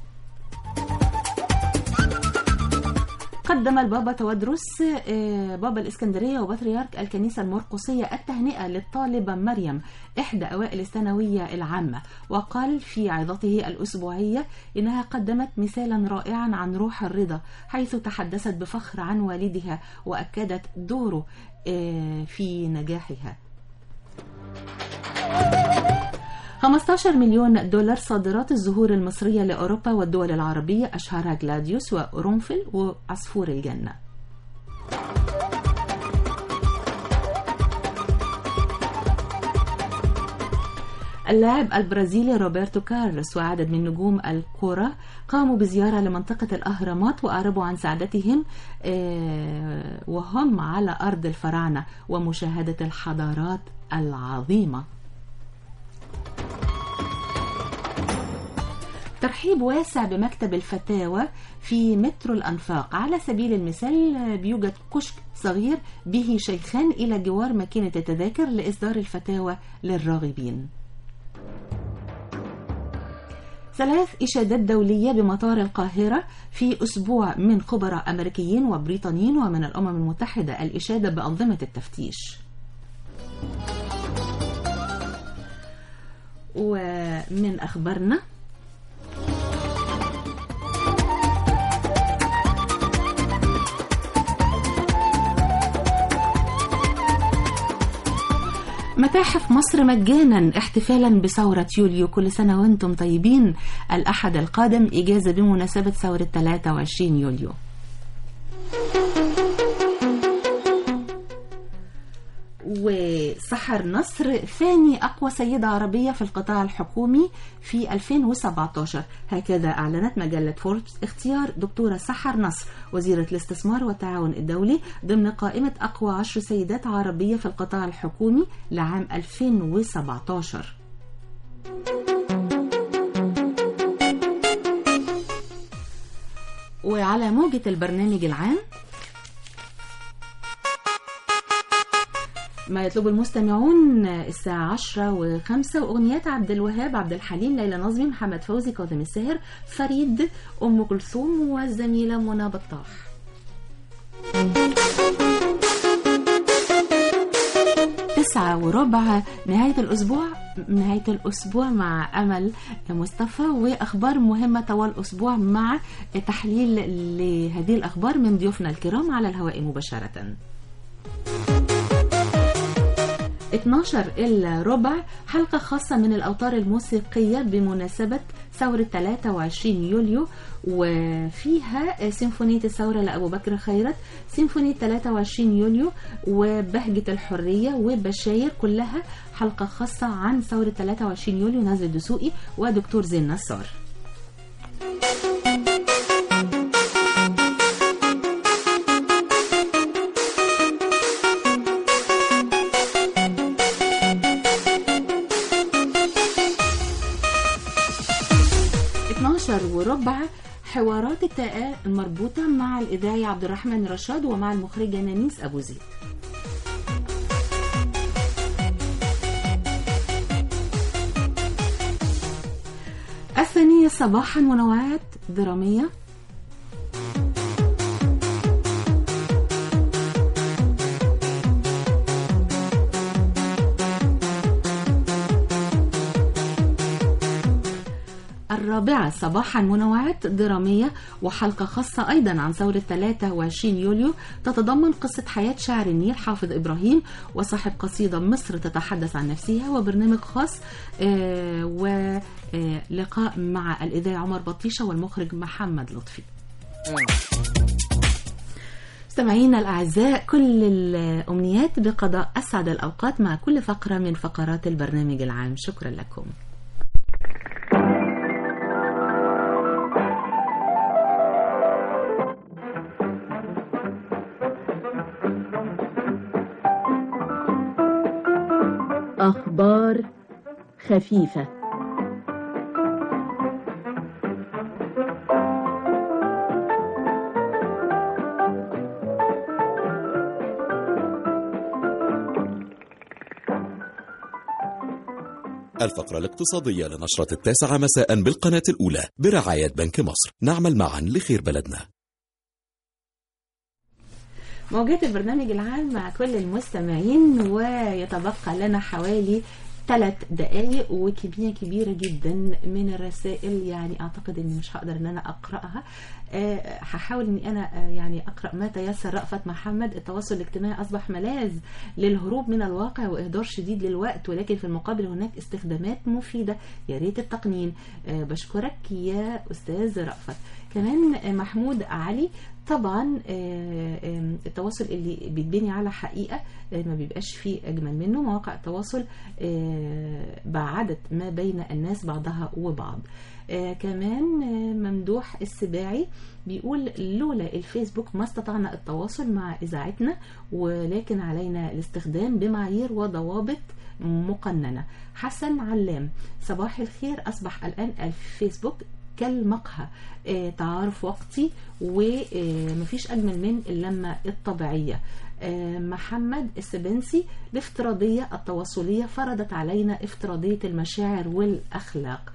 قدم البابا توادرس بابا الإسكندرية وبطريرك الكنيسة المرقسية التهنئة للطالبة مريم إحدى أوائل الثانوية العامة، وقال في عظته الأسبوعية إنها قدمت مثالا رائعا عن روح الرضا، حيث تحدثت بفخر عن والدها وأكدت دوره في نجاحها. 15 مليون دولار صادرات الزهور المصرية لأوروبا والدول العربية، أشهرها جلاديوس وأورنفل وعصفور الجنة. اللاعب البرازيلي روبرتو كارلوس وعدد من نجوم الكرة قاموا بزيارة لمنطقة الأهرامات وأعربوا عن سعادتهم وهم على أرض الفراعنة ومشاهدة الحضارات العظيمة. ترحيب واسع بمكتب الفتاوى في مترو الأنفاق. على سبيل المثال بيوجد كشك صغير به شيخان إلى جوار ماكينة التذاكر لإصدار الفتاوى للراغبين. 3 إشادات دولية بمطار القاهرة في أسبوع من خبراء أمريكيين وبريطانيين ومن الأمم المتحدة الإشادة بأنظمة التفتيش. ومن أخبارنا متاحف مصر مجانا احتفالا بثورة يوليو. كل سنة وانتم طيبين. الأحد القادم إجازة بمناسبة ثورة 23 يوليو. وسحر نصر ثاني أقوى سيدة عربية في القطاع الحكومي في 2017، هكذا أعلنت مجلة فوربس اختيار دكتورة سحر نصر وزيرة الاستثمار والتعاون الدولي ضمن قائمة أقوى 10 سيدات عربية في القطاع الحكومي لعام 2017. وعلى موجة البرنامج العام ما يطلب المستمعون الساعة 10:05 وأغنيات عبد الوهاب، عبد الحليم، ليلى نظمي، محمد فوزي، كاظم الساهر، فريد، أم كلثوم والزميلة منى بطاح. تسعة وربع نهاية الأسبوع مع أمل مصطفى، وأخبار مهمة طوال الأسبوع مع تحليل لهذه الأخبار من ضيوفنا الكرام على الهواء مباشرة. 12:15 حلقة خاصة من الأوتار الموسيقية بمناسبة ثورة 23 يوليو، وفيها سيمفونية الثورة لأبو بكر خيرت، سيمفونية 23 يوليو، وبهجة الحرية، وبشاير، كلها حلقة خاصة عن ثورة 23 يوليو. نازل الدسوقي ودكتور زين نصار. وربع حوارات التاء المربوطة مع الإذاعي عبد الرحمن رشاد ومع المخرجة نانيس أبو زيد. الثانية صباحا منوعات درامية. الرابعة صباحا منوعات درامية وحلقة خاصة أيضا عن ثورة 23 يوليو تتضمن قصة حياة شاعر النيل حافظ إبراهيم وصاحب قصيدة مصر تتحدث عن نفسها، وبرنامج خاص ولقاء مع الإذاعي عمر بطيشة والمخرج محمد لطفي. مستمعينا الأعزاء، كل الأمنيات بقضاء أسعد الأوقات مع كل فقرة من فقرات البرنامج العام. شكرا لكم. أخبار خفيفة. الفقرة الاقتصادية لنشرة 9 مساء بالقناة الأولى برعاية بنك مصر. نعمل معا لخير بلدنا. موجات البرنامج العام مع كل المستمعين، ويتبقى لنا حوالي 3 دقائق وكمية كبيرة جدا من الرسائل. يعني أعتقد أني مش هقدر أن أنا أقرأها. هحاول أني أنا يعني أقرأ ما تيسر. رأفت محمد: التواصل الاجتماعي أصبح ملاذ للهروب من الواقع وإهدار شديد للوقت، ولكن في المقابل هناك استخدامات مفيدة، يا ريت التقنين. بشكرك يا أستاذ رأفت. كمان محمود علي: طبعا التواصل اللي بيتبني على حقيقة ما بيبقاش فيه أجمل منه. مواقع التواصل بعدت ما بين الناس بعضها وبعض. كمان ممدوح السباعي بيقول: لولا الفيسبوك ما استطعنا التواصل مع إذاعتنا، ولكن علينا الاستخدام بمعايير وضوابط مقننة. حسن علام: صباح الخير، أصبح الآن الفيسبوك كالمقهى، تعارف وقتي ومفيش أجمل من اللمة الطبيعية. محمد السبنسي: الافتراضية التواصلية فرضت علينا افتراضية المشاعر والأخلاق.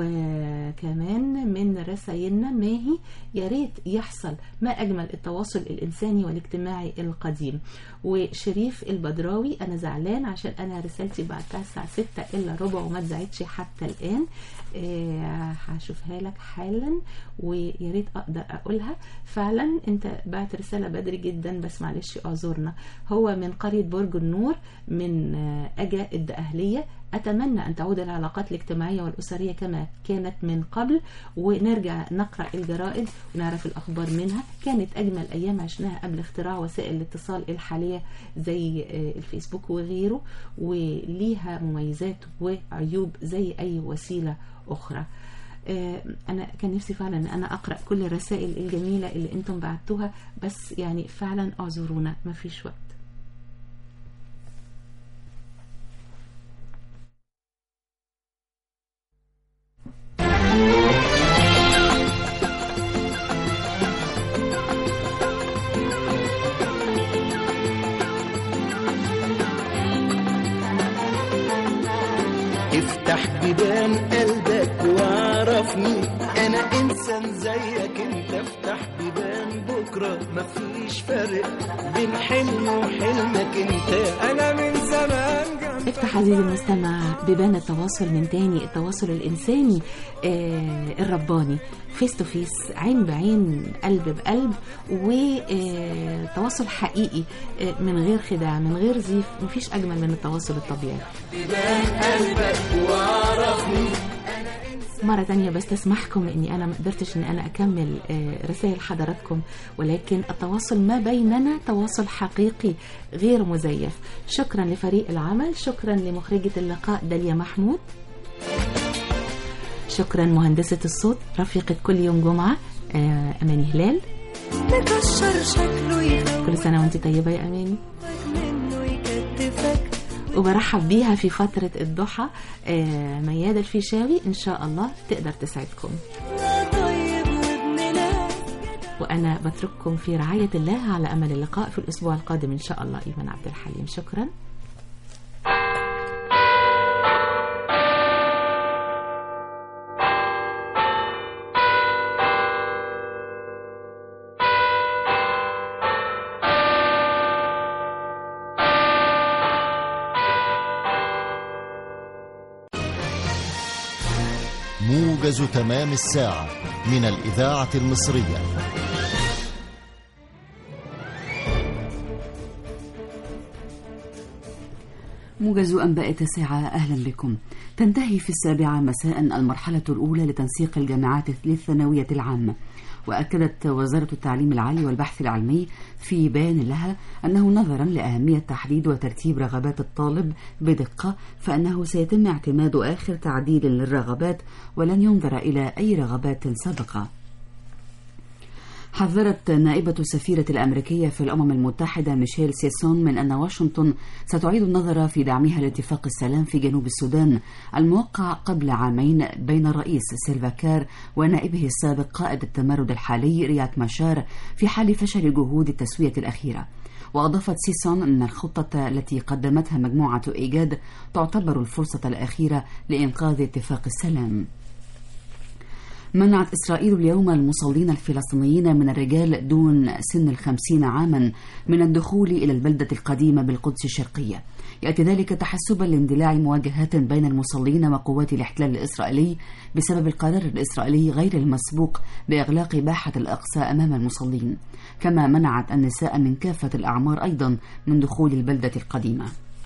وكمان من رسائلنا ماهي: يا ريت يحصل ما أجمل التواصل الإنساني والاجتماعي القديم. وشريف البدراوي: أنا زعلان عشان أنا رسالتي بعتها الساعة 6:15 وما اتذاعتش حتى الآن. هشوفها لك حالا ويا ريت أقدر أقولها. فعلا أنت بعت رسالة بدري جدا، بس معلش أعذرنا. هو من قرية برج النور من أجا الدقهلية: أتمنى أن تعود العلاقات الاجتماعية والأسرية كما كانت من قبل، ونرجع نقرأ الجرائد ونعرف الأخبار منها. كانت أجمل أيام عشناها قبل اختراع وسائل الاتصال الحالية زي الفيسبوك وغيره، وليها مميزات وعيوب زي أي وسيلة أخرى. أنا كان نفسي فعلا أن أنا أقرأ كل الرسائل الجميلة اللي أنتم بعتوها، بس يعني فعلا أعذرونا ما فيش وقت. افتح بيبان قلبك وعرفني انا انسان زيك انت. افتح بيبان بكره مفيش فرق بين حلم وحلمك انت. انا من زمان افتح عزيزي المستمع بيبان التواصل من تاني، التواصل الإنساني الرباني، فيس تو فيس، عين بعين، قلب بقلب، وتواصل حقيقي من غير خداع من غير زيف. مفيش أجمل من التواصل الطبيعي. بيبان قلبك وعرفني. مرة تانية بس تسمحكم اني انا ما قدرتش ان انا اكمل رسائل حضراتكم، ولكن التواصل ما بيننا تواصل حقيقي غير مزيف. شكرا لفريق العمل، شكرا لمخرجة اللقاء داليا محمود، شكرا مهندسة الصوت رفيقة كل يوم جمعة أماني هلال. كل سنة وانت طيبة يا أماني. وبرحب بيها في فترة الضحى ميادة الفيشاوي، إن شاء الله تقدر تسعدكم. وأنا بترككم في رعاية الله على أمل اللقاء في الأسبوع القادم إن شاء الله. إيمان عبد الحليم، شكرا. موجز تمام الساعة من الإذاعة المصرية. موجز أنباء التاسعة، أهلا بكم. تنتهي في 7 مساء المرحلة الأولى لتنسيق الجامعات للثانوية العامة، وأكدت وزارة التعليم العالي والبحث العلمي في بيان لها أنه نظرا لأهمية تحديد وترتيب رغبات الطالب بدقة فإنه سيتم اعتماد آخر تعديل للرغبات ولن ينظر إلى أي رغبات سابقة. حذرت نائبة السفيرة الأمريكية في الأمم المتحدة ميشيل سيسون من أن واشنطن ستعيد النظر في دعمها لاتفاق السلام في جنوب السودان الموقع قبل عامين بين الرئيس سيلفا كير ونائبه السابق قائد التمرد الحالي رياك ماشار في حال فشل جهود التسوية الأخيرة. وأضافت سيسون أن الخطة التي قدمتها مجموعة إيجاد تعتبر الفرصة الأخيرة لإنقاذ اتفاق السلام. منعت إسرائيل اليوم المصلين الفلسطينيين من الرجال دون سن 50 عاما من الدخول إلى البلدة القديمة بالقدس الشرقية. يأتي ذلك تحسبا لاندلاع مواجهات بين المصلين وقوات الاحتلال الإسرائيلي بسبب القرار الإسرائيلي غير المسبوق بإغلاق باحة الأقصى أمام المصلين. كما منعت النساء من كافة الأعمار أيضا من دخول البلدة القديمة.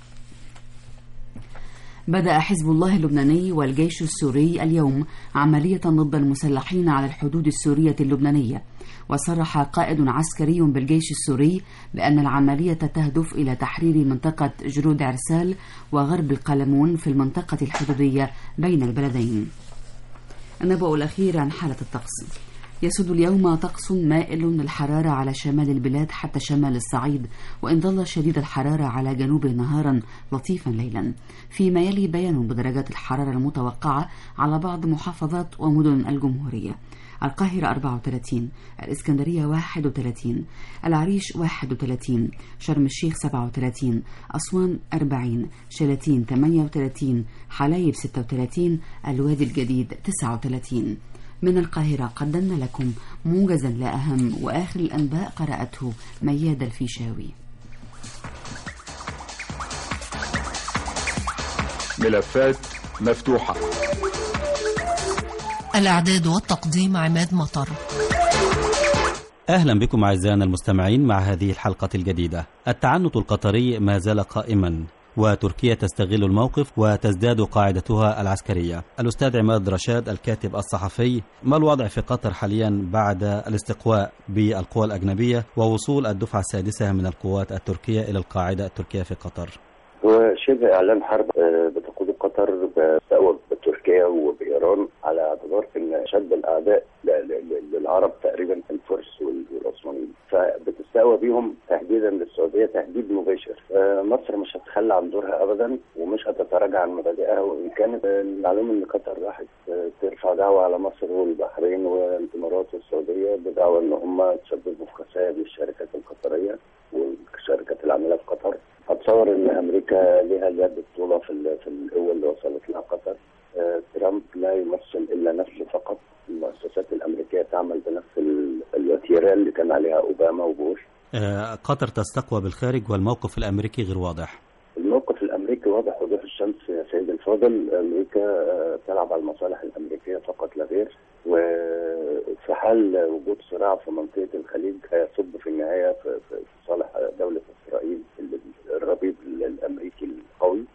بدأ حزب الله اللبناني والجيش السوري اليوم عملية ضد المسلحين على الحدود السورية اللبنانية، وصرح قائد عسكري بالجيش السوري بأن العملية تهدف إلى تحرير منطقة جرود عرسال وغرب القلمون في المنطقة الحدودية بين البلدين. النبأ الأخير عن حالة الطقس. يسود اليوم طقس مائل للحرارة على شمال البلاد حتى شمال الصعيد، وإن ظل شديد الحرارة على جنوبه نهارا لطيفا ليلا. فيما يلي بيان بدرجات الحرارة المتوقعة على بعض محافظات ومدن الجمهورية: القاهرة 34، الإسكندرية 31، العريش 31، شرم الشيخ 37، أسوان 40، شلاتين 38، حلايب 36، الوادي الجديد 39. من القاهرة قدمنا لكم موجزا لأهم وآخر الأنباء قرأته مياد الفيشاوي. ملفات مفتوحة. الإعداد والتقديم عماد مطر. أهلا بكم أعزائنا المستمعين مع هذه الحلقة الجديدة. التعنت القطري ما زال قائما، وتركيا تستغل الموقف وتزداد قاعدتها العسكرية. الأستاذ عماد رشاد الكاتب الصحفي، ما الوضع في قطر حاليا بعد الاستقواء بالقوى الأجنبية ووصول الدفعة السادسة من القوات التركية إلى القاعدة التركية في قطر؟ وشبه إعلان حرب بتقود قطر بتستقوى بتركيا وبإيران، على اعتبار أن شد الأعداء للعرب تقريبا الفرس والعثمانيين، فبتستقوى بيهم تهديدا للسعودية تهديد مباشر. مصر مش هتخلى عن دورها أبدا ومش هتتراجع عن مبادئها، وإن كانت المعلوم أن قطر راحت ترفع دعوة على مصر والبحرين والإمارات والسعودية بدعوة أن هم تسببوا في خسائر للشركات القطرية والشركات العاملة في قطر. أتصور أن أمريكا لها اليد الطولة في القوة اللي وصلت لها قطر. ترامب لا يمثل إلا نفسه فقط. المؤسسات الأمريكية تعمل بنفس الوتيرة اللي كان عليها أوباما وبوش. قطر تستقوى بالخارج والموقف الأمريكي غير واضح. الموقف الأمريكي واضح وضوح الشمس يا سيد الفاضل. أمريكا تلعب على المصالح الأمريكية فقط لا غير، وفي حال وجود صراع في منطقة الخليج هيصب في النهاية في صالح دولة إسرائيل الربيب الأمريكي القوي.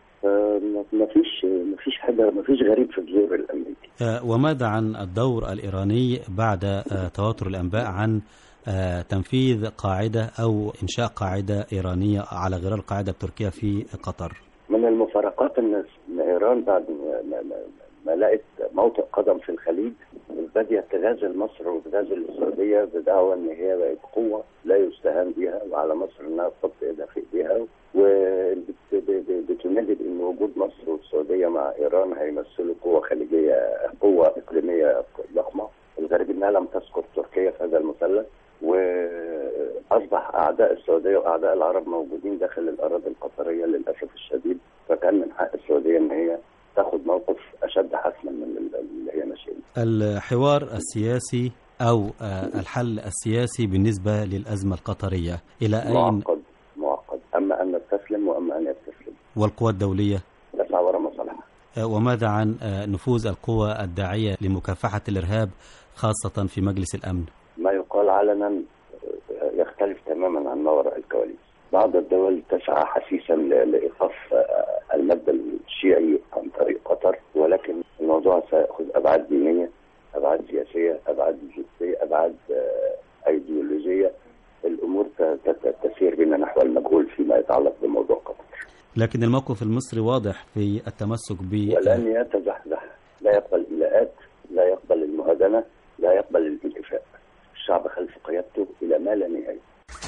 مفيش حاجة، مفيش غريب في الدور الأمريكي. وماذا عن الدور الإيراني بعد تواتر الأنباء عن تنفيذ قاعدة أو إنشاء قاعدة إيرانية على غرار القاعدة التركية في قطر؟ من المفارقات أن إيران بعد ما لقت موطئ قدم في الخليج بدأت تغازل مصر وتغازل السعودية بدعوى أن هي بقت قوة لا يستهان بها، وعلى مصر أنها تحط إيدها في إيديها، وبتنادي بأن وجود مصر والسعودية مع إيران هيمثلوا قوة خليجية، قوة إقليمية ضخمة. الغريب أنها لم تذكر تركيا في هذا المثلث، وأصبح أعداء السعودية وأعداء العرب موجودين داخل الأراضي القطرية للأسف الشديد. فكان من حق السعودية أن هي تاخد موقف أشد حسما من اللي هي ماشية. الحوار السياسي أو الحل السياسي بالنسبة للأزمة القطرية إلى أين؟ معقد. أما أن نستسلم وأما أن يستسلم. والقوى الدولية تسعى وراء مصالحها. وماذا عن نفوذ القوى الداعية لمكافحة الإرهاب خاصة في مجلس الأمن؟ ما يقال علنا يختلف تماما عن ما وراء الكواليس. بعض الدول تسعى حثيثا لإيقاف المد الشيعي عن طريق قطر، ولكن الموضوع سيأخذ أبعاد دينية، أبعاد سياسية، أبعاد جنسية، أبعاد أيديولوجية. الأمور تسير بنا نحو المجهول فيما يتعلق بموضوع قطر. لكن الموقف المصري واضح في التمسك ولن يتزحزح، لا يقبل إلاءات، لا يقبل المهادنة، لا يقبل الانتفاء. الشعب خلف قيادته إلى ما لا نهاية.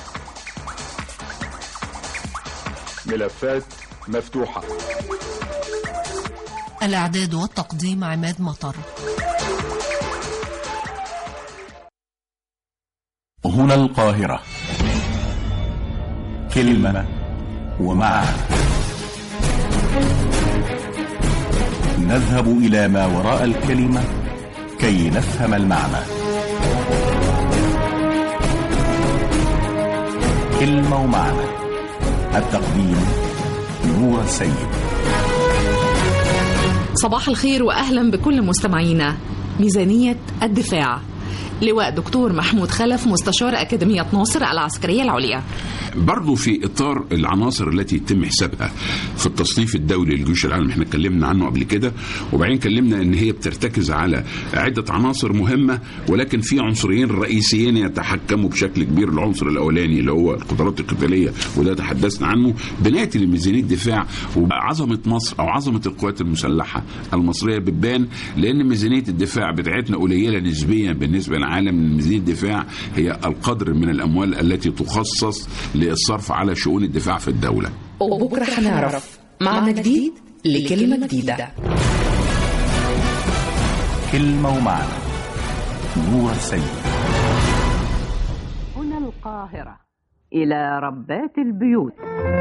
ملفات مفتوحة. الإعداد والتقديم عماد مطر. هنا القاهرة، كلمة ومعنى. نذهب إلى ما وراء الكلمة كي نفهم المعنى. كلمة ومعنى. التقديم نور السيد. صباح الخير وأهلا بكل مستمعينا. ميزانية الدفاع. لواء دكتور محمود خلف مستشار أكاديمية ناصر العسكرية العليا. برضو في إطار العناصر التي يتم حسابها في التصنيف الدولي للجيوش العالم، احنا اتكلمنا عنه قبل كده، وبعدين اتكلمنا ان هي بترتكز على عدة عناصر مهمة، ولكن في عنصرين رئيسيين يتحكموا بشكل كبير. العنصر الأولاني اللي هو القدرات القتالية، وده تحدثنا عنه. بناية لميزانية الدفاع وعظمة مصر أو عظمة القوات المسلحة المصرية بتبان، لأن ميزانية الدفاع بتاعتنا قليلة نسبيا بالنسبة للعالم. ميزانية الدفاع هي القدر من الأموال التي تخصص للصرف على شؤون الدفاع في الدولة. وبكرة هنعرف معنى جديد لكلمة جديدة. كلمة ومعنى. نور السيد. هنا القاهرة، إلى ربات البيوت.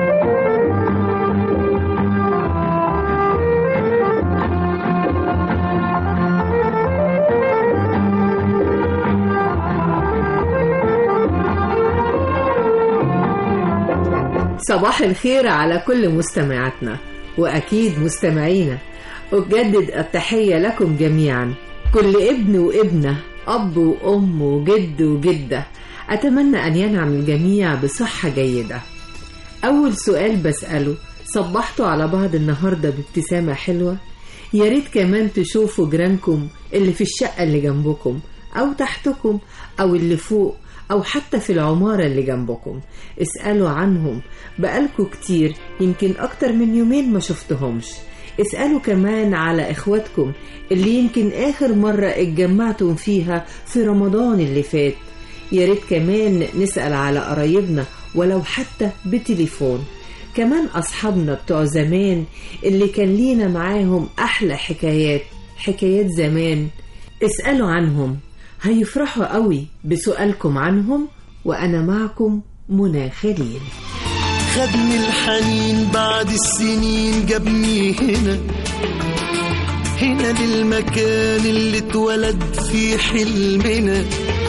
صباح الخير على كل مستمعاتنا وأكيد مستمعينا. أجدد التحية لكم جميعا، كل ابن وابنة، أب وأم وجد وجدة. أتمنى أن ينعم الجميع بصحة جيدة. أول سؤال بسأله، صبحتوا على بعض النهاردة بابتسامة حلوة؟ يا ريت كمان تشوفوا جيرانكم اللي في الشقة اللي جنبكم أو تحتكم أو اللي فوق أو حتى في العمارة اللي جنبكم. اسألوا عنهم، بقالكوا كتير، يمكن أكتر من يومين ما شفتهمش. اسألوا كمان على إخواتكم اللي يمكن آخر مرة اتجمعتم فيها في رمضان اللي فات. يا ريت كمان نسأل على قرايبنا ولو حتى بتليفون. كمان أصحابنا بتوع زمان اللي كان لينا معاهم أحلى حكايات زمان. اسألوا عنهم، هيفرحوا قوي بسؤالكم عنهم. وأنا معكم منى خليل. خدني الحنين بعد السنين، جابني هنا للمكان اللي اتولد فيه حلمنا،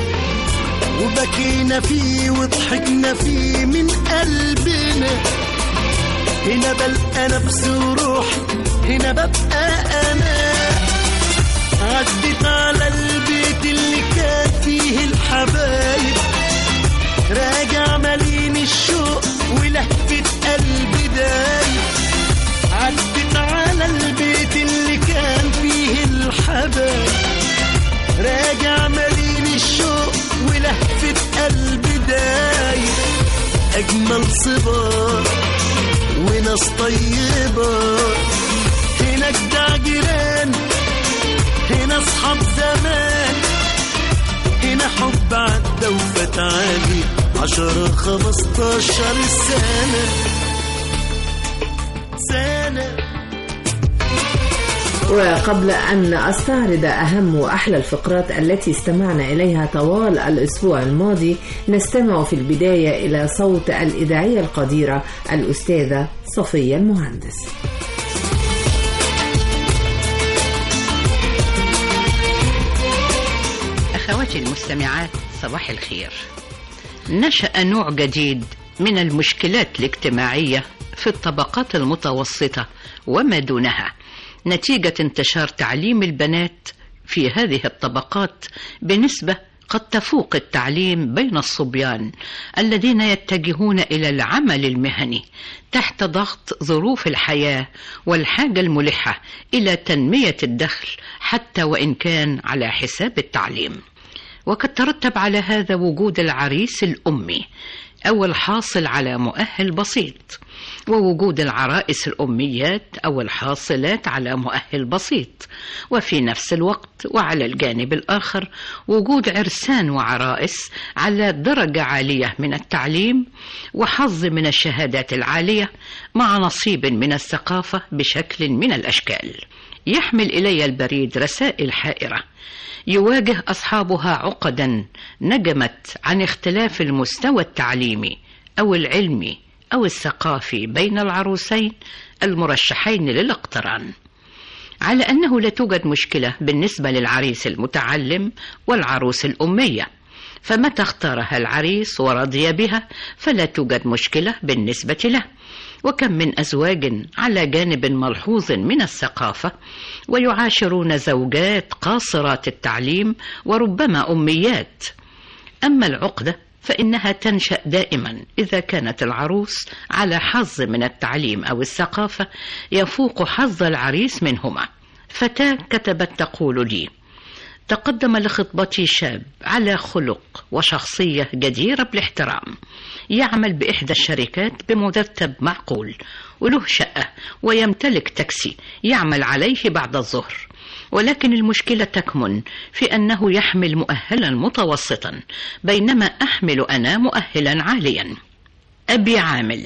وبكينا فيه وضحكنا فيه من قلبنا. هنا بلقى نفسي وروحي، هنا ببقى أنا. عدت على البيت اللي كان فيه الحبايب، راجع مليان الشوق ولهفة قلبي دايب. عدت على البيت اللي كان فيه الحبايب، راجع مليان الشوق ولهفة قلبي دايب. أجمل صبار وناس طيبة، هنا أجدع جيران، هنا أصحاب زمان، هنا حب عدى وفات عادي 10-15 سنة. وقبل أن أستعرض أهم وأحلى الفقرات التي استمعنا إليها طوال الأسبوع الماضي، نستمع في البداية إلى صوت الإذاعية القديرة الأستاذة صفية المهندس. أخواتي المستمعات، صباح الخير. نشأ نوع جديد من المشكلات الاجتماعية في الطبقات المتوسطة وما دونها، نتيجة انتشار تعليم البنات في هذه الطبقات بنسبة قد تفوق التعليم بين الصبيان الذين يتجهون إلى العمل المهني تحت ضغط ظروف الحياة والحاجة الملحة إلى تنمية الدخل حتى وإن كان على حساب التعليم. وقد ترتب على هذا وجود العريس الأمي أو الحاصل على مؤهل بسيط، ووجود العرائس الأميات أو الحاصلات على مؤهل بسيط، وفي نفس الوقت وعلى الجانب الآخر وجود عرسان وعرائس على درجة عالية من التعليم وحظ من الشهادات العالية مع نصيب من الثقافة بشكل من الأشكال. يحمل إلي البريد رسائل حائرة يواجه أصحابها عقدا نجمت عن اختلاف المستوى التعليمي أو العلمي أو الثقافي بين العروسين المرشحين للاقتران، على أنه لا توجد مشكلة بالنسبة للعريس المتعلم والعروس الأمية، فمتى اختارها العريس ورضي بها فلا توجد مشكلة بالنسبة له. وكم من أزواج على جانب ملحوظ من الثقافة ويعاشرون زوجات قاصرات التعليم وربما أميات. أما العقدة فإنها تنشأ دائما إذا كانت العروس على حظ من التعليم أو الثقافة يفوق حظ العريس منهما. فتاة كتبت تقول لي: تقدم لخطبتي شاب على خلق وشخصية جديرة بالاحترام، يعمل بإحدى الشركات بمرتب معقول وله شقة ويمتلك تاكسي يعمل عليه بعد الظهر، ولكن المشكلة تكمن في أنه يحمل مؤهلا متوسطا بينما أحمل أنا مؤهلا عاليا. أبي عامل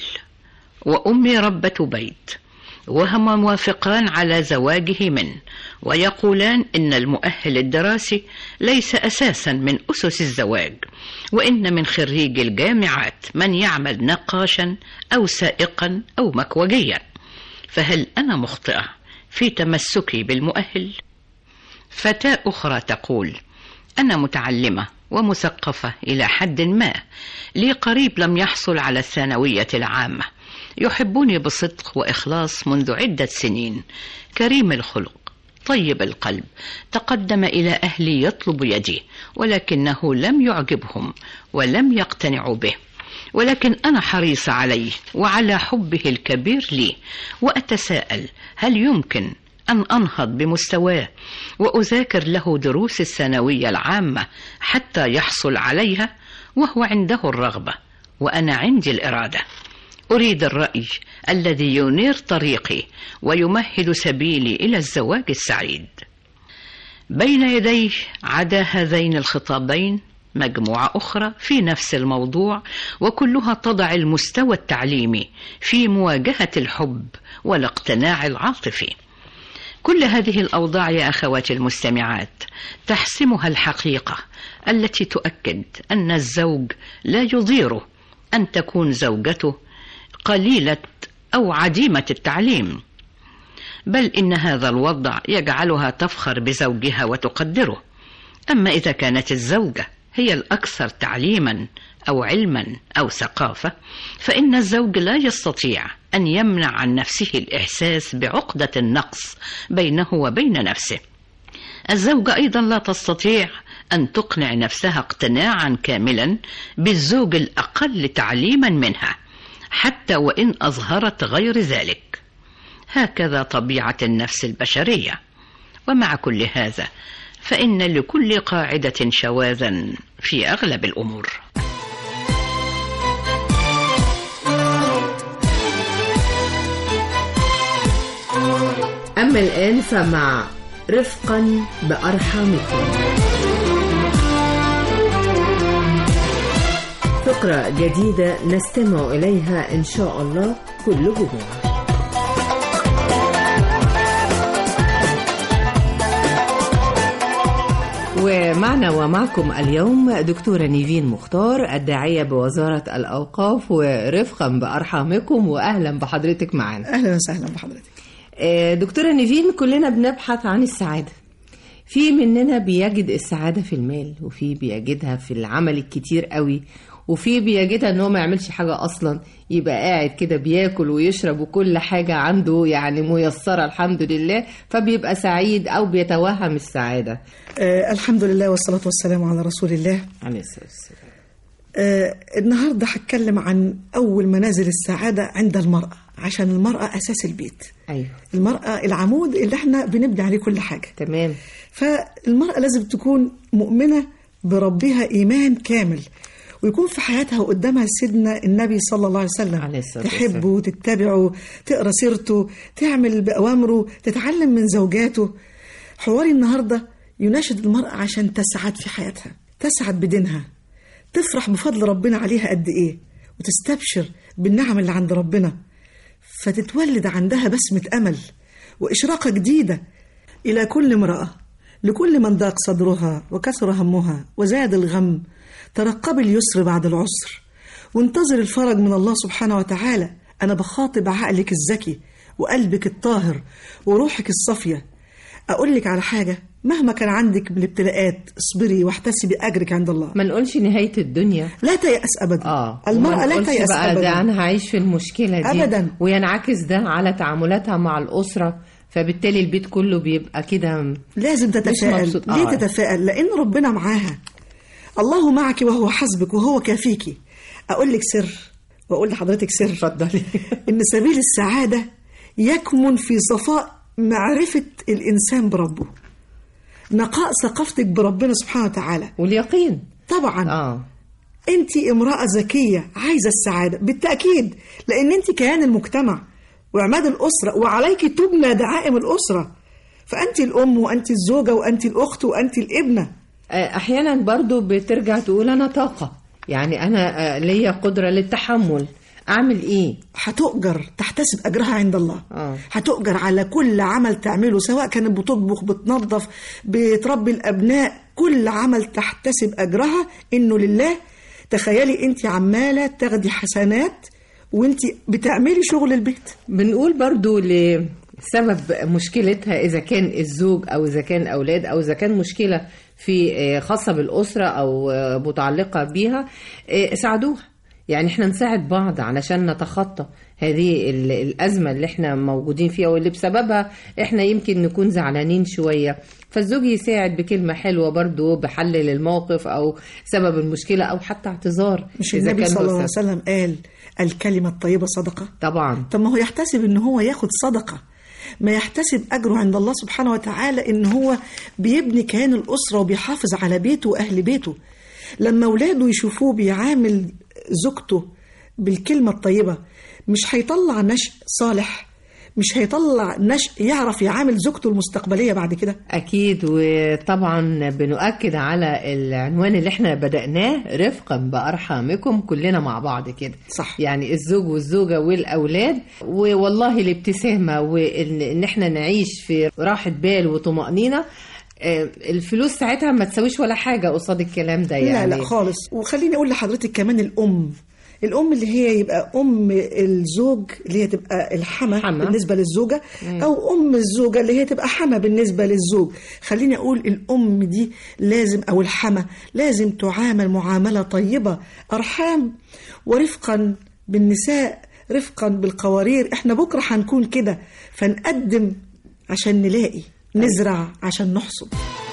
وأمي ربة بيت، وهما موافقان على زواجه منه، ويقولان إن المؤهل الدراسي ليس أساسا من أسس الزواج، وإن من خريج الجامعات من يعمل نقاشا أو سائقا أو مكوجيا. فهل أنا مخطئة في تمسكي بالمؤهل؟ فتاة أخرى تقول: أنا متعلمة ومثقفة إلى حد ما، لي قريب لم يحصل على الثانوية العامة، يحبني بصدق وإخلاص منذ عدة سنين، كريم الخلق طيب القلب، تقدم إلى أهلي يطلب يدي ولكنه لم يعجبهم ولم يقتنعوا به، ولكن أنا حريصة عليه وعلى حبه الكبير لي، وأتساءل هل يمكن أن أنهض بمستواه وأذاكر له دروس الثانوية العامة حتى يحصل عليها، وهو عنده الرغبة وأنا عندي الإرادة. أريد الرأي الذي ينير طريقي ويمهد سبيلي إلى الزواج السعيد. بين يديه عدا هذين الخطابين مجموعة أخرى في نفس الموضوع، وكلها تضع المستوى التعليمي في مواجهة الحب والاقتناع العاطفي. كل هذه الأوضاع يا أخواتي المستمعات تحسمها الحقيقة التي تؤكد أن الزوج لا يضيره أن تكون زوجته قليلة أو عديمة التعليم، بل إن هذا الوضع يجعلها تفخر بزوجها وتقدره. أما إذا كانت الزوجة هي الأكثر تعليما أو علما أو ثقافة، فإن الزوج لا يستطيع أن يمنع عن نفسه الإحساس بعقدة النقص بينه وبين نفسه. الزوجة أيضا لا تستطيع أن تقنع نفسها اقتناعا كاملا بالزوج الأقل تعليما منها حتى وإن أظهرت غير ذلك. هكذا طبيعة النفس البشرية. ومع كل هذا فإن لكل قاعدة شواذا في أغلب الأمور. أما الآن فمع رفقا بأرحامكم، فقرة جديدة نستمع إليها إن شاء الله كل جمعة. ومعنا ومعكم اليوم دكتورة نيفين مختار، الداعية بوزارة الأوقاف ورفقا بأرحامكم، وأهلا بحضرتك معنا. أهلا وسهلا بحضرتك دكتورة نيفين. كلنا بنبحث عن السعادة، في مننا بيجد السعادة في المال، وفي بيجدها في العمل الكتير قوي، وفي بيجدها ان هو ما يعملش حاجة اصلا، يبقى قاعد كده بياكل ويشرب وكل حاجة عنده يعني ميسرة الحمد لله، فبيبقى سعيد او بيتوهم السعادة. الحمد لله والصلاة والسلام على رسول الله عليه الصلاة والسلام. النهاردة هتكلم عن أول منازل السعادة عند المرأة، عشان المرأة أساس البيت. أيوة. المرأة العمود اللي احنا بنبني عليه كل حاجة. تمام. فالمرأة لازم تكون مؤمنة بربها إيمان كامل، ويكون في حياتها وقدامها سيدنا النبي صلى الله عليه وسلم، تحبه، تتبعه، تقرأ سيرته، تعمل بأوامره، تتعلم من زوجاته. حواري النهاردة يناشد المرأة عشان تسعد في حياتها، تسعد بدينها، تفرح بفضل ربنا عليها قد إيه، وتستبشر بالنعم اللي عند ربنا، فتتولد عندها بسمة أمل وإشراقة جديدة. إلى كل امرأة، لكل من ضاق صدرها وكثر همها وزاد الغم، ترقب اليسر بعد العسر، وانتظر الفرج من الله سبحانه وتعالى. أنا بخاطب عقلك الذكي وقلبك الطاهر وروحك الصافية. أقول لك على حاجة، مهما كان عندك من الابتلاءات اصبري واحتسبي أجرك عند الله. ما نقولش نهاية الدنيا، لا تيأس أبدا. المرأة لا تيأس أبدا. ده أنا هعيش في المشكلة دي أبدا، وينعكس ده على تعاملاتها مع الأسرة، فبالتالي البيت كله بيبقى كده. لازم تتفائل. ليه تتفائل؟ لأن ربنا معاها. الله معك وهو حسبك وهو كافيك. أقول لك سر، وأقول لحضرتك سر. اتفضلي. إن سبيل السعادة يكمن في صفاء معرفة الإنسان بربه، نقاء ثقافتك بربنا سبحانه وتعالى، واليقين طبعا. أنت امرأة ذكية عايزة السعادة بالتأكيد، لأن أنت كيان المجتمع وعماد الأسرة، وعليك تبنى دعائم الأسرة، فأنت الأم وأنت الزوجة وأنت الأخت وأنت الابنة. أحيانا برضو بترجع تقول أنا طاقة، يعني أنا ليا قدرة للتحمل، أعمل إيه؟ هتؤجر، تحتسب أجرها عند الله. هتؤجر على كل عمل تعمله، سواء كانت بتطبخ، بتنظف، بتربي الأبناء، كل عمل تحتسب أجرها إنه لله. تخيلي أنت عمالة تاخدي حسنات وأنت بتعملي شغل البيت. بنقول برضو لسبب مشكلتها، إذا كان الزوج أو إذا كان أولاد أو إذا كان مشكلة في خاصة بالأسرة أو متعلقة بيها، ساعدوها. يعني احنا نساعد بعض علشان نتخطى هذه الأزمة اللي احنا موجودين فيها، واللي بسببها احنا يمكن نكون زعلانين شوية، فالزوج يساعد بكلمة حلوة برضو بحل الموقف أو سبب المشكلة أو حتى اعتذار. مش النبي صلى الله عليه وسلم قال الكلمة الطيبة صدقة؟ طبعا. طب ما هو يحتسب ان هو ياخد صدقة، ما يحتسب أجره عند الله سبحانه وتعالى إن هو بيبني كيان الأسرة وبيحافظ على بيته وأهل بيته. لما أولاده يشوفوه بيعامل زوجته بالكلمة الطيبة، مش هيطلع نشء صالح، مش هيطلع نشء يعرف يعامل زوجته المستقبلية بعد كده. أكيد. وطبعا بنؤكد على العنوان اللي احنا بدأناه، رفقا بأرحامكم، كلنا مع بعض كده. صح. يعني الزوج والزوجة والأولاد، والله الابتسامة وإن احنا نعيش في راحة بال وطمأنينة. الفلوس ساعتها ما تسويش ولا حاجة قصاد الكلام ده يعني. لا خالص. وخليني أقول لحضرتك كمان الأم اللي هي يبقى أم الزوج، اللي هي تبقى الحمى بالنسبة للزوجة، أو أم الزوجة اللي هي تبقى حمى بالنسبة للزوج. خليني أقول الأم دي لازم، أو الحمى لازم تعامل معاملة طيبة، أرحام ورفقا بالنساء، رفقا بالقوارير. إحنا بكرة هنكون كده، فنقدم عشان نلاقي، نزرع عشان نحصد.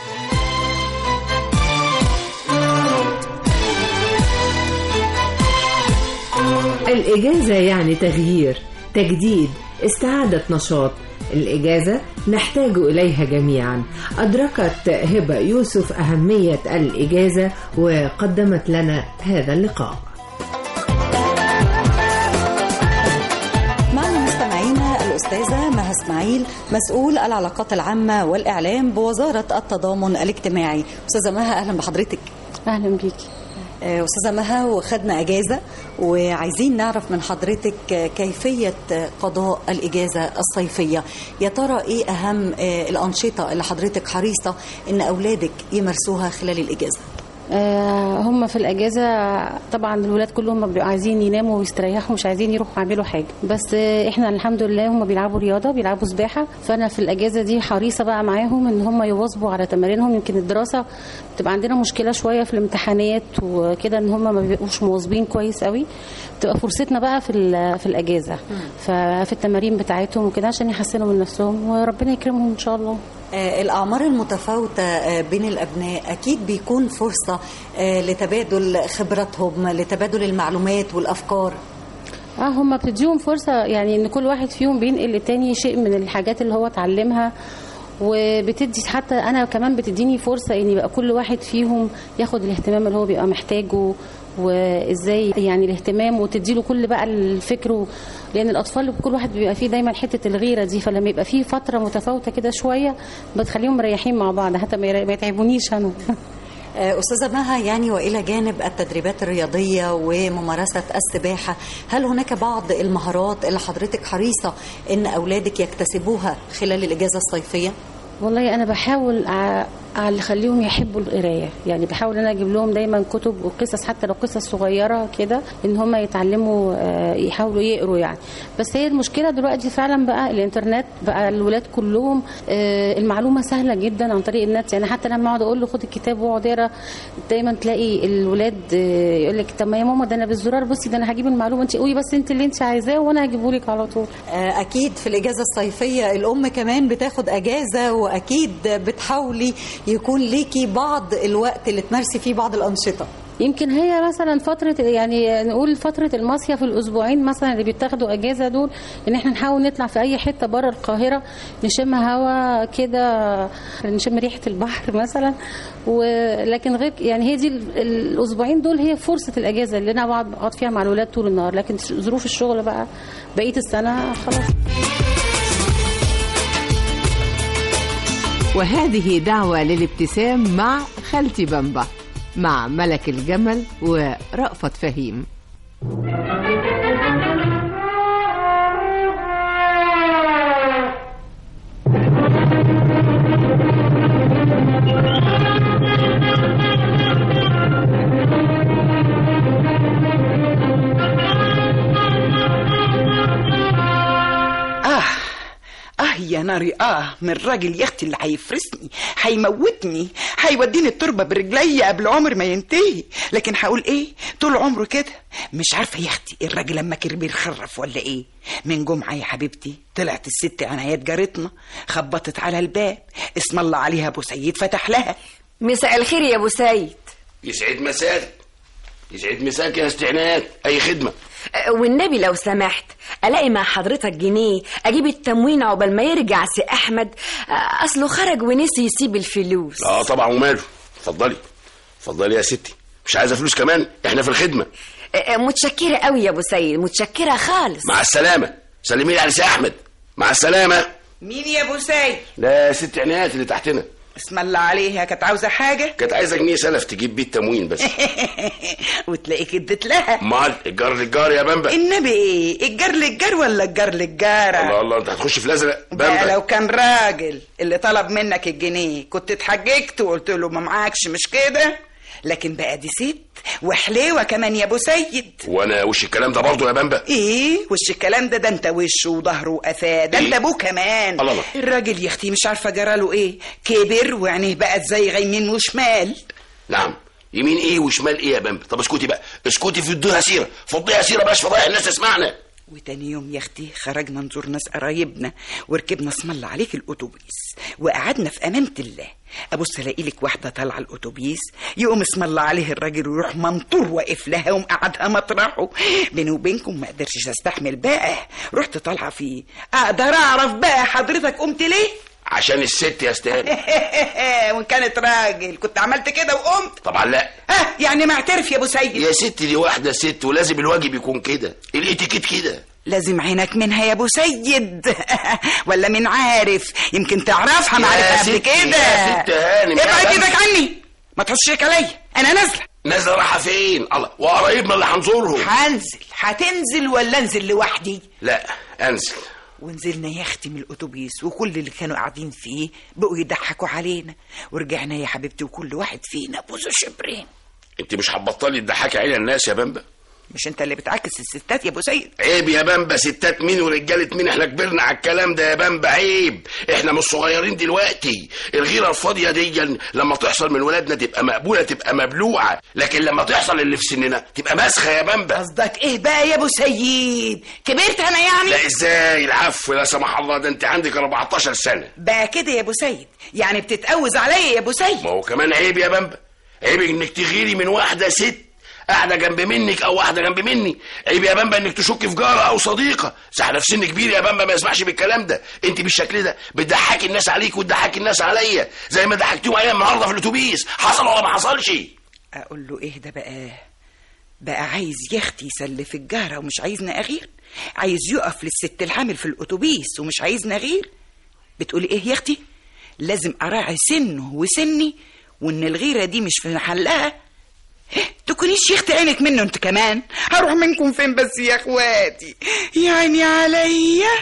الإجازة يعني تغيير، تجديد، استعادة نشاط. الإجازة نحتاج إليها جميعا. أدركت هبة يوسف أهمية الإجازة وقدمت لنا هذا اللقاء. معنا مستمعينا الأستاذة مها إسماعيل، مسؤول العلاقات العامة والإعلام بوزارة التضامن الاجتماعي. أستاذة مها أهلا بحضرتك. أهلا بيكي. أستاذة مها، وخدنا أجازة وعايزين نعرف من حضرتك كيفية قضاء الإجازة الصيفية. يا ترى إيه أهم الأنشطة اللي حضرتك حريصة إن أولادك يمارسوها خلال الإجازة؟ هم في الأجازة طبعا الولاد كلهم بيبقوا عايزين يناموا ويستريحوا، مش عايزين يروحوا يعملوا حاجة، بس احنا الحمد لله هم بيلعبوا رياضة، بيلعبوا سباحة، فأنا في الأجازة دي حريصة بقى معاهم إن هم يواظبوا على تمارينهم. يمكن الدراسة بتبقى عندنا مشكلة شوية في الامتحانات وكده، إن هم ما بيبقوش مواظبين كويس قوي، بتبقى فرصتنا بقى في الأجازة ففي التمارين بتاعتهم وكده عشان يحسنوا من نفسهم وربنا يكرمهم إن شاء الله. الأعمار المتفاوتة بين الأبناء أكيد بيكون فرصة لتبادل خبراتهم، لتبادل المعلومات والأفكار. هم بتديهم فرصة يعني إن كل واحد فيهم بينقل للتاني شيء من الحاجات اللي هو اتعلمها، وبتدي حتى أنا كمان بتديني فرصة إن يبقى كل واحد فيهم ياخد الاهتمام اللي هو بيبقى محتاجه، وإزاي يعني الاهتمام وتديله كل بقى الفكر، لأن الأطفال كل واحد بيبقى فيه دايما حتة الغيرة دي، فلما يبقى فيه فترة متفاوتة كده شوية بتخليهم مريحين مع بعض حتى ما يتعبونيش أنا. أستاذة مها، يعني وإلى جانب التدريبات الرياضية وممارسة السباحة، هل هناك بعض المهارات اللي حضرتك حريصة إن أولادك يكتسبوها خلال الإجازة الصيفية؟ والله أنا بحاول أخليهم يحبوا القراية، يعني بحاول أنا أجيب لهم دايما كتب وقصص، حتى لو قصص صغيرة كده، إن هم يتعلموا يحاولوا يقروا يعني. بس هي المشكلة دلوقتي فعلا بقى الإنترنت، بقى الولاد كلهم المعلومة سهلة جدا عن طريق النت، يعني حتى لما أقعد أقول له خد الكتاب واقعد اقرا، دايما تلاقي الولاد يقول لك طب ما يا ماما ده أنا بالزرار بصي ده أنا هجيب المعلومة، أنت قولي بس أنت اللي أنت عايزاه وأنا هجيبه لك على طول. أكيد في الإجازة الصيفية الأم كمان بتاخد أجازة، وأكيد بتحاولي يكون ليكي بعض الوقت اللي تمارسي فيه بعض الأنشطة. يمكن هي مثلا فترة يعني نقول فترة المصيف الأسبوعين مثلا اللي بيتاخدوا أجازة دول، إن احنا نحاول نطلع في أي حتة بره القاهرة نشم هوا كده، نشم ريحة البحر مثلا، ولكن غير يعني هي دي الأسبوعين دول هي فرصة الأجازة اللي أنا بقعد فيها مع الولاد طول النهار، لكن ظروف الشغل بقى بقية السنة خلاص. وهذه دعوة للابتسام مع خالتي بامبا مع ملك الجمل ورأفت فهيم. يا ناري من الراجل يا اختي اللي هيفرسني، هيموتني، هيوديني التربه برجلي قبل عمر ما ينتهي، لكن هقول ايه طول عمره كده. مش عارفه يا اختي الراجل لما كبر يخرف ولا ايه. من جمعه يا حبيبتي طلعت الست عنايات جارتنا خبطت على الباب، اسم الله عليها ابو سيد فتح لها. مساء الخير يا ابو سيد. يسعد مساك. يسعد مساك يا استعنات، اي خدمه. والنبي لو سمحت الاقي مع حضرتك جنيه اجيب التموين عقبال ما يرجع سي احمد، اصله خرج ونسي يسيب الفلوس. طبعا وماله. اتفضلي اتفضلي يا ستي، مش عايزه فلوس كمان، احنا في الخدمه. متشكره قوي يا ابو سيد، متشكره خالص. مع السلامه. سلمي لي على سي احمد. مع السلامه. مين يا ابو سيد؟ لا ست عنايات اللي تحتنا. اسم الله عليها، كانت عاوزه حاجه؟ كانت عايزه جنيه سلف تجيب بيه التموين بس. وتلاقيك اديت لها. امال الجار للجار يا بامبا. النبي ايه، الجار للجار ولا الجار للجاره؟ الله الله، انت هتخش في الازرق بامبا. لو كان راجل اللي طلب منك الجنيه كنت اتحججت وقلت له ما معاكش، مش كده؟ لكن بقى دي ست وحليوه كمان يا ابو سيد. وانا وش الكلام ده برضه يا بامبا؟ ايه وش الكلام ده انت وشه وظهره وقفاه، ده انت ابوه كمان. الله. الراجل يا اختي مش عارفه جراله ايه، كبر وعينيه بقت زي يمين وشمال. نعم يمين ايه وشمال ايه يا بامبا؟ طب اسكتي بقى، اسكتي، فضيها سيره، فضيها سيره باش فضايح الناس تسمعنا. وتاني يوم يا اختي خرجنا نزور ناس قرايبنا، وركبنا اسم الله عليك الاتوبيس، وقعدنا في امانه الله. ابص الاقي لك واحده طالعه الاتوبيس، يقوم اسم الله عليه الراجل ويروح منطور واقف لها ومقعدها مطرحه. بيني وبينكم ما قدرتش استحمل بقى، رحت طالعه فيه. اقدر اعرف بقى حضرتك قمت ليه؟ عشان الست يا استاذ. وان كانت راجل كنت عملت كده وقمت. طبعا لا. يعني معترف يا ابو سيد. يا ست دي واحده ست، ولازم الواجب يكون كده، الاتيكيت كده. لازم عينك منها يا ابو سيد. ولا من عارف، يمكن تعرفها معرفة قبل كده. يا ست هانم ابعد ايدك عني، ما تخشيك عليا، انا نازله. نازله رايحه فين؟ الله، وقرايبنا اللي هنزورهم. هنزل. هتنزل ولا انزل لوحدي؟ لا انزل، ونزلنا يا اختي من الاتوبيس، وكل اللي كانوا قاعدين فيه بقوا يضحكوا علينا، ورجعنا يا حبيبتي وكل واحد فينا بوزه شبرين. انت مش هتبطلي تضحكي عين الناس يا بامبا؟ مش انت اللي بتعكس الستات يا ابو سيد؟ عيب يا بامبا، ستات مين ورجاله مين؟ احنا كبرنا على الكلام ده يا بامبا، عيب. احنا مش صغيرين دلوقتي. الغيره الفاضيه دي لما تحصل من ولادنا تبقى مقبوله، تبقى مبلوعه، لكن لما تحصل اللي في سننا تبقى مسخه يا بامبا. قصدك ايه بقى يا ابو سيد؟ كبرت انا يعني؟ لا ازاي، العفو لا سمح الله، ده انت عندك 14 سنه بقى كده يا ابو سيد، يعني بتتقوز عليا يا ابو سيد؟ ما هو كمان عيب يا بامبا، عيب انك تغيري من واحده ست قاعده جنب منك او واحده جنب مني. عيب يا بامبا انك تشك في جاره او صديقه. احنا في سن كبير يا بامبا، ما يسمعش بالكلام ده. انت بالشكل ده بتضحكي الناس عليك وتضحكي الناس عليا، زي ما ضحكتيهم عليا النهارده في الاتوبيس. حصل ولا ما حصلش؟ اقول له ايه ده بقى عايز يا اختي يسلف الجاره ومش عايزنا اغير؟ عايز يقف للست الحامل في الاتوبيس ومش عايزنا اغير؟ بتقولي ايه يا اختي؟ لازم اراعي سنه وسني، وان الغيره دي مش في محلها. تكونيش يا اختي عينك منه انت كمان. هروح منكم فين بس يا اخواتي؟ يعني عليا.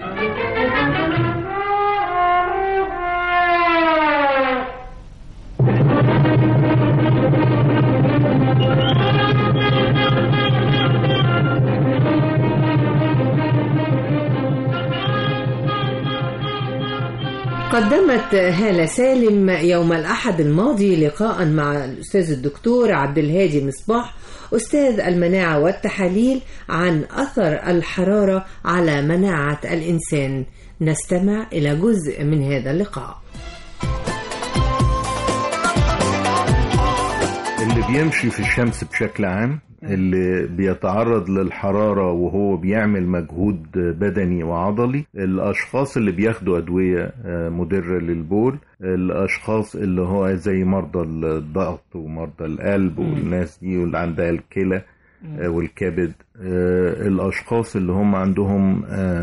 قدمت هالة سالم يوم الأحد الماضي لقاء مع الأستاذ الدكتور عبد الهادي مصباح أستاذ المناعة والتحاليل عن أثر الحرارة على مناعة الإنسان. نستمع إلى جزء من هذا اللقاء. اللي بيمشي في الشمس بشكل عام، اللي بيتعرض للحرارة وهو بيعمل مجهود بدني وعضلي، الأشخاص اللي بياخدوا أدوية مضرة للبول، الأشخاص اللي هو زي مرضى الضغط ومرضى القلب والناس دي واللي عندها الكلى والكبد، الأشخاص اللي هم عندهم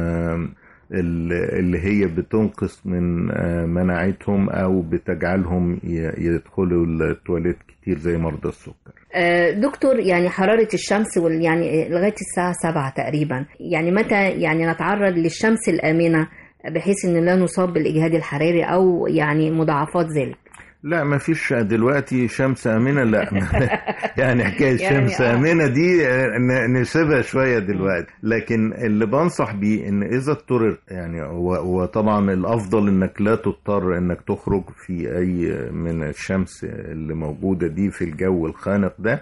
اللي هي بتنقص من مناعتهم أو بتجعلهم يدخلوا التواليت كتير زي مرضى السكر. دكتور، يعني حرارة الشمس يعني لغاية الساعة 7 تقريبا، يعني متى يعني نتعرض للشمس الآمنة بحيث أن لا نصاب بالإجهاد الحراري أو يعني مضاعفات ذلك؟ لا، ما فيش دلوقتي شمس آمنة، لا. يعني حكاية شمس آمنة دي نسيبها شوية دلوقتي، لكن اللي بنصح بيه ان اذا اضطرر يعني، وطبعا الافضل انك لا تضطر انك تخرج في اي من الشمس اللي موجودة دي في الجو الخانق ده،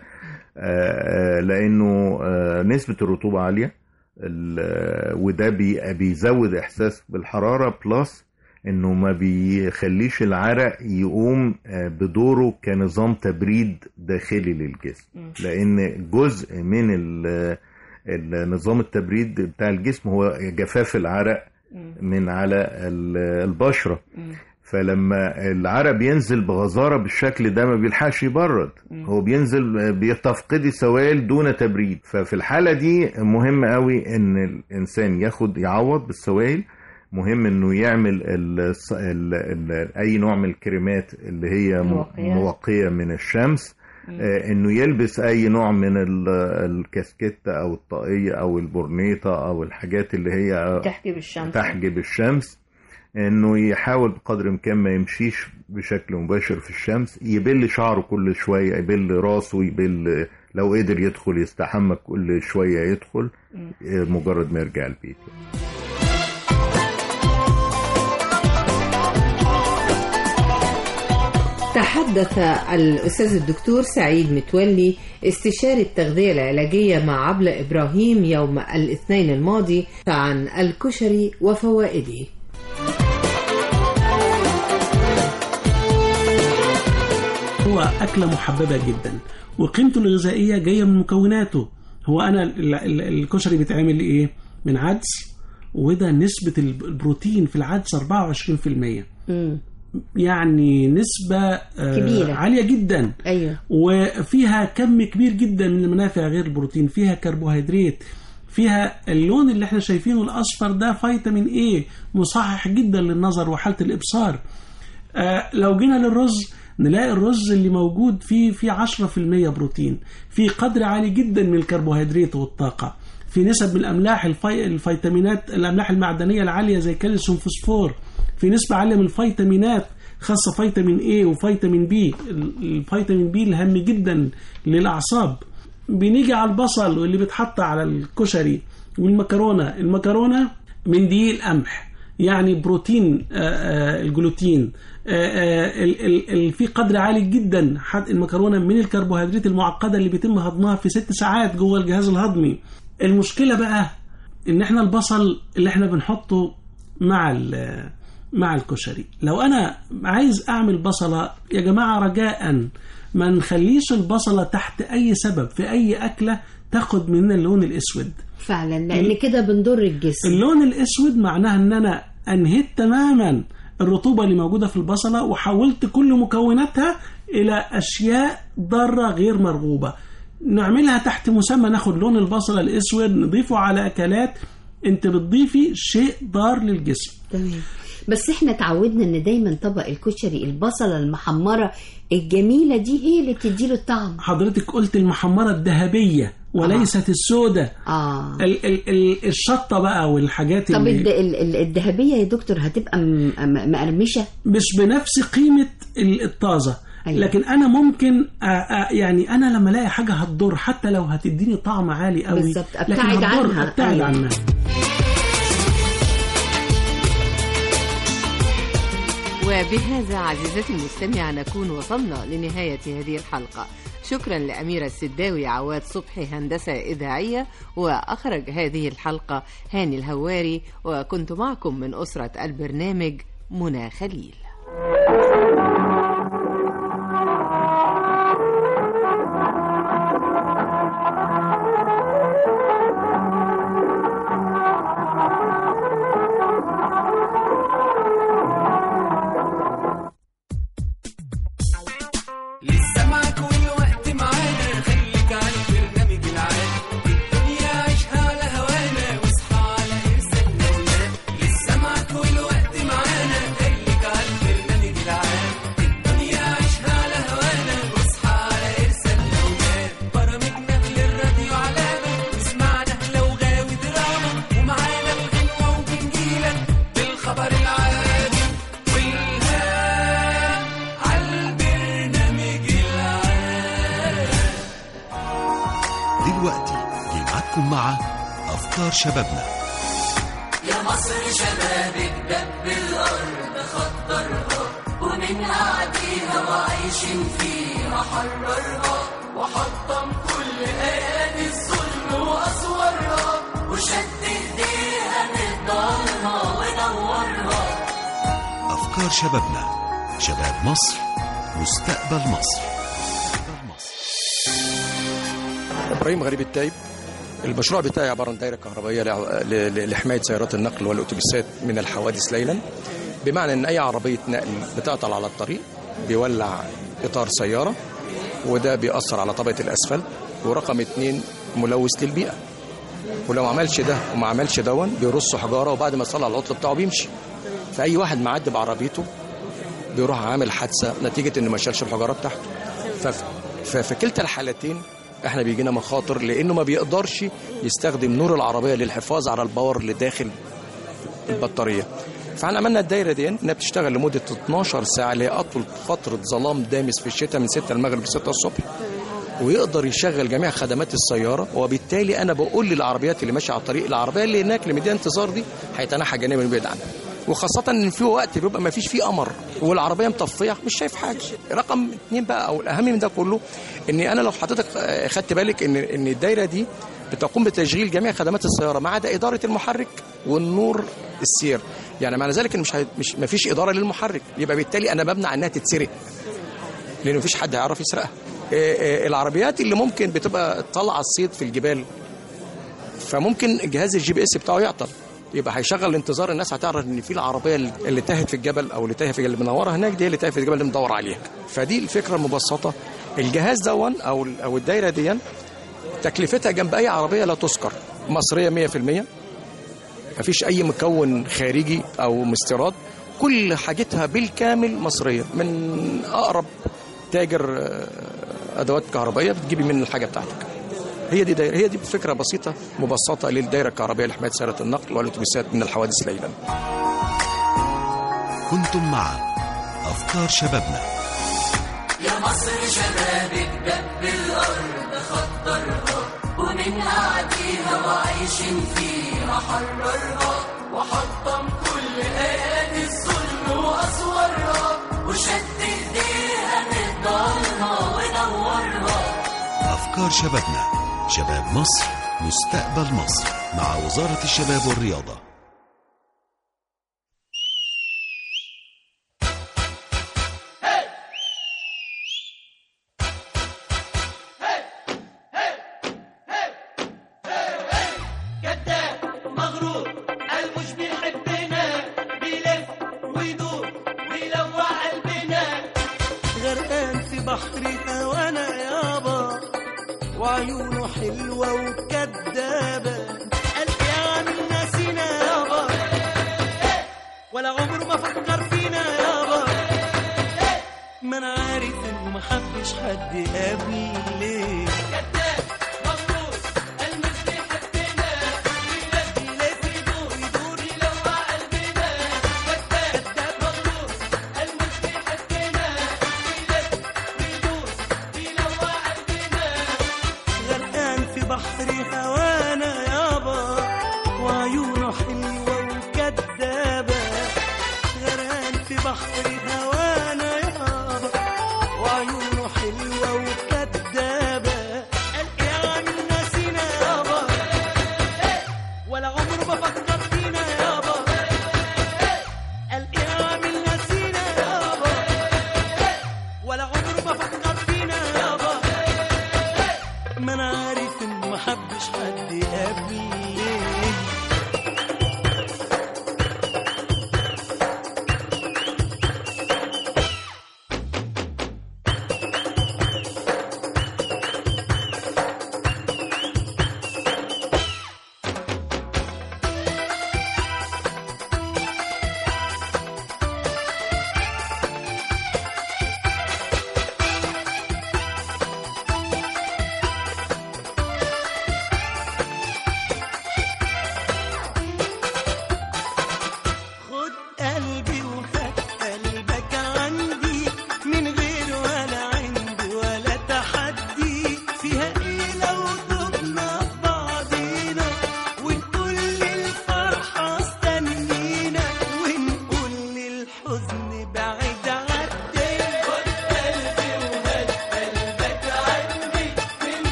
لانه نسبة الرطوبة عالية، وده بيزود احساس بالحرارة، بلس انه ما بيخليش العرق يقوم بدوره كنظام تبريد داخلي للجسم، لان جزء من النظام التبريد بتاع الجسم هو جفاف العرق من على البشرة. فلما العرق بينزل بغزارة بالشكل ده ما بيلحقش يبرد، هو بينزل بيتفقد سوائل دون تبريد. ففي الحالة دي مهم قوي ان الانسان يعوض بالسوائل. مهم انه يعمل اي نوع من الكريمات اللي هي موقية من الشمس، انه يلبس اي نوع من الكاسكيتة او الطاقية او البورنيطة او الحاجات اللي هي تحجب الشمس، انه يحاول بقدر الامكان ما يمشيش بشكل مباشر في الشمس، يبل شعره كل شوية، يبل راسه، يبل لو قدر يدخل يستحمى كل شوية يدخل مجرد ما يرجع البيت. تحدث الأستاذ الدكتور سعيد متولي استشاري التغذية العلاجية مع عبلة إبراهيم يوم الاثنين الماضي عن الكشري وفوائده. هو أكلة محببة جدا وقيمته الغذائية جاية من مكوناته. هو أنا الكشري بيتعمل إيه؟ من عدس، وده نسبة البروتين في العدس 24%. يعني نسبة كبيرة عالية جدا. أيوة. وفيها كم كبير جدا من المنافع غير البروتين، فيها كربوهيدرات، فيها اللون اللي احنا شايفينه الأصفر ده فيتامين A مصحح جدا للنظر وحالة الإبصار. لو جينا للرز نلاقي الرز اللي موجود فيه 10% بروتين، فيه قدر عالي جدا من الكربوهيدرات والطاقة، في نسب من الاملاح الفيتامينات، الاملاح المعدنيه العاليه زي كالسيوم فوسفور، في نسبه عاليه من الفيتامينات خاصه فيتامين A وفيتامين B. الفيتامين B الهام جدا للاعصاب. بنيجي على البصل واللي بيتحط على الكشري والمكرونه. المكرونه من دقيق القمح، يعني بروتين الجلوتين، في قدر عالي جدا المكرونه من الكربوهيدرات المعقده اللي بيتم هضمها في 6 ساعات جوه الجهاز الهضمي. المشكله بقى ان احنا البصل اللي احنا بنحطه مع الكشري، لو انا عايز اعمل بصله يا جماعه رجاء ما نخليش البصله تحت اي سبب في اي اكله تاخد مننا اللون الاسود فعلا، لان كده بنضر الجسم. اللون الاسود معناها ان انا انهيت تماما الرطوبه اللي موجوده في البصله وحولت كل مكوناتها الى اشياء ضاره غير مرغوبه. نعملها تحت مسمى ناخد لون البصله الاسود نضيفه على اكلات، انت بتضيفي شيء ضار للجسم. تمام. بس احنا تعودنا ان دايما طبق الكشري البصله المحمره الجميله دي هي اللي بتديله الطعم. حضرتك قلت المحمرة الذهبية وليست السوداء. الشطة بقى والحاجات. طب الذهبية يا دكتور هتبقى مقرمشة مش بنفس قيمة الطازة. أيوة. لكن أنا ممكن يعني أنا لما ألاقي حاجة هتضر حتى لو هتديني طعم عالي قوي بالظبط أبتعد عنها. أبتعد عنها. وبهذا عزيزتي المستمعة نكون وصلنا لنهاية هذه الحلقة. شكرا لأميرة السداوي، عواد صبحي هندسة إذاعية، وأخرج هذه الحلقة هاني الهواري، وكنت معكم من أسرة البرنامج منى خليل. مع أفكار شبابنا. يا مصر شبابك دب الأرض خطرها ومنها عديها وعايشين فيها حررها وحطم كل أيادي الظلم وأسوارها وشد إيديها من ضلها ونورها. أفكار شبابنا، شباب مصر، مستقبل مصر. إبراهيم غريب التايب. المشروع بتاعي عبارة عن دائرة كهربائية لحماية سيارات النقل والأتوبيسات من الحوادث ليلا، بمعنى أن أي عربية نقل بتعطل على الطريق بيولع إطار سيارة، وده بيأثر على طبقة الأسفلت، ورقم 2 ملوث للبيئة، ولو عملش ده وما عملش دون بيرصوا حجارة، وبعد ما يصلح العطل بتاعه بيمشي. فأي واحد معدي بعربيته بيروح عامل حادثة نتيجة إنه ما شالش الحجارة بتاعته. ففي كلتا الحالتين احنا بيجينا مخاطر، لانه ما بيقدرش يستخدم نور العربيه للحفاظ على الباور اللي داخل البطاريه. فاحنا عملنا الدايره دي انها بتشتغل لمده 12 ساعه، اللي هي اطول فتره ظلام دامس في الشتاء من 6 المغرب ل 6 الصبح، ويقدر يشغل جميع خدمات السياره. وبالتالي انا بقول للعربيات اللي ماشيه على الطريق، العربيه اللي هناك اللي مديها انتظار دي هيتنحى جانبا ويبعد عنها، وخاصة ان في وقت بيبقى ما فيش فيه قمر والعربية مطفية مش شايف حاجة. رقم 2 بقى او الاهم من ده كله، ان انا لو حضرتك خدت بالك ان الدايرة دي بتقوم بتشغيل جميع خدمات السيارة ما عدا إدارة المحرك والنور السير. يعني معنى ذلك ان مش ما فيش إدارة للمحرك، يبقى بالتالي انا بمنع انها تتسرق، لان ما فيش حد هيعرف يسرقها. العربيات اللي ممكن بتبقى طالعة الصيد في الجبال، فممكن جهاز الGPS بتاعه يعطل، يبقى هيشغل انتظار الناس، هتعرف ان في العربيه اللي تاهت في الجبل او اللي تاهت في اللي منوره هناك دي اللي تاهت في الجبل اللي مدور عليها. فدي الفكره المبسطه. الجهاز دون او الدايره دي تكلفتها جنب اي عربيه لا تذكر، مصريه 100%، مفيش اي مكون خارجي او استيراد، كل حاجتها بالكامل مصريه، من اقرب تاجر ادوات كهربائيه بتجيبي منه الحاجه بتاعتك. هي دي فكره بسيطه مبسطه للدائره الكهربائيه لحمايه سيارات النقل والاتوبيسات من الحوادث ليلا. كنتم مع أفكار شبابنا. يا مصر شبابك دب الأرض خطرها ومن قاعديها وعايشين فيها حررها وحطم كل آيات الظلم وأسوارها وشد إيديها نقدرها ونورها. أفكار شبابنا، شباب مصر مستقبل مصر، مع وزارة الشباب والرياضة. وعيونه حلوة وكدابة قلبي عامل ناسينا يابا ولا عمره ما فكر فينا يابا ما انا عارف انه ما حبش حد قبلي ليه كداب مغرور المس بيحبنا بيلف يدور يلوع قلبنا كداب مغرور المس بيحبنا بحر هوانا يابا وعيونه حلوة وكدابة غرقان في بحر هوانا يابا وعيونه حلوة وكدابة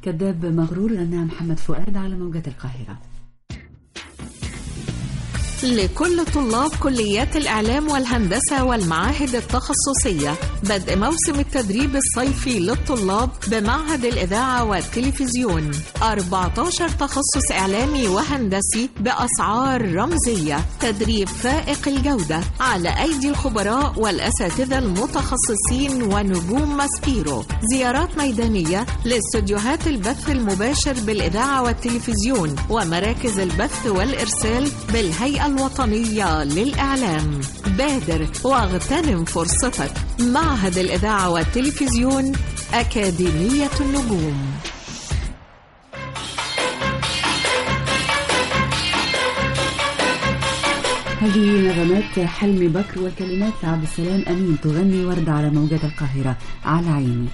كذاب مغرور غناها محمد فؤاد على موجات القاهرة. لكل طلاب كليات الإعلام والهندسة والمعاهد التخصصية بدء موسم التدريب الصيفي للطلاب بمعهد الإذاعة والتلفزيون. 14 تخصص إعلامي وهندسي بأسعار رمزية، تدريب فائق الجودة على أيدي الخبراء والأساتذة المتخصصين ونجوم ماسبيرو. زيارات ميدانية لاستوديوهات البث المباشر بالإذاعة والتلفزيون ومراكز البث والإرسال بالهيئة الوطنية للإعلام. بادر واغتنم فرصتك. معهد الإذاعة والتلفزيون، أكاديمية النجوم. هذه نغمات حلمي بكر والكلمات عبد السلام أمين، تغني وردة على موجات القاهرة على عيني.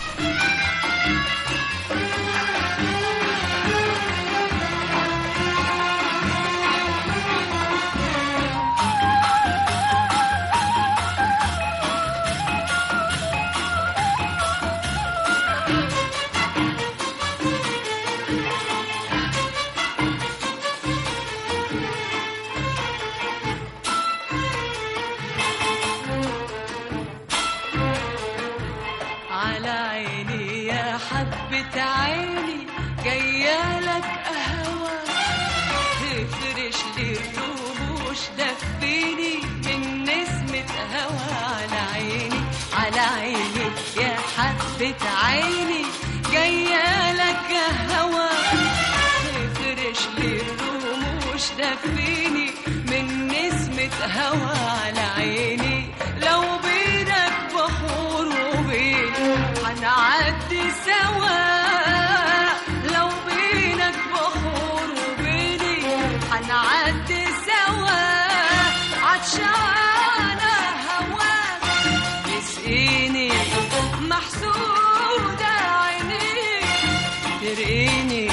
عيني جاية لك هوا، تفرش لي الرموش دفيني من نسمة هوا على عيني. لو بينك بحور وبيني هنعدي سوا، لو بينك بحور وبيني هنعدي سوا. عطشانة هواك يسقيني، محسودة عينيك ترقيني.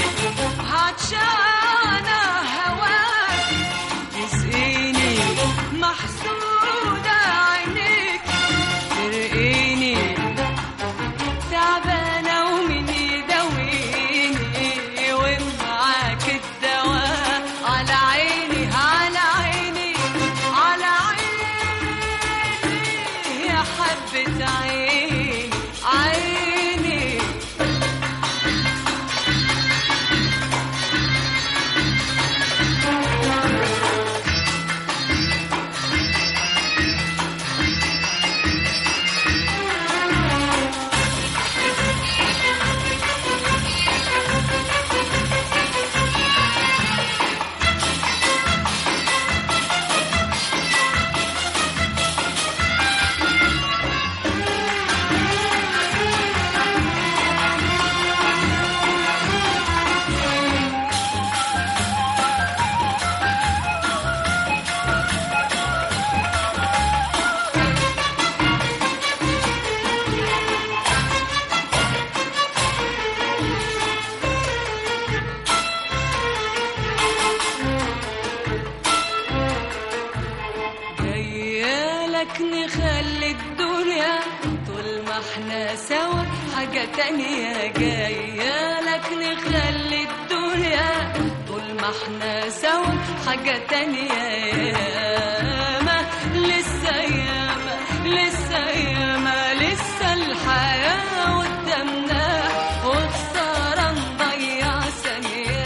عطشانة هواك يسقيني، محسودة عينيك ترقيني. تعبانة ومين يداويني ومعاك الدواء على عيني، على عيني، على عيني يا حبة عيني، عيني. نخلي الدنيا طول ما احنا سوا حاجة تانية. جاية لك نخلي الدنيا طول ما احنا سوا حاجة تانية. ياما لسه ياما لسه ياما لسه الحياة قدامنا، وخسارة نضيع ثانية.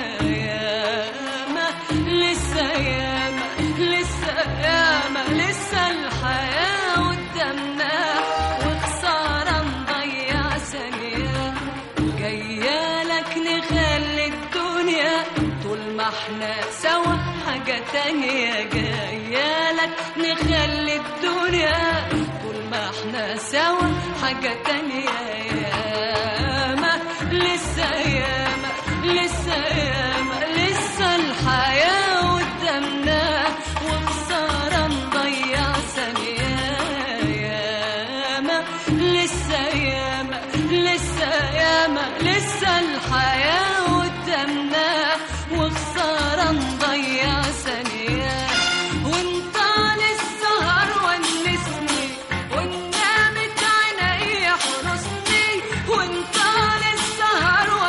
ياما لسه ياما لسه ياما لسه الحياة قدامنا، وخسارة نضيع ثانية. جاية لك نخلي الدنيا طول ما احنا سوا حاجة تانية. جاية لك نخلي الدنيا طول ما احنا سوا حاجة تانية. ياما لسه ياما لسه ياما لسه الحياة قدامنا، وخسارة نضيع ثانية. ياما لسه ياما لسه ياما لسه الحياة قدامنا، وخسارة نضيع ثانية. وانت للسهر ونسني ونامت عيني حرسني، وانت للسهر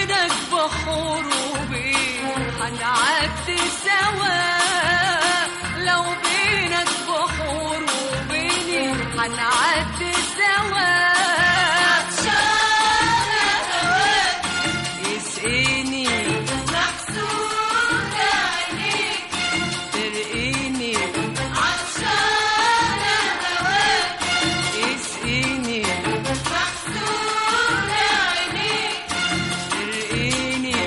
بينك بحور وبين هنعدي سوا، لو بينك بحور وبيني هنعدي سوا. عطشانة هواك يسقيني، محسود عينيك ترقيني. عطشانة هواك يسقيني، محسود عينيك ترقيني.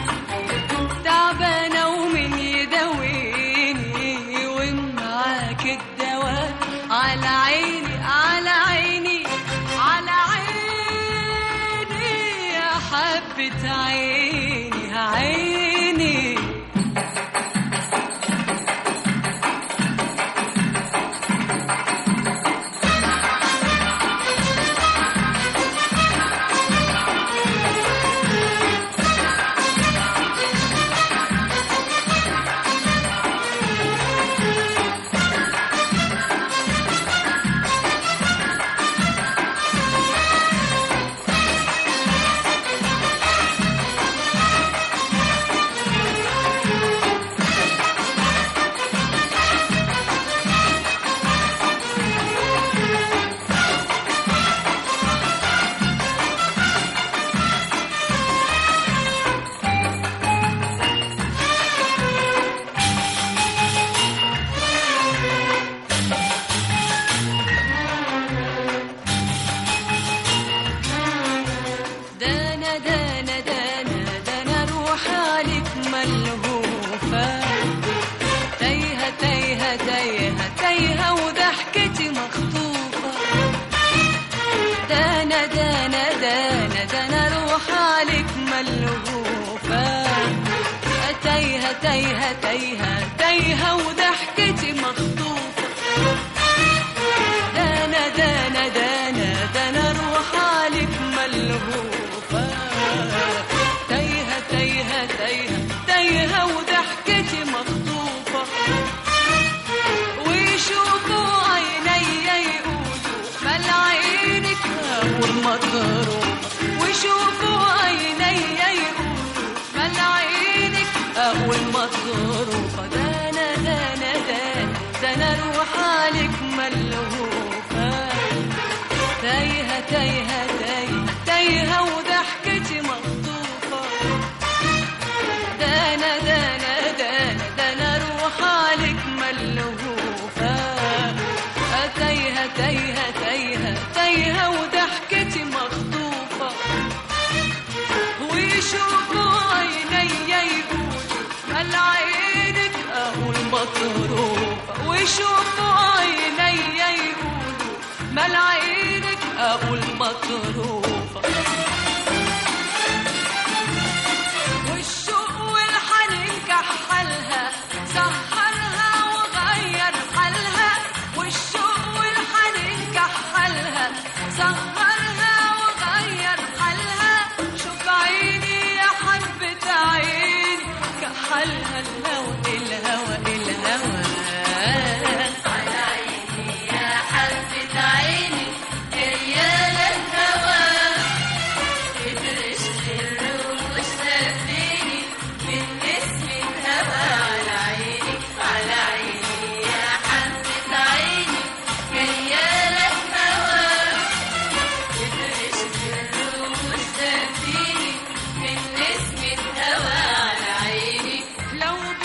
تعبانة ومن يداويني ومعاك الدواء، على عيني على عيني على عيني يا حبة عيني عيني. دانا دانا دانا دانا روح عليك ملهوفة، تايهة تايهة تايهة تايهة وضحكتي مخطوفة. دانا دانا دانا دانا روح عليك ملهوفة، تايهة تايهة تايهة تايهة وضحكتي مخطوفة. دانا دانا دانا دانا روح عليك ملهوفة، تايهة تايهة تايهة تايهة وضحكتي مخطوفة. ويشوفوا عيني يقولوا مال عينك والمطروفة. ويشوفوا عيني يقولوا مال عينك والمطروفة. دانا دانا دانا دانا روح عليك ملهوفة، تايهة تايهة تايهة تايهة وضحكتي مخطوفة. دانا دانا دانا دانا روح عليك ملهوفة، تايهة تايهة تايهة تايهة وضحكتي مخطوفة. ويشوفوا عيني يقولوا مال عينك والمطروفة. ويشوفوا عيني يقولوا مال عينك والمطروفة. والشوق والحنين كحلها سهرها وغير حالها. والشوق والحنين كحلها سهرها وغير حالها. شوف عيني يا حبة عيني كحلها الهوى الهوى الهوى. على عيني يا حبة عيني ريال الهوى، تدرش الروش نفيني من اسم الهوى. على عيني على عيني يا حبة عيني ريال الهوى، تدرش الروش نفيني من اسم الهوى. على عيني لو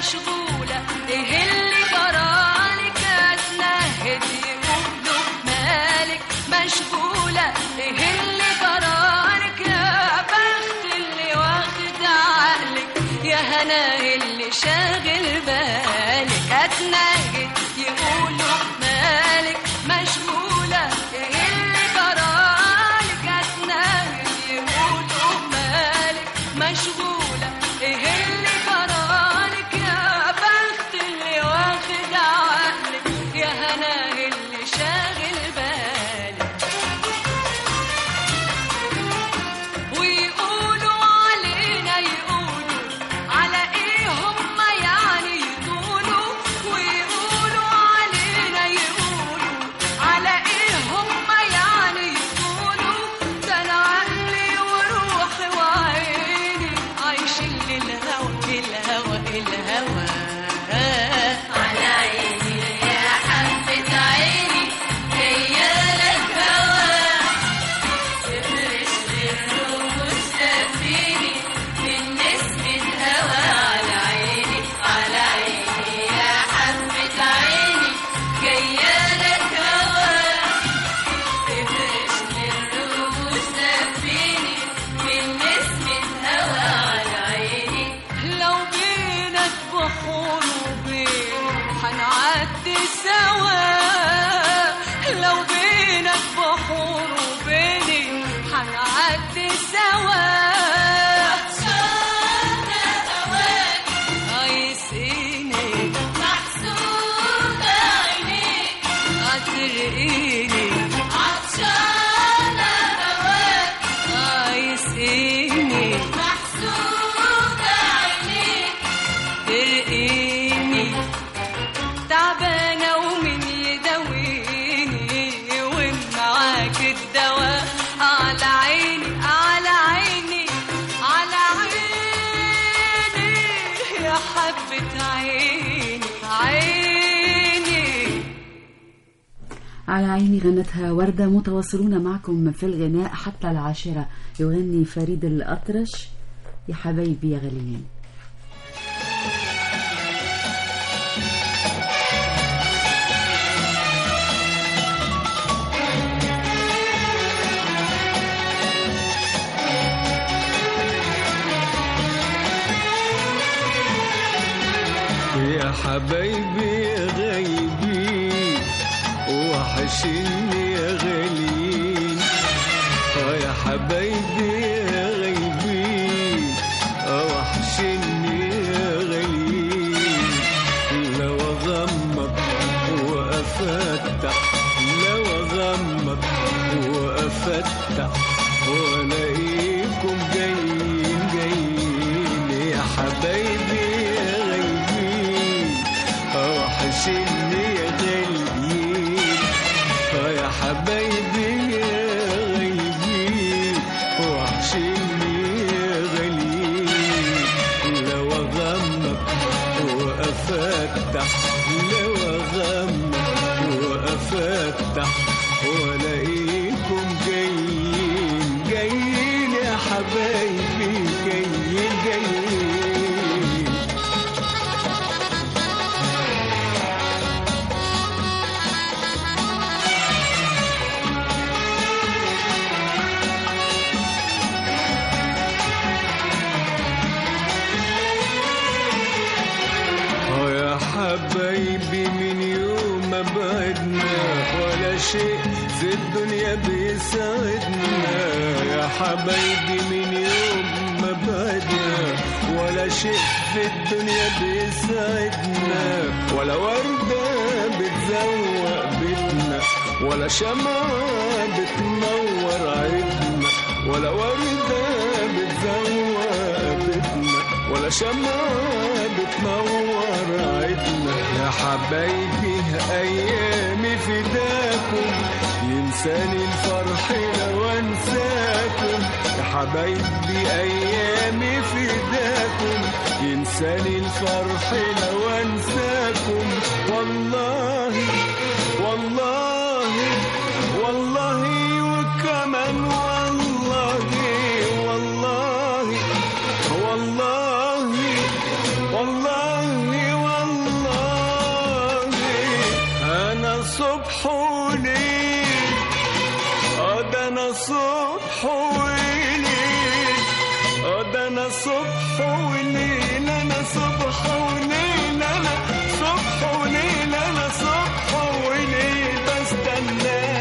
مشغولة ايه اللي جرالك اتنهد يقولوا مالك مشغولة ايه اللي جرالك يا بخت اللي واخد عقلك يا هنا اللي شاغل بالك اتنهد يقولوا مالك مشغولة ايه اللي جرالك اتنهد يقولوا مالك مشغولة ايه اللي جرالك يا بخت اللي واخد عقلك يا هنا اللي شاغل بالك ويقولوا علينا يقولوا على ايه هم يعني يقولوا ويقولوا علينا يقولوا على ايه هم يعني يقولوا ده انا عقلي وروحي وعيني عايشين للهوى الهوى الهوى على عيني يا حبة عيني هي لك هوى تفرش للروح سفيني من نسمة هوى على عيني يا حبة عيني جاية لك هوى تفرش للروح سفيني من نسمة هوى على عيني لو بينك بحور وبين هنعدي سوا لو بينك بحور وبيني هنعدي سوا عايزيني محسودة عينيك هترقيني عطشانة هواك عايزيني محسودة عينيك ترقيني تعبانة ومن يداويني ومعاك الدواء على عيني على عيني على عيني يا حبة عيني عيني على عيني غنتها وردة. متواصلون معكم في الغناء حتى 10. يغني فريد الأطرش يا حبايبي يا غاليين. يا حبايبي يا غايبين وحشني يا غاليين يا حبايبي يا غايبين وحشني يا غاليين لو اغمض وافتح لو اغمض وافتح والاقيكم جايين جايين يا حبايبي يا غايبين وحشني يا غاليين يا حبايبي يا غايبين وحشني يا غاليين لو اغمض وافتح لو اغمض وافتح والاقيكم جايين جايين يا حبايبي جايين جايين يا حبايبي من يوم ما بعدنا ولا شيء في الدنيا بيساعدنا يا حبايبي من يوم ما بعدنا ولا شيء في الدنيا بيساعدنا ولا وردة بتزوق بيتنا ولا شمعة بتنور عيدنا ولا وردة بتزوق بيتنا ولا شمعة بتنور عيدنا يا حبايبي أيامي فداكم ينساني الفرح لو أنساكم يا حبايبي أيامي فداكم ينساني الفرح لو أنساكم والله والله والله وكمان والله والله والله والله صبح وليل ده انا صبح وليل ده انا صبح وليل انا صبح وليل انا صبح وليل انا صبح وليل بستناكم.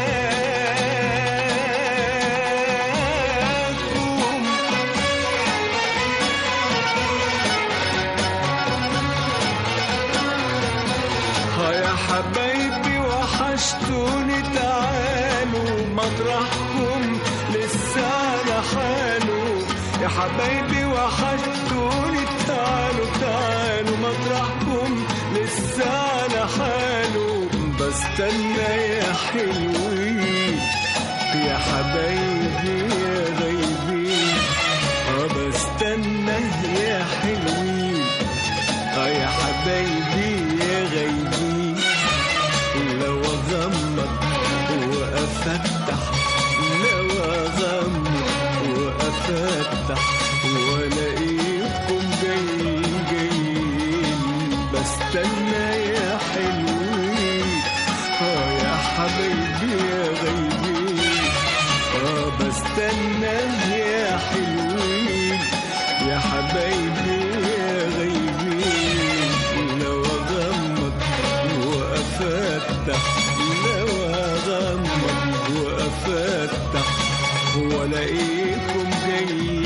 يا حبايبي وحشتوني تعالوا مطرحكم لسه على حاله. يا حبايبي وحشتوني تعالوا تعالوا مطرحكم لسه على حاله. بستنى يا حلوين يا حبايبي يا غايبين بستنى يا حلوين يا حبايبي يا غايبين. لو اغمض وافتح لو اغمض وافتح والاقيكم جايين بستنى يا حلوين يا حبايبي يا غايبين بستنى يا حلوين يا حبايبي يا غايبين. لو اغمض وافتح لو اغمض وافتح والاقيكم جايين